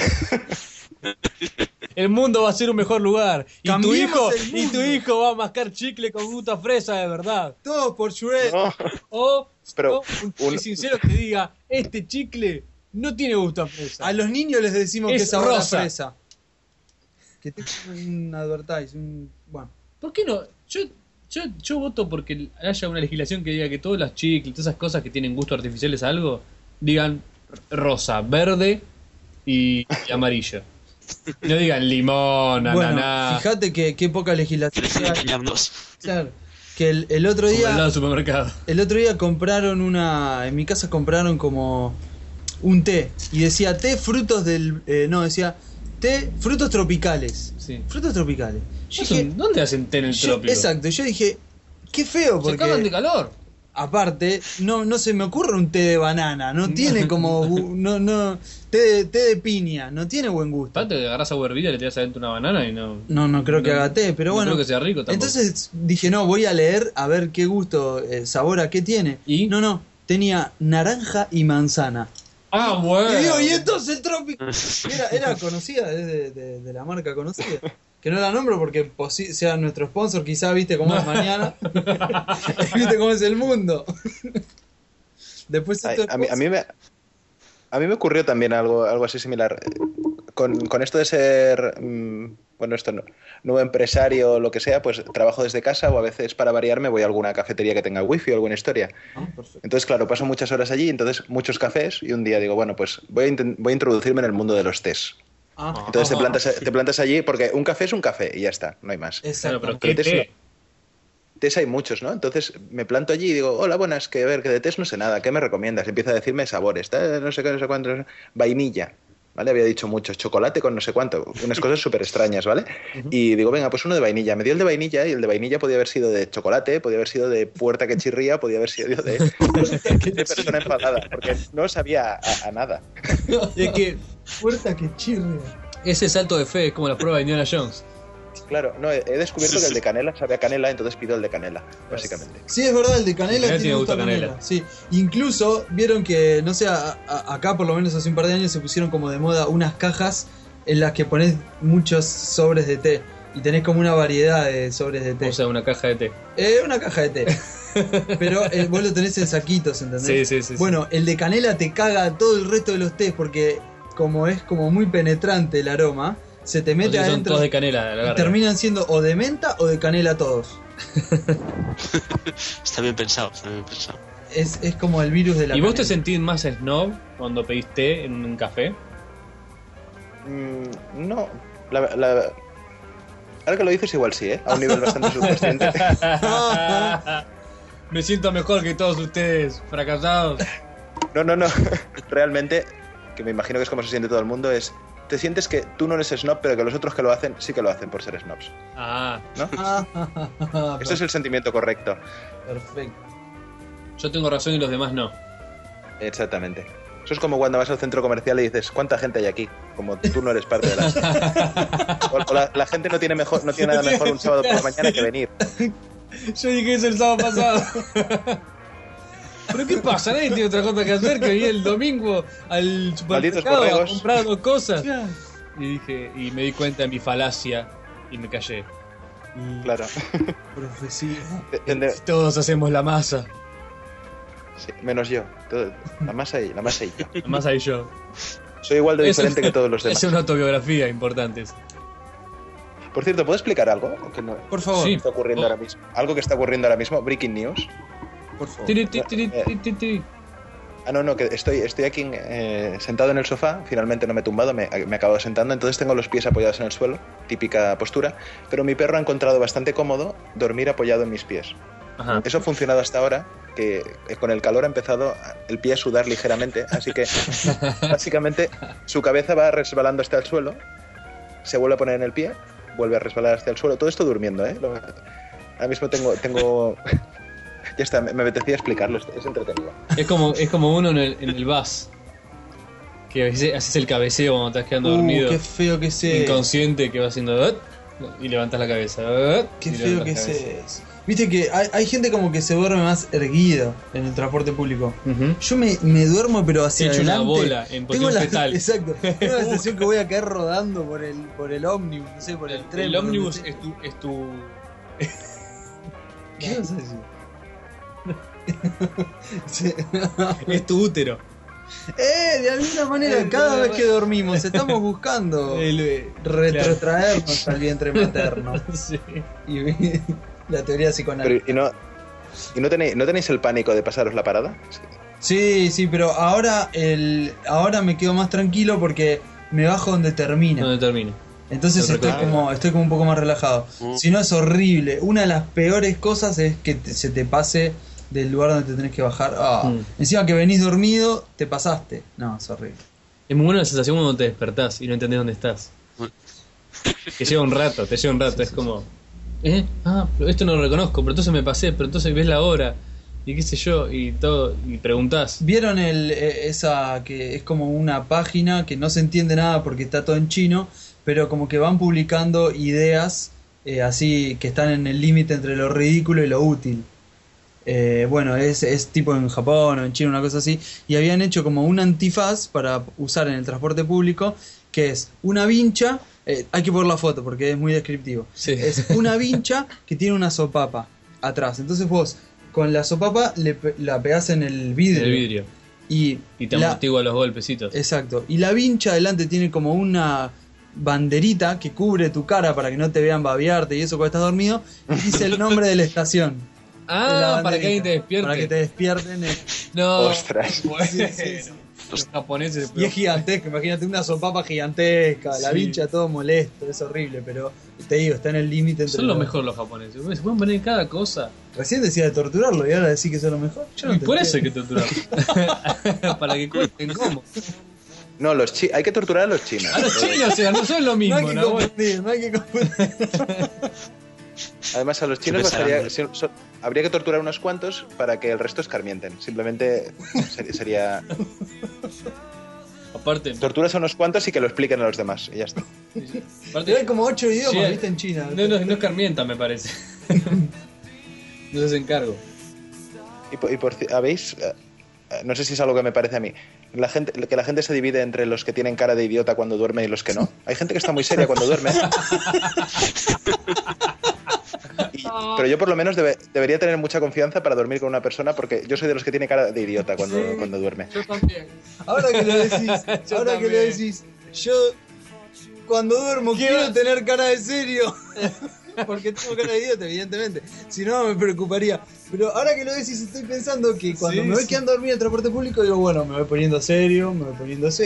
El mundo va a ser un mejor lugar. Y tu Cambiemos hijo, el y tu mundo. hijo va a mascar chicle con gusto a fresa de verdad. todo por Shrek. No, O Pero un sincero que diga, este chicle no tiene gusto a fresa. A los niños les decimos Es que es sabor a rosa. fresa. Que tenga un advertise, bueno. ¿Por qué no? Yo voto porque haya una legislación que diga que todas las chicles, todas esas cosas que tienen gusto artificiales a algo, digan rosa, verde y amarillo. No digan limón, Bueno, ananá. fíjate que qué poca legislación hay. Claro, que el otro Como al lado día del supermercado. el otro día compraron en mi casa compraron como un té y decía té frutos decía té frutos tropicales. Sí. Frutos tropicales. Yo dije, ¿Dónde hacen té en el trópico? exacto, yo dije, qué feo Se cagan de porque calor. aparte no se me ocurre un té de banana, no tiene como té de piña, no tiene buen gusto. Aparte que agarrás agua hervida, le tiras adentro una banana y no... No creo que haga té, pero no bueno. creo que sea rico tampoco. Entonces dije, no, voy a leer a ver qué gusto, sabor a qué tiene. ¿Y? No, tenía naranja y manzana. Ah, bueno. Y digo, y entonces el trópico. Era conocida, es de la marca conocida. Que no la nombro porque sea nuestro sponsor, quizá viste cómo es mañana. Viste cómo es el mundo. Después Ay, a mí me ocurrió también algo así similar. Con esto de ser, nuevo empresario o lo que sea, pues trabajo desde casa o a veces para variar me voy a alguna cafetería que tenga wifi o alguna historia. Entonces, claro, paso muchas horas allí, entonces muchos cafés y un día digo, bueno, pues voy a introducirme en el mundo de los tés. Entonces te plantas allí porque un café es un café y ya está, no hay más. Claro, pero Exactamente. ¿qué té? Tés hay muchos, ¿no? Entonces me planto allí y digo, hola, buenas, que a ver, que de tés no sé nada, ¿qué me recomiendas? Empieza a decirme sabores, no sé qué, no sé cuánto, vainilla, ¿vale? Había dicho muchos, chocolate con no sé cuánto, unas cosas súper extrañas, ¿vale? Y digo, venga, pues uno de vainilla. Me dio el de vainilla y el de vainilla podía haber sido de chocolate, podía haber sido de puerta que chirría, podía haber sido de persona enfadada, porque no sabía a nada. Es que puerta que chirre. Ese salto de fe es como la prueba de Indiana Jones. Claro, no, he descubierto que el de canela sabe a canela, entonces pido el de canela, básicamente. Sí, es verdad, el de canela El de canela tiene gusto a canela. canela. Sí. Incluso vieron que, no sé, acá por lo menos hace un par de años se pusieron como de moda unas cajas en las que pones muchos sobres de té. Y tenés como una variedad de sobres de té. O sea, una caja de té. Una caja de té. Pero vos lo tenés en saquitos, ¿entendés? Sí. Bueno, el de canela te caga todo el resto de los tés porque como es como muy penetrante el aroma, se te mete Son adentro todos de canela, la y verdad. terminan siendo o de menta o de canela todos. Está bien pensado, está bien pensado. Es como el virus de la ¿Y vos te canela. sentís más snob cuando pedís té en un café? No, ahora que lo dices igual sí, a un nivel bastante subconsciente. Me siento mejor que todos ustedes fracasados. No, realmente, que me imagino que es como se siente todo el mundo, te sientes que tú no eres snob, pero que los otros que lo hacen, sí que lo hacen por ser snobs, Ah, ¿no? Ese es el sentimiento correcto. Perfecto. yo tengo razón y los demás no. Exactamente. Eso es como cuando vas al centro comercial y dices, ¿cuánta gente hay aquí? Como tú no eres parte de la gente no tiene nada mejor un sábado por la mañana que venir. Yo dije eso el sábado pasado. ¿Pero qué pasa? Nadie tiene otra cosa que hacer que venir el domingo al supermercado a borregos. comprar 2 cosas. Y me di cuenta de mi falacia y me callé. Claro. Profecía. Todos hacemos la masa. Sí, menos yo. La masa y yo. La masa y yo. Soy igual de diferente que todos los demás. Es una autobiografía importante. Por cierto, ¿puedo explicar algo? Que no, Por favor. Sí. está ocurriendo ahora mismo. Algo que está ocurriendo ahora mismo. Breaking news. Por favor. Tiri. No, que estoy aquí sentado en el sofá, finalmente no me he tumbado, me acabo sentando, entonces tengo los pies apoyados en el suelo, típica postura, pero mi perro ha encontrado bastante cómodo dormir apoyado en mis pies. Ajá. Eso ha funcionado hasta ahora, que con el calor ha empezado el pie a sudar ligeramente, así que básicamente su cabeza va resbalando hasta el suelo, se vuelve a poner en el pie, vuelve a resbalar hasta el suelo, todo esto durmiendo, ¿eh? Ahora mismo tengo... Ya está, me apetecía explicarlo, es entretenido. Es como uno en el bus. Que a veces haces el cabeceo cuando estás quedando dormido. Qué feo que es. Inconsciente que va haciendo y levantas la cabeza. Qué y feo levantas que la cabeza. es. Viste que hay gente como que se duerme más erguido en el transporte público. Ujú. Yo me duermo pero hacia Hecho una adelante. bola en posición fetal. Exacto. Tengo la sensación que voy a caer rodando por el ómnibus, no sé, por el tren. El por ómnibus donde es tu sea. ¿Qué vas a decir? Sí. Es tu útero. De alguna manera, cada vez que dormimos estamos buscando retrotraernos al vientre materno. Sí. Y la teoría psicoanalítica. ¿Y no tenéis el pánico de pasaros la parada? Sí, pero ahora me quedo más tranquilo porque me bajo donde termina. Donde termina. Entonces estoy como un poco más relajado. Si no, es horrible. Una de las peores cosas es que se te pase del lugar donde te tenés que bajar. Encima que venís dormido, te pasaste. No, es horrible. Es muy buena la sensación cuando te despertás y no entendés dónde estás. Que lleva un rato, es como... pero esto no lo reconozco, pero entonces me pasé, pero entonces ves la hora y qué sé yo, y todo, y preguntás. ¿Vieron esa que es como una página que no se entiende nada porque está todo en chino, pero como que van publicando ideas así que están en el límite entre lo ridículo y lo útil? Bueno, es tipo en Japón o en China, una cosa así, y habían hecho como un antifaz para usar en el transporte público, que es una vincha, hay que poner la foto porque es muy descriptivo. Sí. Es una vincha que tiene una sopapa atrás, entonces vos con la sopapa la pegás en el vidrio. Y te amortigua los golpecitos. Exacto. Y la vincha adelante tiene como una banderita que cubre tu cara para que no te vean babearte y eso cuando estás dormido, y dice el nombre de la estación. Para que alguien te despierte. Para que te despierten. No. Ostras. Bueno, Sí. Los japoneses. Y es gigantesca, imagínate una sopapa gigantesca, la Sí. vincha todo molesto, es horrible, pero te digo, está en el límite entre Son lo mejor los japoneses. Se pueden poner cada cosa. Recién decía de torturarlo y ahora decís que son lo mejor. Yo no Y te por eso hay entiendo. que torturarlos. Para que cuenten cómo. No, hay que torturar a los chinos. A los chinos, o sea, no son lo mismo, No hay que ¿no? confundir, no hay que confundir. Además, a los chinos habría que torturar unos cuantos para que el resto escarmienten. Simplemente sería... Aparte, Torturas a unos cuantos y que lo expliquen a los demás. Y ya está. aparte Hay como 8 idiomas, Sí, viste, en China. no escarmientan, me parece. No se hacen cargo. ¿Habéis? No sé si es algo que me parece a mí. Que la gente se divide entre los que tienen cara de idiota cuando duerme y los que no. Hay gente que está muy seria cuando duerme. Pero yo por lo menos debería tener mucha confianza para dormir con una persona porque yo soy de los que tiene cara de idiota cuando duerme. Yo también. Ahora que lo decís, yo cuando duermo quiero tener cara de serio. Porque tengo cara de idiota, evidentemente. Si no, me preocuparía. Pero ahora que lo decís, estoy pensando que cuando me voy quedando dormido en el transporte público, digo, bueno, me voy poniendo serio. No.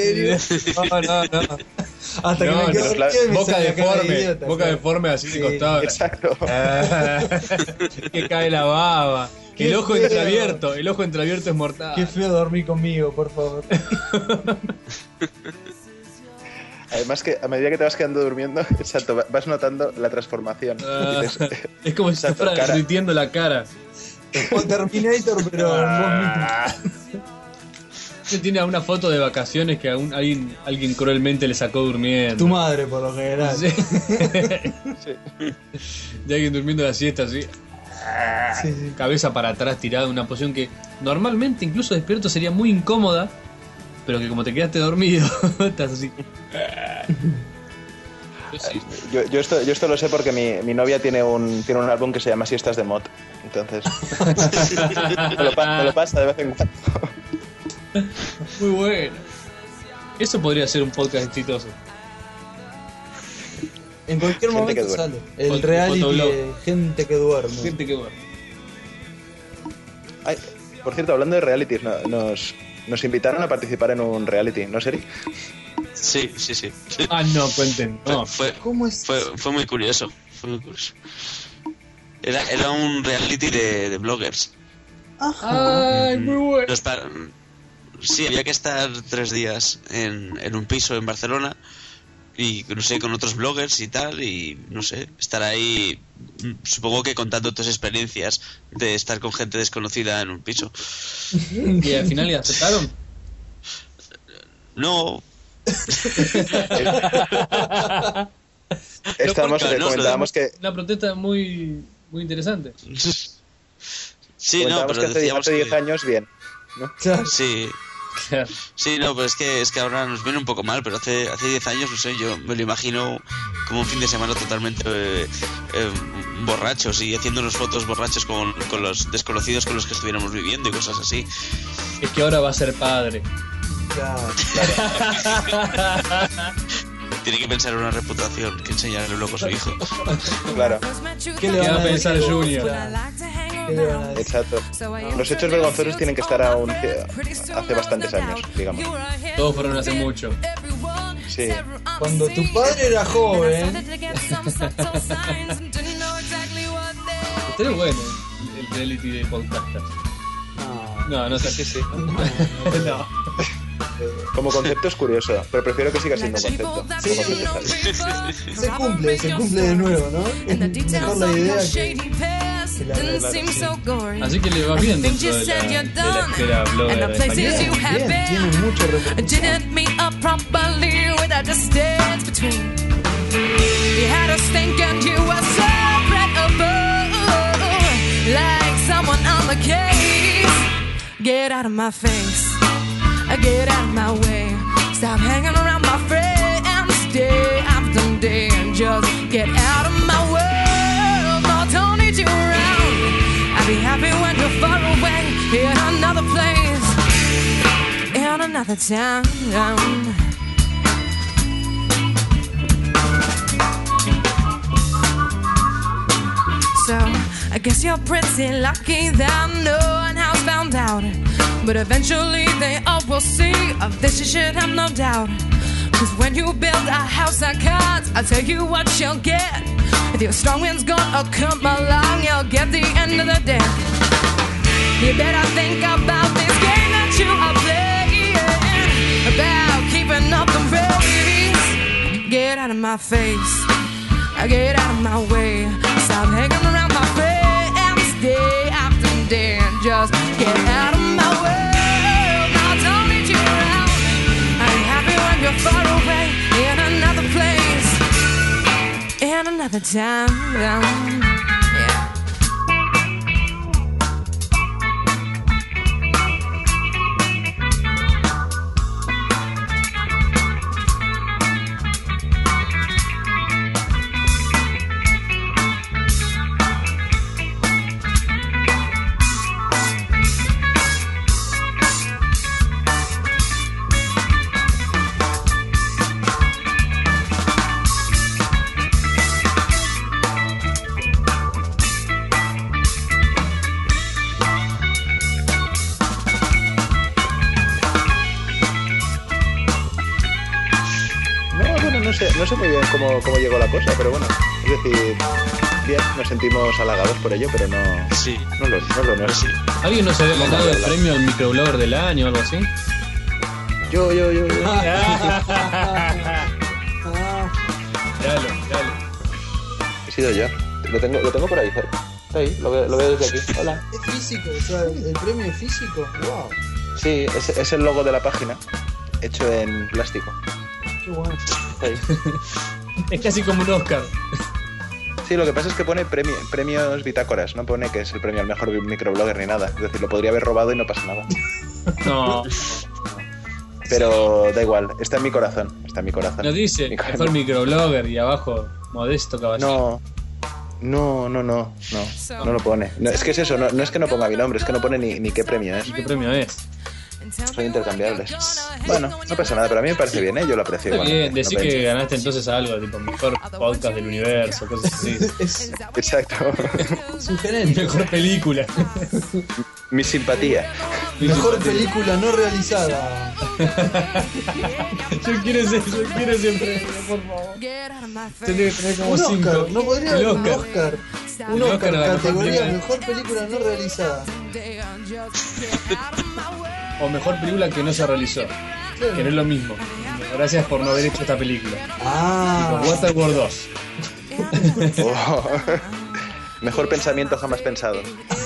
Hasta que me quedo dormido y me Boca sale la cara de deforme, idiota, boca claro. deforme así de costado. Exacto. Que cae la baba. Qué El ojo feo. entreabierto es mortal. Qué feo dormir conmigo, por favor. Además que a medida que te vas quedando durmiendo, exacto, vas notando la transformación. Dices, Es como si se exacto, fuera cara. derritiendo la cara. O Terminator, pero vos mismo. Se tiene una foto de vacaciones que alguien cruelmente le sacó durmiendo. Tu madre, por lo general. Sí. De alguien durmiendo la siesta así. Sí, sí. Cabeza para atrás tirada en una posición que normalmente incluso despierto sería muy incómoda, pero que como te quedaste dormido, estás así. Yo esto lo sé porque mi novia tiene un álbum que se llama Siestas de Mod. Entonces, me lo pasa de vez en cuando. Muy bueno. Eso podría ser un podcast exitoso. En cualquier Gente que momento duerme. sale. El reality Fotoblog. de gente que duerme. Gente que bueno. Ay, por cierto, hablando de realities, nos invitaron a participar en un reality, ¿no, Seri? Sí. Ah, no, cuenten. No. ¿Cómo es? Fue muy curioso. Era un reality de bloggers. Ay, muy bueno. Sí, había que estar 3 días en un piso en Barcelona y no sé, con otros bloggers y tal, y no sé, estar ahí, supongo que contando tus experiencias de estar con gente desconocida en un piso. ¿Y al final le aceptaron? No, Comentábamos que Una protesta muy, muy interesante. sí, no, pero hace decíamos 10 que... años bien, ¿no? Sí, Claro. sí, no, pero es que ahora nos viene un poco mal, pero hace 10 años, no sé, yo me lo imagino como un fin de semana totalmente borrachos y haciéndonos fotos borrachos con los desconocidos con los que estuviéramos viviendo y cosas así. Es que ahora va a ser padre. Claro. Tiene que pensar en una reputación que enseñarle luego a su hijo. Claro, ¿Qué le ¿Qué van va a pensar decir? Junior? Claro. ¿Qué le van a decir? exacto. Los hechos vergonzosos tienen que estar aún hace bastantes años, digamos. Todos fueron hace mucho. Sí. Cuando tu padre era joven. Usted es bueno, el reality de podcasters. No sé. Sí. No. Como concepto es curioso, pero prefiero que siga siendo un concepto. Sí. Como concepto está bien. Se cumple de nuevo, ¿no? Es mejor la idea que la realidad. Así que le va bien dentro de la esfera blogger española. Bien, tiene mucho repercusión. Didn't meet up properly with a distance between. You had us thinking you were separate, like someone on the case. Get out of my face, get out of my way. Stop hanging around my friends day after day and just get out of my world. No, don't need you around. I'll be happy when you're far away in another place, in another town. So I guess you're pretty lucky that no one else found out. But eventually they all will see of this, you should have no doubt. Cause when you build a house of cards, I'll tell you what you'll get. If your strong wind's gonna come along, you'll get the end of the day. You better think about this game that you are playing, about keeping up the race. Get out of my face, get out of my way. Stop hanging around my friends day after day and just get out of my world. I don't need you around. I'm happy when you're far away in another place, in another town. Yeah. No sé muy bien cómo llegó la cosa, pero bueno, es decir, bien, nos sentimos halagados por ello, pero no, Sí. no lo es. Sí. ¿Alguien no se había ganado el premio al microblogger del año o algo así? Yo. Dale. He sido yo. Lo tengo por ahí cerca. Está ahí, lo veo desde aquí. Hola. Es físico, o sea, el premio es físico. Wow, Sí, es el logo de la página, hecho en plástico. qué bueno. Está ahí. Es casi como un Oscar. Sí, lo que pasa es que pone premios bitácoras, no pone que es el premio al mejor microblogger ni nada. Es decir, lo podría haber robado y no pasa nada. No. Pero da igual, está en mi corazón. No dice mejor microblogger y abajo Modesto Caballero. No lo pone. No, es que es eso, no es que no ponga mi nombre, es que no pone ni qué premio es. ¿Y qué premio es? Son intercambiables. Bueno, no pasa nada, pero a mí me parece bien, yo lo aprecio. Está bien, igualmente, decí no que pienso. ganaste entonces algo, tipo mejor podcast del universo, cosas así. Es Exacto. sugerente. Mejor película. Mi simpatía. Mejor película no realizada. Yo quiero ese premio, por favor. Tendría que tener como Un 5. Oscar, no podría haber un Oscar. Oscar. Un El Oscar, Oscar a la mejor categoría película. mejor película no realizada. O mejor película que no se realizó. Que no es lo mismo. Gracias por no haber hecho esta película. Ah, Tipo Waterworld 2. Oh. Mejor pensamiento jamás pensado.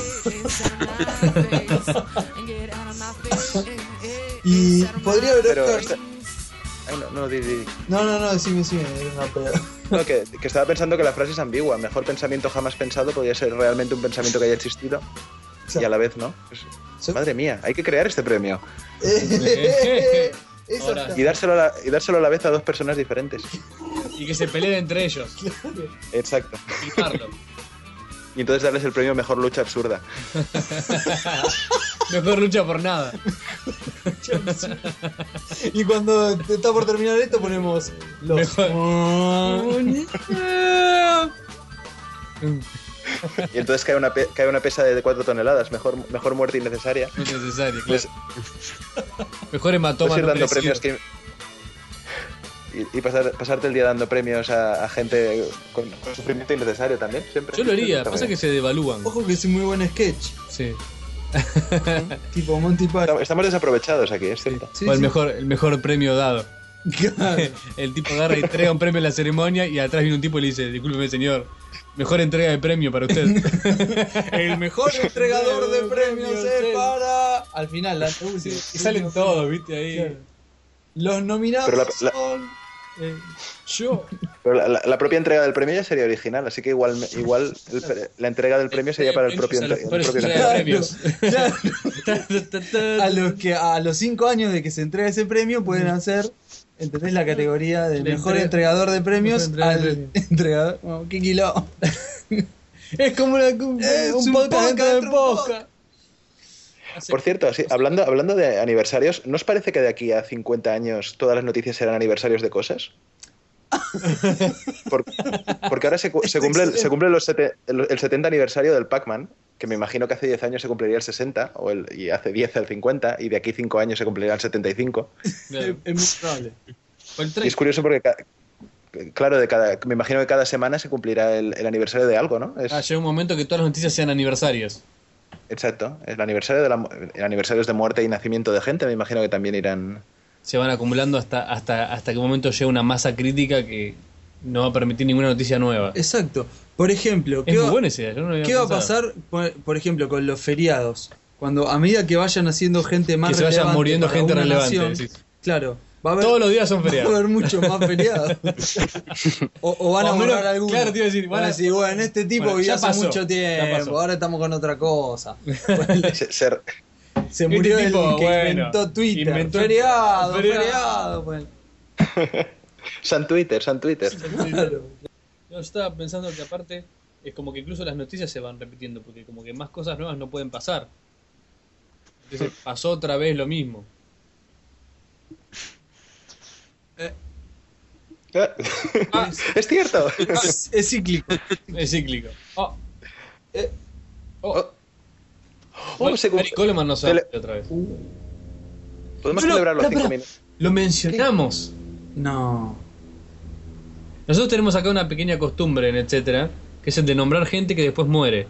y podría haber Pero Oscars. Ay, no, di. No, decime, era una peda. No, que estaba pensando que la frase es ambigua. Mejor pensamiento jamás pensado podría ser realmente un pensamiento que haya existido y a la vez no. Pues, madre mía, hay que crear este premio Eso Ahora. está. y dárselo a la vez a dos personas diferentes. y que se peleen entre ellos. Exacto. Fijarlo. Y entonces darles el premio Mejor Lucha Absurda. Mejor lucha por nada. Y cuando está por terminar esto ponemos los... Y entonces cae una pesa de 4 toneladas. Mejor muerte innecesaria. No es necesario, Pues, claro. Mejor hematoma puedes ir no dando merecido. premios y pasarte el día dando premios a gente con sufrimiento innecesario también, siempre. Yo lo haría, Está pasa bien. que se devalúan. Ojo que es un muy buen sketch. Sí. Tipo Monty Python. Estamos desaprovechados aquí, es cierto. Sí, O el sí. mejor premio dado. Claro. El tipo agarra y entrega un premio en la ceremonia y atrás viene un tipo y le dice, discúlpeme señor, mejor entrega de premio para usted. El mejor entregador de premios es para... Al final, la Y salen todos, viste, ahí. Claro. Los nominados Pero son... Yo. Pero la propia entrega del premio ya sería original, así que igual la entrega del premio sería para el propio A los mejores ganador. premios. Claro. A los 5 años de que se entrega ese premio pueden hacer, ¿entendés? La categoría del mejor entregador de premios Mejor entregador de al entregador. Oh, qué quiló. Es como un podcast dentro de podcast. Por cierto, así, hablando de aniversarios, ¿no os parece que de aquí a 50 años todas las noticias serán aniversarios de cosas? Porque ahora se cumple el 70 aniversario del Pac-Man, que me imagino que hace 10 años se cumpliría el 60, y hace 10 el 50, y de aquí 5 años se cumpliría el 75. Claro. Es muy probable. O el Y 30. es curioso porque, claro, me imagino que cada semana se cumplirá el aniversario de algo, ¿no? Llega un momento que todas las noticias sean aniversarios. Exacto, el aniversario el aniversarios de muerte y nacimiento de gente, me imagino que también irán... Se van acumulando hasta que un momento llega una masa crítica que no va a permitir ninguna noticia nueva. Exacto. Por ejemplo, Es muy buena esa idea, yo no lo había ¿qué va a pensado. pasar, por ejemplo, con los feriados? Cuando a medida que vayan haciendo gente más Que se vayan relevante muriendo para gente una relevante, nación, decís. claro, va a haber, Todos los días son va a feriados. haber muchos más feriados. o van a O menos- borrar algunos. claro, te iba a decir, van a decir, bueno, este tipo Bueno, vivió ya hace pasó, mucho ya tiempo, pasó. ahora estamos con otra cosa. Ser, Se murió Este tipo, el que bueno, inventó Twitter. inventó- feriado, feriado. feriado. Pues. San Twitter. Claro. Yo estaba pensando que aparte es como que incluso las noticias se van repitiendo, porque como que más cosas nuevas no pueden pasar. Entonces pasó otra vez lo mismo. Es cierto. Es cíclico. Es cíclico. Oh. Oh, se cum- Gary Coleman no sabe otra vez. Podemos No, celebrar los espera, 5 minutos. Lo mencionamos. No. Nosotros tenemos acá una pequeña costumbre en etcétera, que es el de nombrar gente que después muere.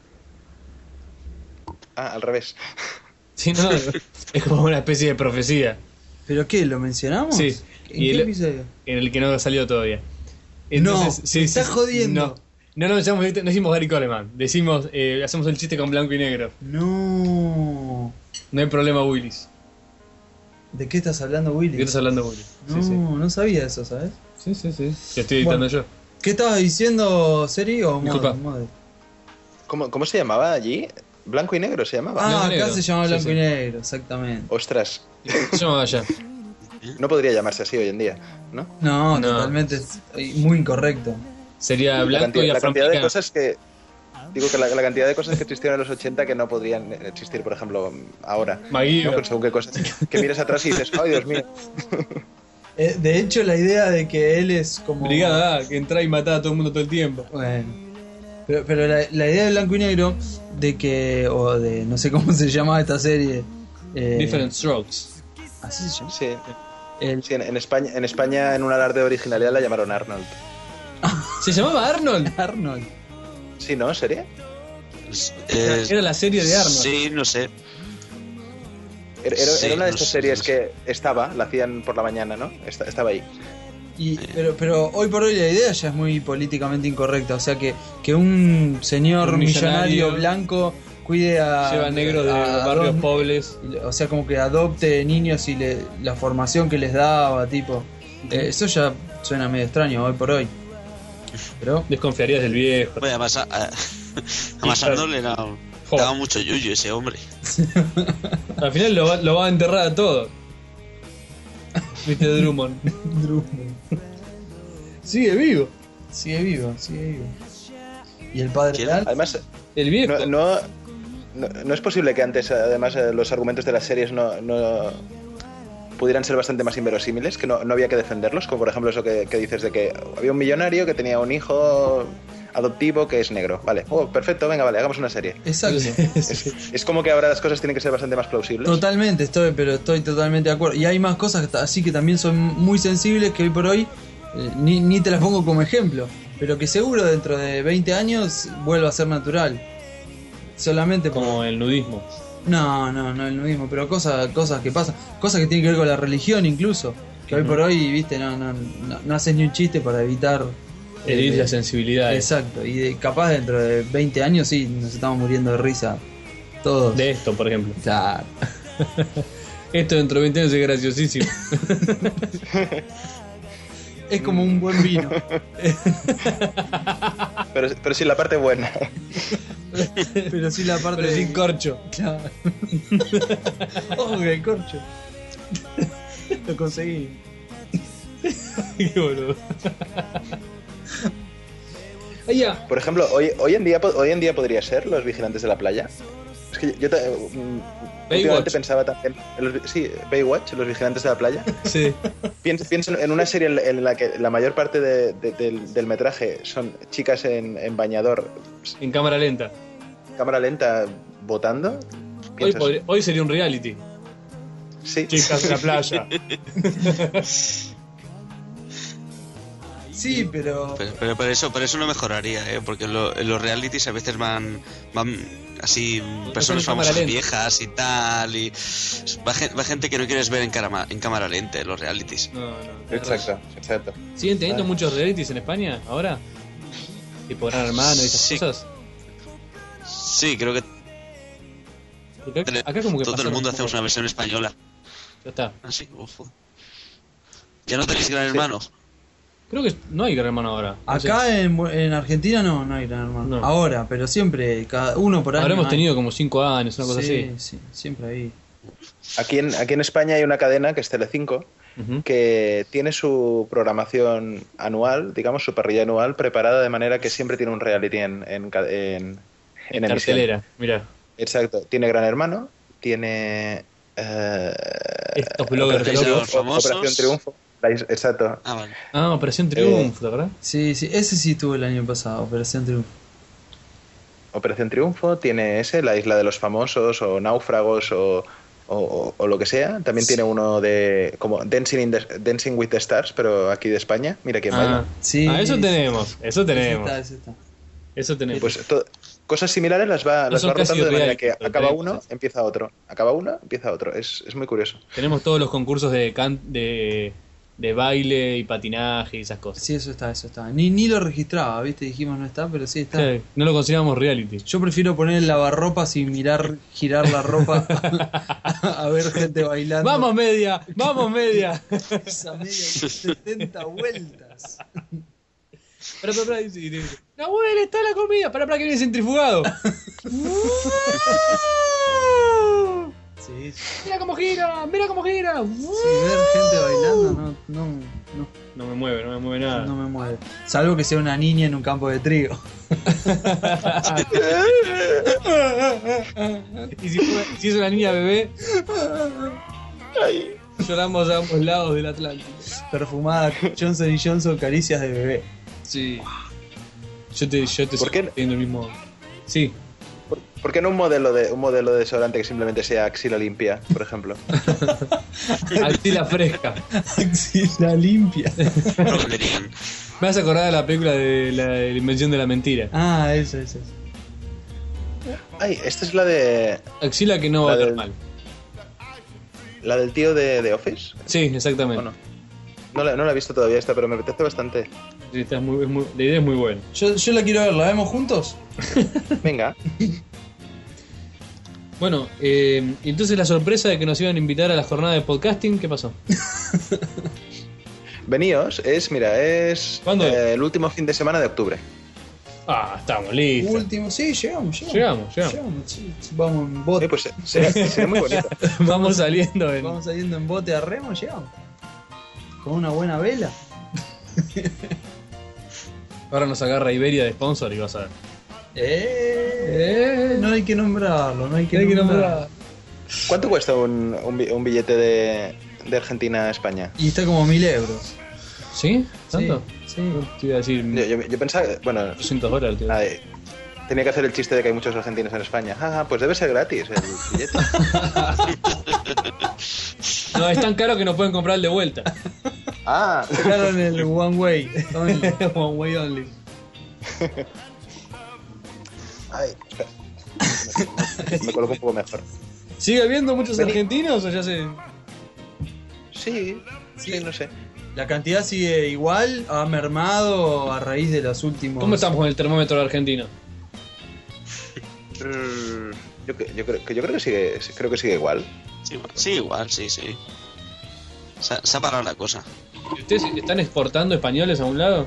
Ah, al revés. Sí, no, es como una especie de profecía ¿Pero qué? ¿Lo mencionamos? Sí. ¿En Y qué el- episodio? en el que no salió todavía. No, me estás jodiendo. No decimos Gary Coleman, decimos, hacemos el chiste con blanco y negro. No. No hay problema, Willis. ¿De qué estás hablando, ¿De Willy? qué estás hablando, Willis? No, no sabía eso, ¿sabes? Sí. Que estoy editando Bueno. yo. ¿Qué estabas diciendo, Seri o Disculpa. Mode? ¿Cómo se llamaba allí? Blanco y negro se llamaba. Ah, Blanco y acá negro. se llama Sí, blanco sí. y negro, exactamente. Ostras, Se llama allá. no podría llamarse así hoy en día, ¿no? No, No. totalmente muy incorrecto. Sería La blanco y cantidad de afroamericano. cosas que... Digo que la cantidad de cosas que existieron en los 80 que no podrían existir, por ejemplo, ahora. MacGyver. ¿No? Según qué cosas. Que miras atrás y dices, ¡ay, Dios mío! De hecho, la idea de que él es como... Brigada A, que entra y mata a todo el mundo todo el tiempo. Bueno. Pero la idea de blanco y negro, de que... O de... No sé cómo se llama esta serie. Different Strokes. ¿Así se llama? Sí, El- sí, en España en un alarde de originalidad la llamaron Arnold. ¿Se llamaba Arnold? Arnold. ¿Sí, no? ¿Sería? Era la serie de Arnold. Sí, no sé. Era una de no estas sé, series no sé. que la hacían por la mañana, ¿no? Estaba ahí. Pero hoy por hoy la idea ya es muy políticamente incorrecta. O sea, que un señor Un millonario millonario blanco cuide a... Lleva negros de a barrios dos- pobres. O sea, como que adopte niños y la formación que les daba, tipo... eso ya suena medio extraño hoy por hoy. Pero... Desconfiarías del viejo. Bueno, además, además Arnold le daba mucho yuyu ese hombre. Al final lo va a enterrar a todos. Viste, Drummond. Sigue vivo. Sigue vivo. ¿Y el padre ¿Quién? real? Además, El viejo. no es posible que antes, además, los argumentos de las series no pudieran ser bastante más inverosímiles, que no había que defenderlos, como por ejemplo eso que dices de que había un millonario que tenía un hijo adoptivo que es negro. Vale, perfecto, venga, vale, hagamos una serie. Exacto. Es como que ahora las cosas tienen que ser bastante más plausibles. Totalmente, estoy totalmente de acuerdo. Y hay más cosas así que también son muy sensibles que hoy por hoy ni te las pongo como ejemplo, pero que seguro dentro de 20 años vuelva a ser natural. Solamente Como el nudismo. No el nudismo, pero cosas que pasan, cosas que tienen que ver con la religión incluso, que hoy por hoy, viste, no haces ni un chiste para evitar Herir la sensibilidad. Exacto, y capaz dentro de 20 años sí nos estamos muriendo de risa todos. De esto, por ejemplo. Claro. Esto dentro de 20 años es graciosísimo. Es como un buen vino. pero sí la parte buena. Pero sí la parte Pero sin corcho. Claro. Ojo que el corcho. Lo conseguí. Qué boludo. Allá. Por ejemplo, hoy en día podría ser Los Vigilantes de la Playa. Es que yo últimamente pensaba también Baywatch, Los Vigilantes de la Playa. Sí. Pienso en una serie en la que la mayor parte del metraje son chicas en bañador, En cámara lenta. cámara lenta, botando. Hoy sería un reality. Sí. Chicas de la playa. Sí, pero Pero por eso no mejoraría, porque en los realities a veces van así personas cámara famosas lenta. viejas y tal, y va gente que no quieres ver en cámara lenta en los realities. No. Exacto. ¿Siguen teniendo muchos realities en España ahora? Tipo Gran Hermano y esas Sí. cosas. Sí, creo que Porque acá como que todo el pasaron mundo un hacemos poco. una versión española. Ya está. Así, ¿Ya no tenéis Gran Hermano? Creo que no hay Gran Hermano ahora. No sé. acá en Argentina no hay Gran Hermano. No. Ahora, pero siempre, cada uno por año. Habremos hay. tenido como 5 años, una cosa así. Sí, siempre hay. Aquí en España hay una cadena que es Telecinco, Ujú. que tiene su programación anual, digamos, su parrilla anual preparada de manera que siempre tiene un reality en emisión. Cartelera, mira. Exacto. Tiene Gran Hermano, tiene Estos bloggers Operación de los Triunfo, famosos. Operación Triunfo. Exacto. Ah, vale. Ah, Operación Triunfo, ¿verdad? Sí, ese sí estuvo el año pasado, Operación Triunfo. Operación Triunfo tiene La Isla de los Famosos, o Náufragos, o lo que sea. También tiene uno de como Dancing with the Stars, pero aquí de España. Mira quién baila. Sí. Eso tenemos, eso tenemos. Ese está. Eso tenemos. Pues cosas similares las va son casi rotando de manera reality, que pero acaba tenemos uno, eso. empieza otro. Acaba uno, empieza otro. Es muy curioso. Tenemos todos los concursos de baile y patinaje y esas cosas. Sí, eso está. Ni lo registraba, ¿viste? Dijimos no está, pero sí está. Sí, no lo consideramos reality. Yo prefiero poner el lavarropa sin girar la ropa a ver gente bailando. ¡Vamos, media! ¡Vamos, media! Esa media de 70 vueltas. Espera, dice, Nahuel, está la comida. Para que viene centrifugado. Sí, ¡Mira cómo gira! ¡Mira cómo gira! ver gente bailando No me mueve nada. no me mueve. Salvo que sea una niña en un campo de trigo. Y si es una niña bebé, lloramos a ambos lados del Atlántico. Perfumada Johnson & Johnson, caricias de bebé. Sí. Yo te ¿Por qué? el mismo. Sí. ¿Por qué no un modelo de desodorante que simplemente sea axila limpia, por ejemplo? Axila fresca. Axila limpia. No venderían. Me vas a acordar de la película de la invención de la mentira. Ah, eso. Ay, esta es la de Axila que no va a La estar del- mal. la del tío de Office. Sí, exactamente. ¿O no? No la he visto todavía esta, pero me apetece bastante. Sí, la idea es muy buena. Yo la quiero ver, ¿la vemos juntos? Venga. Bueno, entonces la sorpresa de que nos iban a invitar a la jornada de podcasting, ¿qué pasó? Veníos, es ¿Cuándo es? el último fin de semana de octubre. Ah, estamos listos. Último, sí, llegamos. Llegamos. Sí, vamos en bote. Pues sería muy bonito. Vamos saliendo en... Vamos saliendo en bote a remo, llegamos. Con una buena vela. Ahora nos agarra Iberia de sponsor y vas a ver. No hay que nombrarlo, no hay que nombrarlo. ¿Cuánto cuesta un billete de Argentina a España? Y está como 1.000 euros. ¿Sí? ¿Tanto? Sí. Te iba a decir Yo pensaba, bueno, $200, tío. tenía que hacer el chiste de que hay muchos argentinos en España. Pues debe ser gratis el billete. No, es tan caro que no pueden comprar el de vuelta. Sacaron el One Way. One way only. Ay, espera. Me coloco un poco mejor. ¿Sigue habiendo muchos argentinos o ya se...? Sí, no sé. La cantidad sigue igual, ha mermado a raíz de los últimos... ¿Cómo estamos con el termómetro argentino? Yo creo que sigue igual. Sí, igual, sí. Se ha parado la cosa. ¿Y ustedes están exportando españoles a un lado?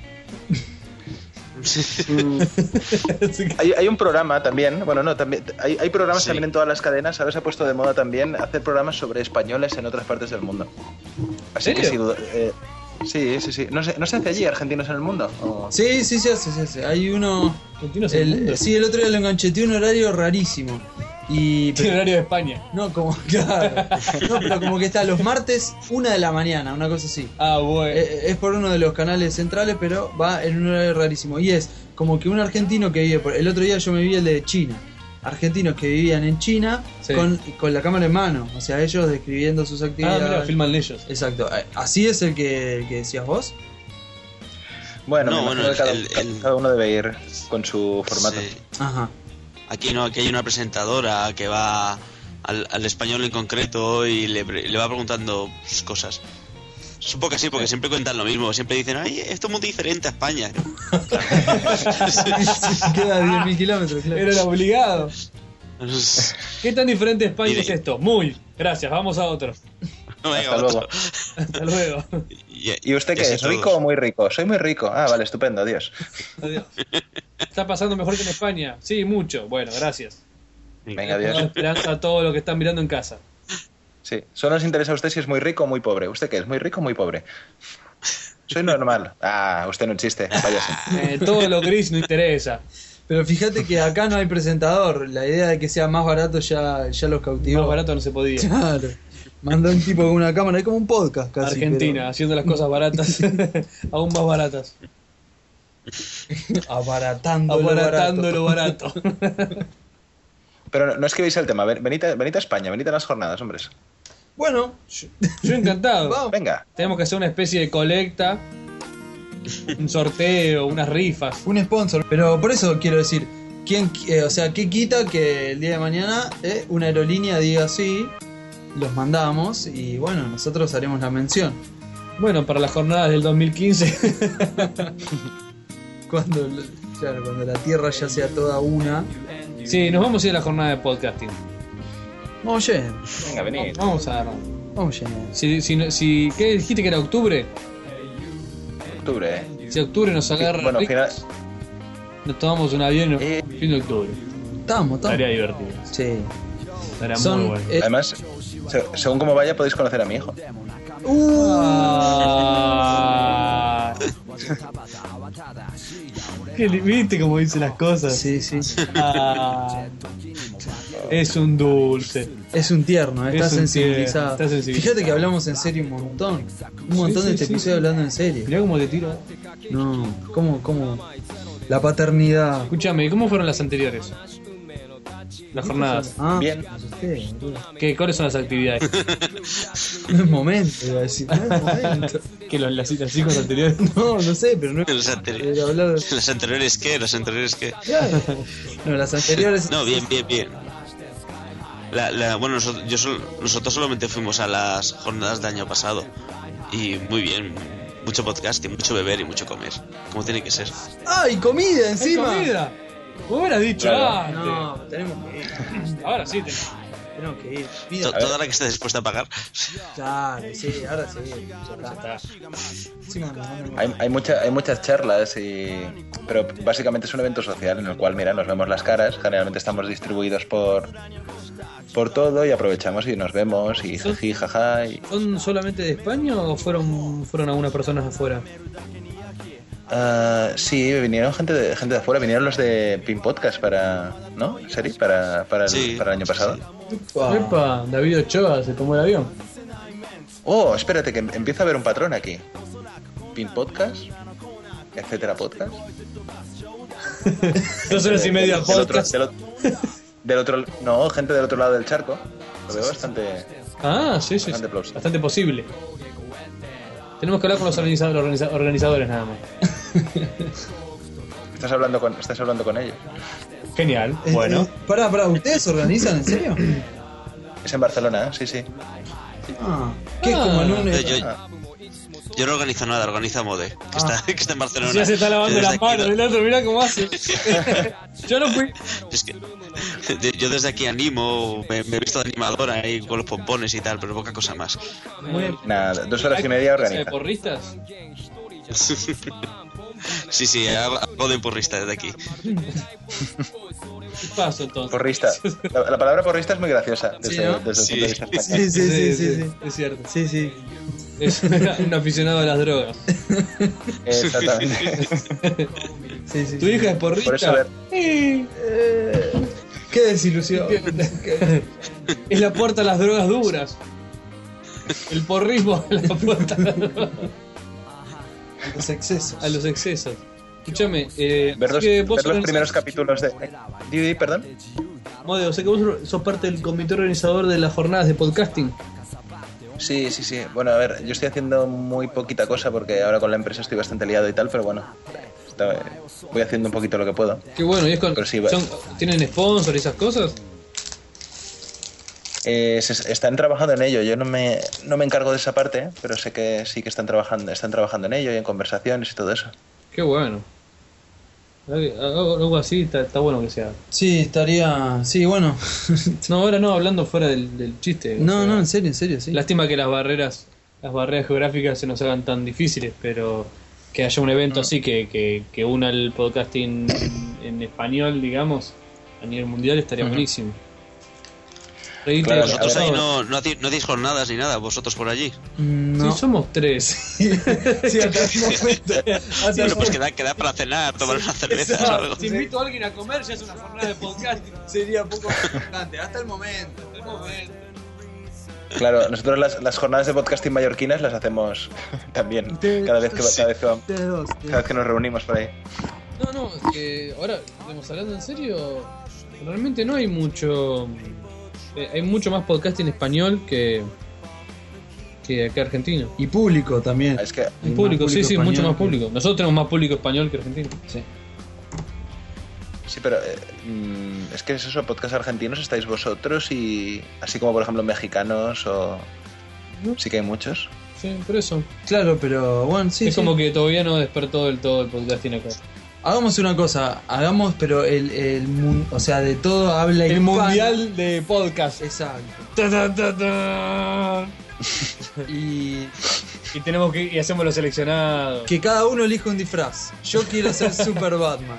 Hay un programa también, también hay programas Sí. también en todas las cadenas. Ahora se ha puesto de moda también hacer programas sobre españoles en otras partes del mundo. Así que ¿Serio? sí. ¿No se hace allí argentinos en el mundo? ¿O? Sí, se hace. Hay uno... ¿Argentinos en el mundo? Sí, el otro día lo engancheté, un horario rarísimo. Tiene horario de España. No, claro. No, pero como que está los martes, 1 de la mañana, una cosa así. Ah, bueno. Es por uno de los canales centrales, pero va en un horario rarísimo. Y es como que un argentino que vive... El otro día yo me vi el de China. Argentinos que vivían en China Sí. con la cámara en mano. O sea, ellos describiendo sus actividades. Mira, filman ellos. Exacto. ¿Así es el que decías vos? Bueno, No, me imagino que cada uno debe ir con su formato. Sí. Ajá. Aquí hay una presentadora que va al español en concreto y le va preguntando cosas. Supongo que sí, porque siempre cuentan lo mismo. Siempre dicen, ay, esto es muy diferente a España. Queda 10.000 kilómetros, claro. Era el obligado. ¿Qué tan diferente a España Mire. es esto? Muy. Gracias, vamos a otro. Venga, Hasta luego. otro. Hasta luego. ¿Y usted qué así es? todos. ¿Rico o muy rico? Soy muy rico. Vale, estupendo, adiós. Adiós. ¿Está pasando mejor que en España? Sí, mucho. Bueno, gracias. Venga, Toda adiós. esperanza a todos los que están mirando en casa. Sí, solo nos interesa a usted si es muy rico o muy pobre. ¿Usted qué es? ¿Muy rico o muy pobre? Soy normal. Usted no existe. Váyase. Todo lo gris no interesa. Pero fíjate que acá no hay presentador. La idea de que sea más barato ya los cautivó. Más barato no se podía. Claro. Mandó un tipo con una cámara, es como un podcast casi. Argentina, haciendo las cosas baratas aún más baratas. pero abaratando Abaratando lo barato. Pero no escribáis el tema. Venid a España, venid a las jornadas, hombres. Bueno, Yo encantado. vamos. Venga. Tenemos que hacer una especie de colecta, un sorteo, unas rifas. Un sponsor. Pero por eso quiero decir, ¿qué quita que el día de mañana una aerolínea diga sí, los mandamos y bueno, nosotros haremos la mención? Bueno, para las jornadas del 2015. Cuando la Tierra ya sea toda una. Sí, nos vamos a ir a la jornada de podcasting. Vamos llenos, Venga, venid. Vamos a ver. vamos llenos. Si ¿qué dijiste que era octubre? Octubre, Si octubre nos agarra, Bueno, final... nos tomamos un avión y nos fin de octubre. Estamos. Estaría divertido. Sí. Estaría Son, muy bueno. Además, según como vaya, podéis conocer a mi hijo. Ah. ¿Viste cómo dice las cosas? Sí, sí. Ah. Es un dulce. Es un tierno, está Es un sensibilizado. tierno, está sensibilizado. Fíjate que hablamos en serio un montón. Un montón Sí, de este sí, episodio sí. hablando en serio. Mirá cómo te tiro. No, ¿cómo? La paternidad. Escúchame, ¿cómo fueron las anteriores? Las jornadas. Ah, Bien. me asusté, boludo. ¿Cuáles son las actividades? No es momento, iba a decir. No es momento. ¿Que las 5 anteriores? No sé, pero no es Los anteriores. hablar. ¿Los anteriores qué? ¿Los anteriores qué? No, las anteriores. No, bien. Bueno, nosotros solamente fuimos a las jornadas del año pasado. Y muy bien. Mucho podcasting, mucho beber y mucho comer. Como tiene que ser. ¡Ay, comida encima! ¿Hay comida? ¿Cómo hubieras dicho Claro. antes? No, tenemos que ir. Ahora sí. Tenemos que ir. Mira, Toda la que esté dispuesta a pagar. claro, sí, ahora sí. Ya está. Encima nos mandan- Hay muchas charlas, pero básicamente es un evento social en el cual, mira, nos vemos las caras. Generalmente estamos distribuidos por todo y aprovechamos y nos vemos y jiji, jaja. ¿Son solamente de España o fueron algunas personas afuera? Sí, vinieron gente de afuera, vinieron los de Pin Podcast para, ¿no? ¿Serie? Para el año pasado. Sí. Epa, David Ochoa se tomó el avión. Oh, espérate, que empieza a haber un patrón aquí. Pin Podcast, etcétera podcast. 2 horas y media podcast. Del otro, no, gente del otro lado del charco. Lo veo bastante. Ah, sí. Bastante plausible. Bastante posible. Tenemos que hablar con los organizadores nada más. Estás hablando con ellos. Genial, bueno. Pará, ¿ustedes organizan en serio? Es en Barcelona, sí. ¿Qué es como en un... Yo no organizo nada, organiza Mode, que está en Barcelona. Ya se está lavando las manos, el otro, mirá cómo hace. Yo no fui. Es que yo desde aquí animo, me he visto de animadora ahí con los pompones y tal, pero poca cosa más. Nada, 2 horas y media organiza. ¿Porristas? Sí, hago de porrista desde aquí. ¿Qué pasa entonces? Porrista. La palabra porrista es muy graciosa desde el punto de vista español. Sí. Es cierto. Sí. Es un aficionado a las drogas. Exactamente. Sí. ¿Tu hija es porrista? Por eso, a ver. Qué desilusión. Es la puerta a las drogas duras. El porrismo es la puerta a las drogas. Los excesos. A los excesos. Escúchame, Ver los primeros capítulos de. Perdón. Mode, o sea que vos sos parte del comité organizador de las jornadas de podcasting. Sí. Bueno, a ver, yo estoy haciendo muy poquita cosa porque ahora con la empresa estoy bastante liado y tal, pero bueno, voy haciendo un poquito lo que puedo. Qué bueno, y es con. Pero sí, ¿Tienen sponsor y esas cosas? Están trabajando en ello. Yo no me encargo de esa parte, pero sé que sí que están trabajando en ello y en conversaciones y todo eso. Qué bueno. Algo así está bueno que sea. Sí, estaría... Sí, bueno. No, ahora no, hablando fuera del chiste. No, en serio, sí. Lástima que las barreras geográficas se nos hagan tan difíciles, pero que haya un evento así que una el podcasting en español, digamos, a nivel mundial estaría buenísimo. Claro, vosotros ahí no hacéis jornadas ni nada, vosotros por allí. No. Sí, somos 3. Sí, hasta el momento. Bueno, pues queda para cenar, tomar una cerveza o algo. Si invito a alguien a comer, ya es una jornada de podcasting. Sería poco importante, hasta el momento. Claro, nosotros las jornadas de podcasting mallorquinas las hacemos también cada vez que nos reunimos por ahí. No, es que ahora, estamos hablando en serio, realmente no hay mucho... hay mucho más podcasting español que acá argentino. Y público también. Es que Público, sí, español mucho más que... público. Nosotros tenemos más público español que argentino. Sí, pero es que es eso, podcast argentinos estáis vosotros y así como por ejemplo mexicanos o... Sí que hay muchos. Sí, por eso. Claro, pero bueno, sí. Es como que todavía no despertó del todo el podcasting acá. Hagamos una cosa, pero o sea, de todo habla El hispana. mundial de podcast. Exacto. Ta, ta, ta, ta. Y Y tenemos que y hacemos los seleccionados. que cada uno elija un disfraz. Yo quiero ser Super Batman.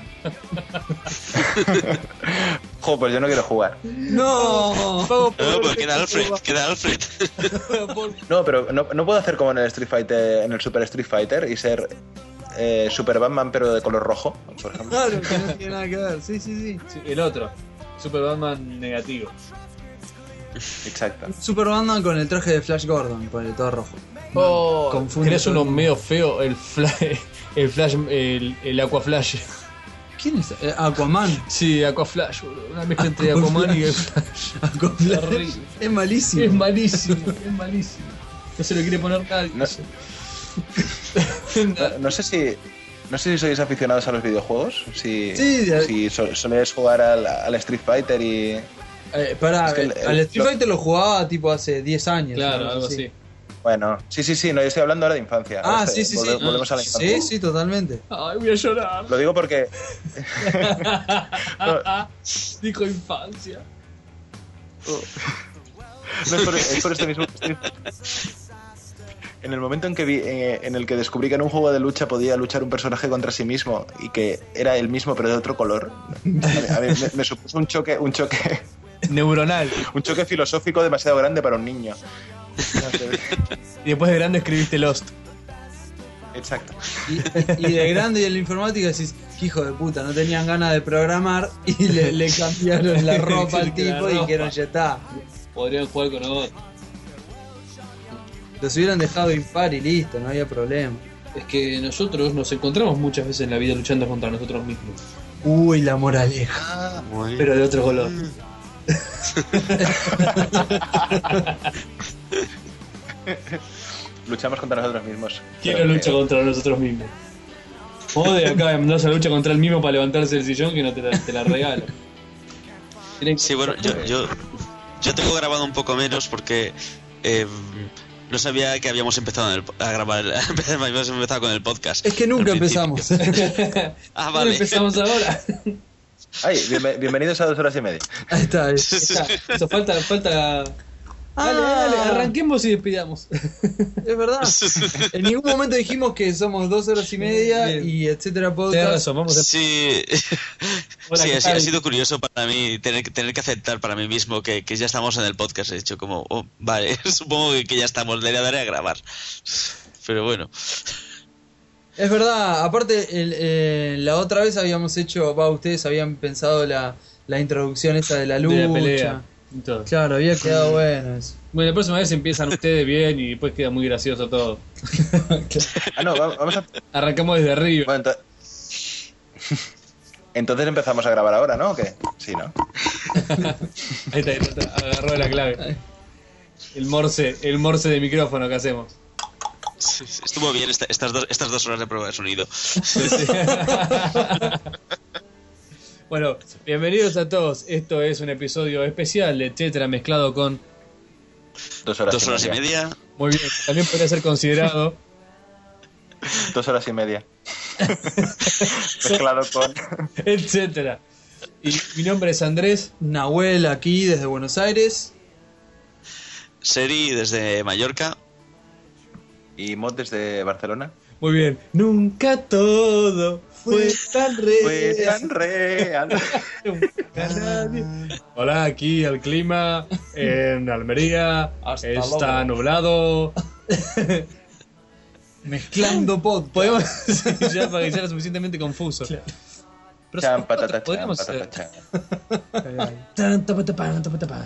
Jo, pues yo no quiero jugar. No. No, pues queda Alfred. No, pero no puedo hacer como en el Street Fighter, en el Super Street Fighter y ser Super Batman pero de color rojo, por ejemplo. Claro, que no tiene nada que ver. Sí. Sí, el otro. Super Batman negativo. Exacto. Super Batman con el traje de Flash Gordon, con el todo rojo. Oh, Confunde ¿querés todo uno el mundo. medio feo? El Flash, el Aqua Flash. ¿Quién es? Aquaman. Sí, Aqua Flash, boludo. Una mezcla entre Aquaman y el Flash. Aquaflash. Horrible. Es malísimo. Es malísimo. No se lo quiere poner nadie. No sé si sois aficionados a los videojuegos. Si Sí, soléis jugar al Street Fighter y... Pará, Es que al Street Fighter lo jugaba tipo hace 10 años. Claro, ¿no? algo así. Bueno, sí, no, yo estoy hablando ahora de infancia. Ah, Ahora sí. Volvemos a la infancia. Sí, totalmente. Ay, voy a llorar. Lo digo porque... Dijo infancia. No, es por este mismo... En el momento en el que descubrí que en un juego de lucha podía luchar un personaje contra sí mismo y que era el mismo pero de otro color, a mí me supuso un choque Neuronal. un choque filosófico demasiado grande para un niño. Y después de grande escribiste Lost. Exacto. Y de grande y en la informática decís, qué hijo de puta, no tenían ganas de programar y le cambiaron la ropa al tipo y dijeron, ya está. Podrían jugar con otro. Los hubieran dejado impar y listo, no había problema. Es que nosotros nos encontramos muchas veces en la vida luchando contra nosotros mismos. Uy, la moraleja. Pero de otro color. Luchamos contra nosotros mismos. ¿Quién no lucha contra nosotros mismos? Jode, acá de mandarse a la lucha contra el mismo para levantarse del sillón que no te la regalo. Sí, bueno, yo tengo grabado un poco menos porque no sabía que habíamos empezado a grabar, habíamos empezado con el podcast. Es que nunca al principio. empezamos. Ah, vale. Empezamos ahora. Ay, bienvenidos a 2 horas y media. Ahí está. Eso falta. Dale, arranquemos y despidamos. Es verdad. En ningún momento dijimos que somos 2 horas y media Bien. y etcétera Tenés podcast. razón, vamos a... Sí, Hola, sí, ¿qué ha tal? sido curioso para mí tener que aceptar para mí mismo que ya estamos en el podcast. He dicho como, oh, vale, supongo que ya estamos, le daré a grabar. Pero bueno. Es verdad, aparte la otra vez habíamos hecho, ustedes habían pensado la introducción esa de la lucha. De la pelea. Y todo. Claro, había quedado bueno eso. Bueno, la próxima vez empiezan ustedes bien y después queda muy gracioso todo. Ah, no, vamos a... Arrancamos desde arriba. Bueno, entonces empezamos a grabar ahora, ¿no? ¿O qué? Sí, ¿no? Ahí está, agarró la clave. El morse de micrófono que hacemos. Estuvo bien estas 2 horas de prueba de sonido. Bueno, bienvenidos a todos. Esto es un episodio especial de Etcétera mezclado con... 2 horas, 2 horas y media. Muy bien, también podría ser considerado... 2 horas y media. Mezclado con... Etcétera. Y mi nombre es Andrés. Nahuel aquí desde Buenos Aires. Seri desde Mallorca. Y Mod desde Barcelona. Muy bien. Nunca todo fue tan real. Fue tan real. Nunca nadie. Hola, aquí el clima en Almería. Hasta Está luego. nublado. Mezclando podcast. Podemos ya para que sea lo suficientemente confuso. Pero Chan, patata, chan, podríamos patata, chan. Tan, tapa, tapa, tapa, tapa.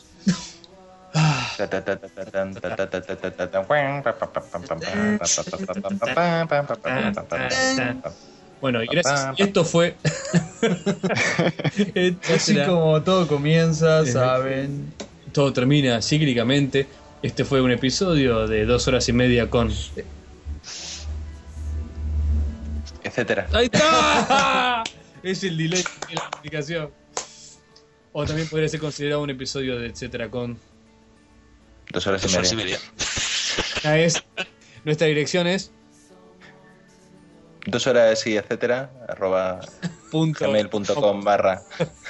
Bueno, y gracias. Esto fue. Así Etcétera. como todo comienza, saben. Todo termina cíclicamente. Este fue un episodio de 2 horas y media con. Etcétera. ¡Ahí está! Es el delay de la aplicación. O también podría ser considerado un episodio de Etcétera con. 2 horas 2 horas y y media. media. Nuestra dirección es 2 horas y etcétera punto. @gmail.com/.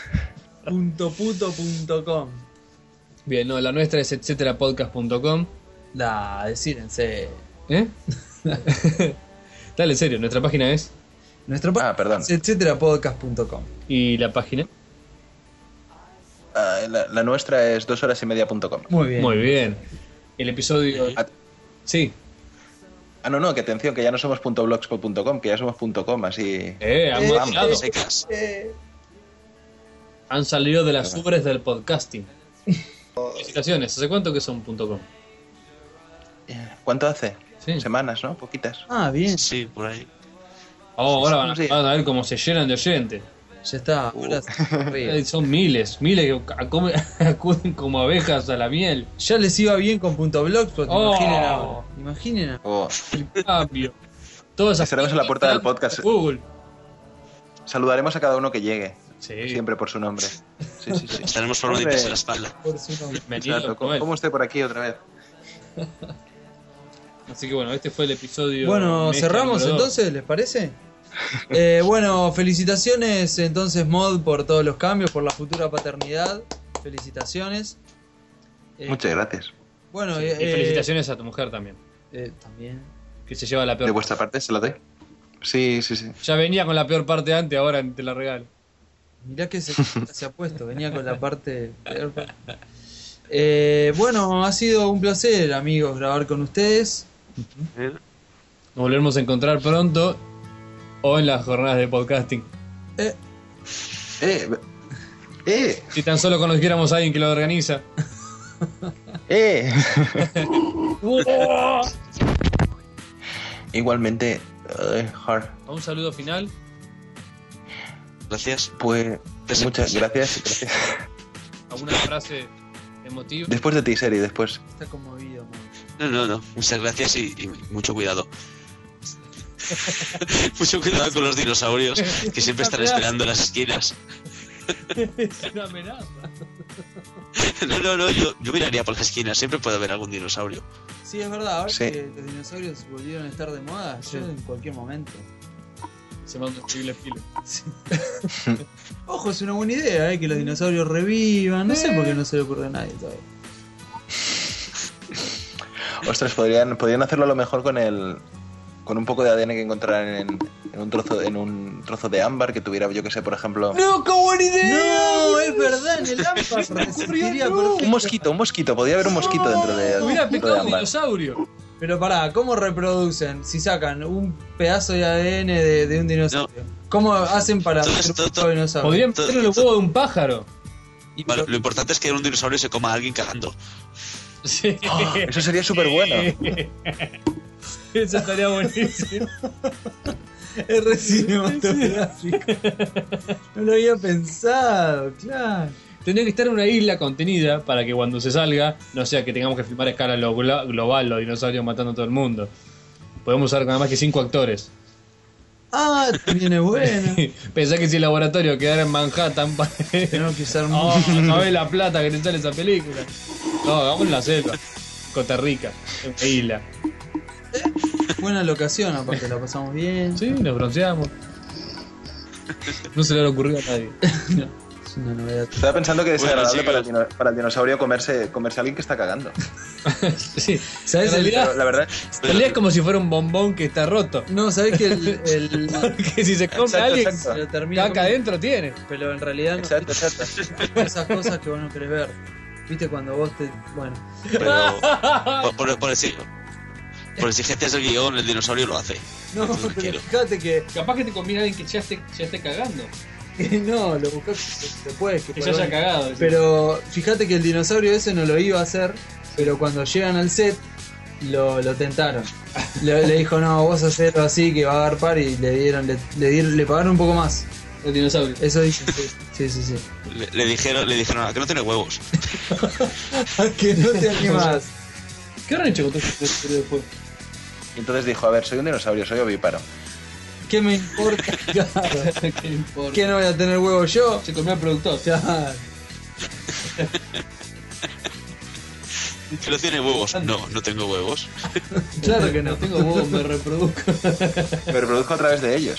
.puto.com. Bien, no, la nuestra es etcéterapodcast.com. Decírense. ¿Eh? Dale, en serio, nuestra página es. Nuestra Perdón. es etcéterapodcast.com. Y la página. La nuestra es 2horasymedia.com. Muy bien. Muy bien. El episodio. Sí. No, que atención, que ya no somos .blogspot.com, que ya somos .com, así... Han modificado. Secas. Han salido de las ubres del podcasting. Felicitaciones. ¿Hace cuánto que son .com? ¿Cuánto hace? Sí. Semanas, ¿no? Poquitas. Bien. Sí, por ahí. Oh, ahora Sí. van a ver cómo se llenan de oyentes. Ya está. Ahora arriba. Son miles que acuden como abejas a la miel. Ya les iba bien con .blogspot. Oh. Imaginen ahora. Imaginen. Oh, El cambio. Todas esas Estaremos en la puerta del podcast. Google. saludaremos a cada uno que llegue. Sí. Siempre por su nombre. Sí. Estaremos por Hombre. en la espalda. Por su nombre. Bienvenido, Exacto. Joel. ¿Cómo esté por aquí otra vez? Así que bueno, este fue el episodio. Bueno, mezcla cerramos número 2. entonces, ¿les parece? Bueno, felicitaciones entonces Mod por todos los cambios, por la futura paternidad. Felicitaciones. Muchas gracias. Bueno, Sí, y felicitaciones a tu mujer también, también. que se lleva la peor. ¿De vuestra parte se la doy? Sí. Ya venía con la peor parte antes, ahora te la regalo. Mirá que se ha puesto, venía con la parte peor. Bueno, ha sido un placer, amigos, grabar con ustedes. Nos volveremos a encontrar pronto o en las jornadas de podcasting. Si tan solo conociéramos a alguien que lo organiza. Igualmente, hard. Un saludo final. Gracias. Pues muchas gracias. ¿Alguna frase emotiva? Después de ti, Seri, después. Está conmovido, man. No. Muchas gracias y mucho cuidado. Mucho cuidado con los dinosaurios que siempre están esperando en las esquinas. Es una amenaza. No, yo miraría por las esquinas, siempre puede haber algún dinosaurio. Sí, es verdad, ahora Sí. que los dinosaurios volvieron a estar de moda, Sí. yo en cualquier momento. Se manda un terrible filo. Ojo, es una buena idea, que los dinosaurios revivan, no sé por qué no se le ocurre a nadie todavía. Ostras, podrían hacerlo a lo mejor con un poco de ADN que encontraran en un trozo de ámbar que tuviera, yo que sé, por ejemplo, ¡No, qué buena idea! No, es verdad, en el ámbar resistiría perfecto. un mosquito, podría haber un mosquito dentro de Hubiera dentro picado de un ámbar. dinosaurio. Pero pará, ¿cómo reproducen? Si sacan un pedazo de ADN de un dinosaurio, ¿cómo hacen para Todo hacer esto- un nuevo dinosaurio? Podrían meterle los huevos de un pájaro. Y Vale, pero- lo importante es que un dinosaurio se coma a alguien cagando. Sí. Eso sería súper bueno. Eso estaría buenísimo. Es re cinematográfico. No lo había pensado, claro. Tendría que estar en una isla contenida para que cuando se salga no sea que tengamos que filmar a escala global los dinosaurios matando a todo el mundo. Podemos usar nada más que 5 actores. Ah, también es bueno. Pensá que si el laboratorio quedara en Manhattan, Tenemos que usar oh, ¿sabés la plata que te sale esa película? No, hagamos en la selva, Costa Rica, en una isla. buena locación, aparte la pasamos bien. Sí, nos bronceamos. No se le habrá ocurrido a nadie. Es una novedad. Estaba pensando que es Bueno, desagradable chicos. para el dinosaurio comerse a alguien que está cagando. Sí, ¿Sabes en realidad, Pero la verdad, en realidad es como si fuera un bombón que está roto. No, ¿sabés que el Porque si se come Exacto, a alguien, exacto. lo termina caca como- adentro tiene. Pero en realidad no, exacto. esas cosas que vos no querés ver. Viste cuando vos te... Bueno, Pero por exigencias del guión, el dinosaurio lo hace. no, pero Tranquilo. fíjate que Capaz que te conviene alguien que ya esté cagando. no, lo buscás después. Que ya haya cagado. decís. Pero fíjate que el dinosaurio ese no lo iba a hacer, pero cuando llegan al set lo tentaron. Le dijo, no, vos hacelo así que va a agarpar y le pagaron un poco más. El dinosaurio. Eso dicen, sí. Sí. Le dijeron, ¿a que no tiene huevos? Que no te animas. ¿Qué habrán hecho con todo este después? Y entonces dijo, a ver, soy un dinosaurio, soy ovíparo. ¿Qué me importa? Claro. ¿Qué importa? ¿Qué no voy a tener huevo yo? Se comió al productor. Claro. ¿Que no tiene huevos? No tengo huevos. Claro que no. No tengo huevos, me reproduzco. Me reproduzco a través de ellos.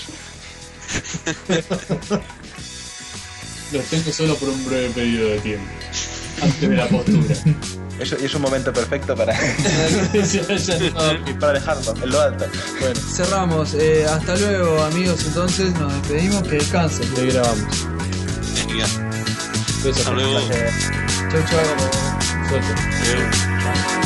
Los tengo solo por un breve periodo de tiempo. Antes de la postura. Eso y es un momento perfecto para, Ya, para dejarlo en lo alto. bueno, Cerramos. Hasta luego, amigos. Entonces nos despedimos. Que descansen. ahí grabamos. Venga, Besos. hasta luego. Chau, chau. Suerte. Adiós.